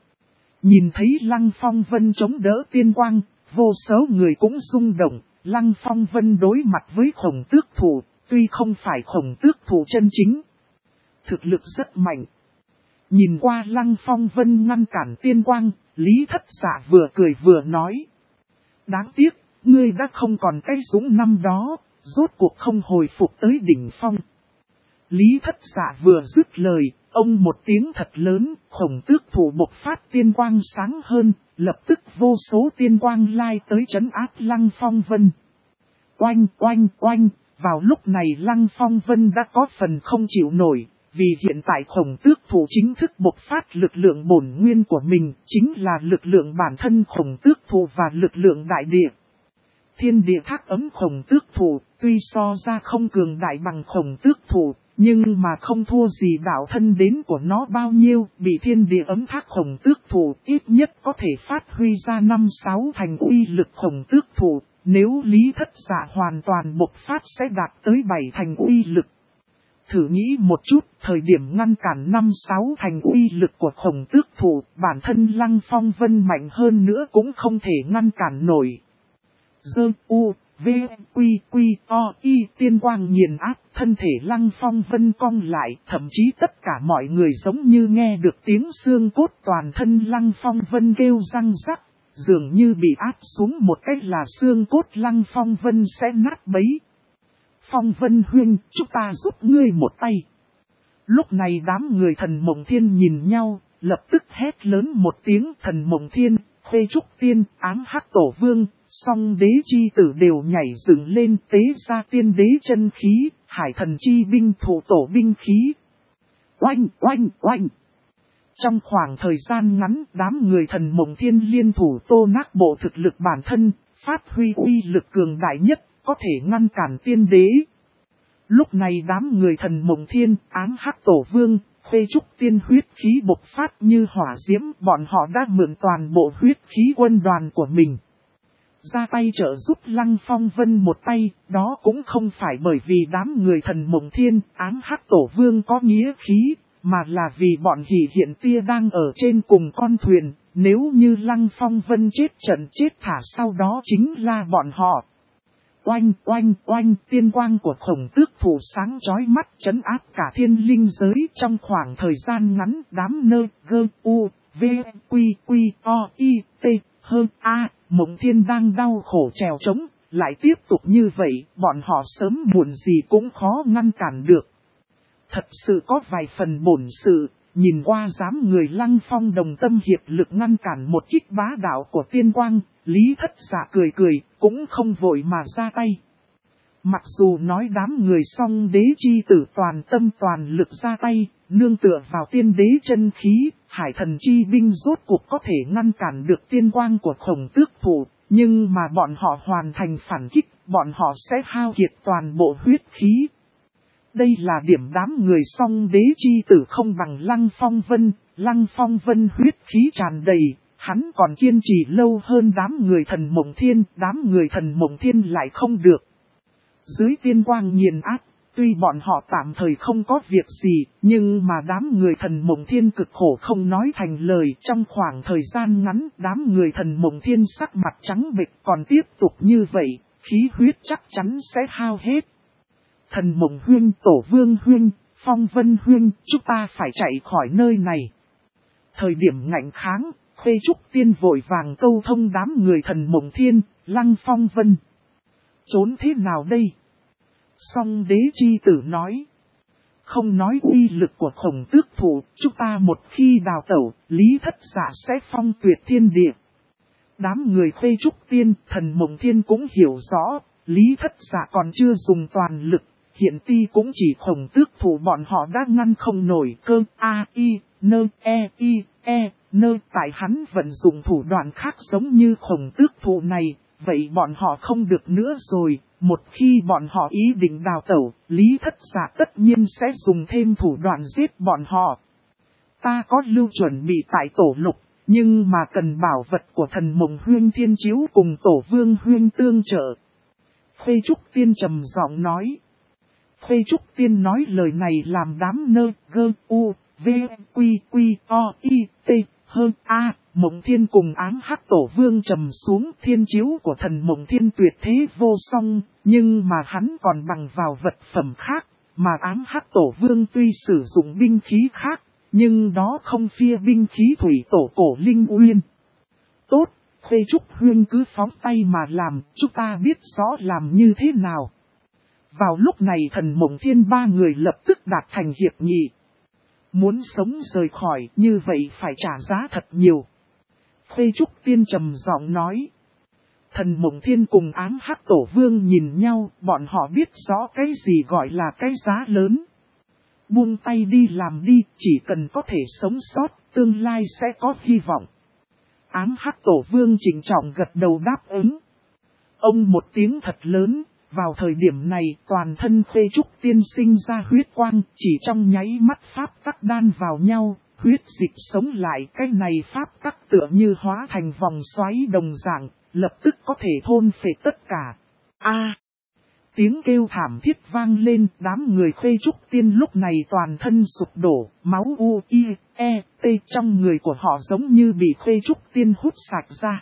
Nhìn thấy Lăng Phong Vân chống đỡ tiên quang, vô số người cũng rung động. Lăng Phong Vân đối mặt với Khổng Tước Thủ, tuy không phải Khổng Tước Thủ chân chính, thực lực rất mạnh. Nhìn qua Lăng Phong Vân ngăn cản tiên quang, Lý Thất Dạ vừa cười vừa nói. Đáng tiếc, ngươi đã không còn cái dũng năm đó, rốt cuộc không hồi phục tới đỉnh phong. Lý Thất Dạ vừa dứt lời, ông một tiếng thật lớn, Khổng Tước Thủ bộc phát tiên quang sáng hơn, lập tức vô số tiên quang lai tới trấn áp Lăng Phong Vân. Oanh oanh oanh, vào lúc này Lăng Phong Vân đã có phần không chịu nổi, vì hiện tại Khổng Tước Thủ chính thức bộc phát lực lượng bổn nguyên của mình, chính là lực lượng bản thân Khổng Tước Thủ và lực lượng đại địa. Thiên địa thác ấm Khổng Tước Thủ, tuy so ra không cường đại bằng Khổng Tước Thủ, nhưng mà không thua gì đạo thân đến của nó bao nhiêu, bị thiên địa ấm thác Khổng Tước Thủ ít nhất có thể phát huy ra 5-6 thành uy lực Khổng Tước Thủ, nếu Lý Thất Dạ hoàn toàn bộc phát sẽ đạt tới 7 thành uy lực. Thử nghĩ một chút, thời điểm ngăn cản 5-6 thành uy lực của Khổng Tước Thủ, bản thân Lăng Phong Vân mạnh hơn nữa cũng không thể ngăn cản nổi. Dơ u, v, quy quy, o, y, tiên quang nghiền áp, thân thể Lăng Phong Vân cong lại, thậm chí tất cả mọi người giống như nghe được tiếng xương cốt toàn thân Lăng Phong Vân kêu răng rắc, dường như bị áp xuống một cách là xương cốt Lăng Phong Vân sẽ nát bấy. Phong Vân huynh, chúng ta giúp ngươi một tay. Lúc này đám người Thần Mộng Thiên nhìn nhau, lập tức hét lớn một tiếng. Thần Mộng Thiên, Khuê Trúc Tiên, Ám Hắc Tổ Vương, Song Đế Chi Tử đều nhảy dựng lên tế ra tiên đế chân khí, Hải Thần Chi binh thủ tổ binh khí. Oanh oanh oanh. Trong khoảng thời gian ngắn, đám người Thần Mộng Thiên liên thủ tô nát bộ thực lực bản thân, phát huy uy lực cường đại nhất, có thể ngăn cản tiên đế. Lúc này đám người Thần Mộng Thiên, Ám Hắc Tổ Vương, Khuê Trúc Tiên huyết khí bộc phát như hỏa diễm, bọn họ đã mượn toàn bộ huyết khí quân đoàn của mình ra tay trợ giúp Lăng Phong Vân một tay, đó cũng không phải bởi vì đám người Thần Mộng Thiên, Ám Hắc Tổ Vương có nghĩa khí, mà là vì bọn Hỉ Hiện Tia đang ở trên cùng con thuyền, nếu như Lăng Phong Vân chết trận chết thả sau đó chính là bọn họ. Oanh oanh oanh, tiên quang của Khổng Tước Thủ sáng chói mắt trấn áp cả thiên linh giới. Trong khoảng thời gian ngắn, đám nơ gơ u v quy quy o y t hơn a Mộng Thiên đang đau khổ trèo trống, lại tiếp tục như vậy, bọn họ sớm muộn gì cũng khó ngăn cản được. Thật sự có vài phần bổn sự, nhìn qua dám người Lăng Phong đồng tâm hiệp lực ngăn cản một kích bá đạo của tiên quang, Lý Thất Dạ cười cười, cũng không vội mà ra tay. Mặc dù nói đám người Song Đế Chi Tử toàn tâm toàn lực ra tay, nương tựa vào tiên đế chân khí, Hải Thần Chi binh rốt cuộc có thể ngăn cản được tiên quang của Khổng Tước Thủ, nhưng mà bọn họ hoàn thành phản kích, bọn họ sẽ hao kiệt toàn bộ huyết khí. Đây là điểm đám người Song Đế Chi Tử không bằng Lăng Phong Vân. Lăng Phong Vân huyết khí tràn đầy, hắn còn kiên trì lâu hơn đám người Thần Mộng Thiên, đám người Thần Mộng Thiên lại không được. Dưới tiên quang nghiền áp, tuy bọn họ tạm thời không có việc gì, nhưng mà đám người Thần Mộng Thiên cực khổ không nói thành lời. Trong khoảng thời gian ngắn, đám người Thần Mộng Thiên sắc mặt trắng bệch, còn tiếp tục như vậy, khí huyết chắc chắn sẽ hao hết. Thần Mộng Huyên, Tổ Vương Huyên, Phong Vân Huyên, chúng ta phải chạy khỏi nơi này. Thời điểm ngạnh kháng, Khuê Trúc Tiên vội vàng câu thông đám người Thần Mộng Thiên, Lăng Phong Vân. Trốn thế nào đây? Song Đế Chi Tử nói. Không nói uy lực của Khổng Tước Thủ, chúng ta một khi đào tẩu, Lý Thất Dạ sẽ phong tuyệt thiên địa. Đám người Khuê Trúc Tiên, Thần Mộng Thiên cũng hiểu rõ, Lý Thất Dạ còn chưa dùng toàn lực, hiện ti cũng chỉ Khổng Tước Thủ bọn họ đã ngăn không nổi. Cơ a i nơ e i e nơ, tại hắn vận dụng thủ đoạn khác giống như Khổng Tước Thủ này, vậy bọn họ không được nữa rồi. Một khi bọn họ ý định đào tẩu, Lý Thất Dạ tất nhiên sẽ dùng thêm thủ đoạn giết bọn họ. ta có lưu chuẩn bị tại tổ lục, nhưng mà cần bảo vật của thần mộng huyên thiên chiếu cùng tổ vương huyên tương trợ. Khuê Trúc Tiên trầm giọng nói. Khuê Trúc Tiên nói lời này làm đám nơ gơ u, v, quy quy, o, y, t, hơn a. Mộng Thiên cùng Ám Hắc Tổ Vương trầm xuống. Thiên chiếu của thần Mộng Thiên tuyệt thế vô song, nhưng mà hắn còn bằng vào vật phẩm khác, mà Ám Hắc Tổ Vương tuy sử dụng binh khí khác, nhưng đó không phia binh khí thủy tổ cổ linh uyên. Tốt, Khuê Trúc Huyên cứ phóng tay mà làm, chúng ta biết rõ làm như thế nào. Vào lúc này thần Mộng Thiên ba người lập tức đạt thành hiệp nghị. Muốn sống rời khỏi như vậy phải trả giá thật nhiều. Khuê Trúc Tiên trầm giọng nói. Thần Mộng Thiên cùng Ám Hắc Tổ Vương nhìn nhau, bọn họ biết rõ cái gì gọi là cái giá lớn. Buông tay đi làm đi, chỉ cần có thể sống sót, tương lai sẽ có hy vọng. Ám Hắc Tổ Vương trịnh trọng gật đầu đáp ứng. Ông một tiếng thật lớn, vào thời điểm này toàn thân Khuê Trúc Tiên sinh ra huyết quang, chỉ trong nháy mắt pháp tắc đan vào nhau, huyết dịch sống lại. Cái này pháp tắc tựa như hóa thành vòng xoáy đồng dạng, lập tức có thể thôn phệ tất cả. Tiếng kêu thảm thiết vang lên, đám người Khuê Trúc Tiên lúc này toàn thân sụp đổ, máu u, i, e, t trong người của họ giống như bị Khuê Trúc Tiên hút sạch ra.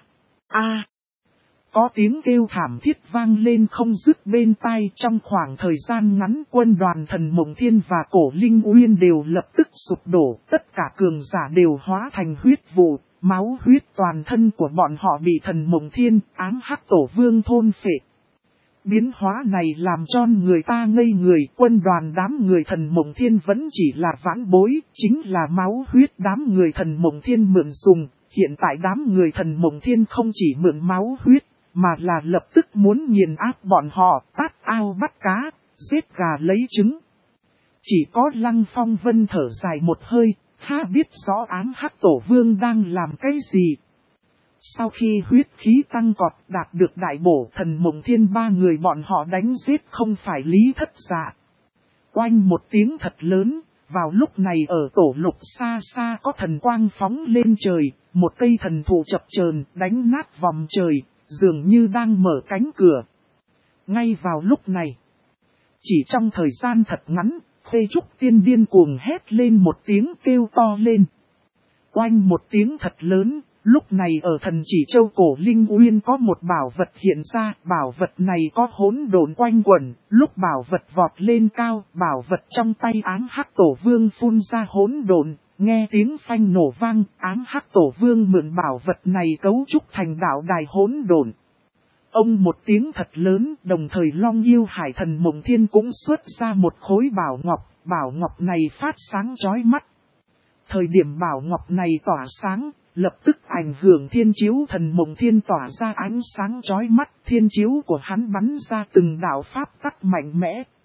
Có tiếng kêu thảm thiết vang lên không dứt bên tai. Trong khoảng thời gian ngắn, quân đoàn thần Mộng Thiên và cổ Linh Uyên đều lập tức sụp đổ, tất cả cường giả đều hóa thành huyết vụ, máu huyết toàn thân của bọn họ bị thần Mộng Thiên, Ám Hắc Tổ Vương thôn phệ. Biến hóa này làm cho người ta ngây người, quân đoàn đám người thần Mộng Thiên vẫn chỉ là vãn bối, chính là máu huyết đám người thần Mộng Thiên mượn dùng. Hiện tại đám người thần Mộng Thiên không chỉ mượn máu huyết, mà là lập tức muốn nghiền áp bọn họ, tát ao bắt cá, giết gà lấy trứng. Chỉ có Lăng Phong Vân thở dài một hơi, ha biết rõ Ám Hắc Tổ Vương đang làm cái gì. Sau khi huyết khí tăng cọt đạt được đại bổ, thần Mộng Thiên ba người bọn họ đánh giết không phải lý thất dạ. Oanh một tiếng thật lớn, vào lúc này ở tổ lục xa xa có thần quang phóng lên trời, một cây thần thụ chập chờn đánh nát vòng trời, dường như đang mở cánh cửa. Ngay vào lúc này, chỉ trong thời gian thật ngắn, Khuê Trúc Tiên điên cuồng hét lên một tiếng kêu to lên. Oanh một tiếng thật lớn, lúc này ở thần chỉ châu cổ Linh Uyên có một bảo vật hiện ra, bảo vật này có hỗn độn quanh quẩn, lúc bảo vật vọt lên cao, bảo vật trong tay Ám Hắc Tổ Vương phun ra hỗn độn, nghe tiếng phanh nổ vang, Ám Hắc Tổ Vương mượn bảo vật này cấu trúc thành đạo đài hỗn độn. Ông một tiếng thật lớn, đồng thời Long Yêu Hải thần Mộng Thiên cũng xuất ra một khối bảo ngọc này phát sáng chói mắt. Thời điểm bảo ngọc này tỏa sáng, lập tức ảnh hưởng thiên chiếu thần Mộng Thiên tỏa ra ánh sáng chói mắt, thiên chiếu của hắn bắn ra từng đạo pháp tắc mạnh mẽ,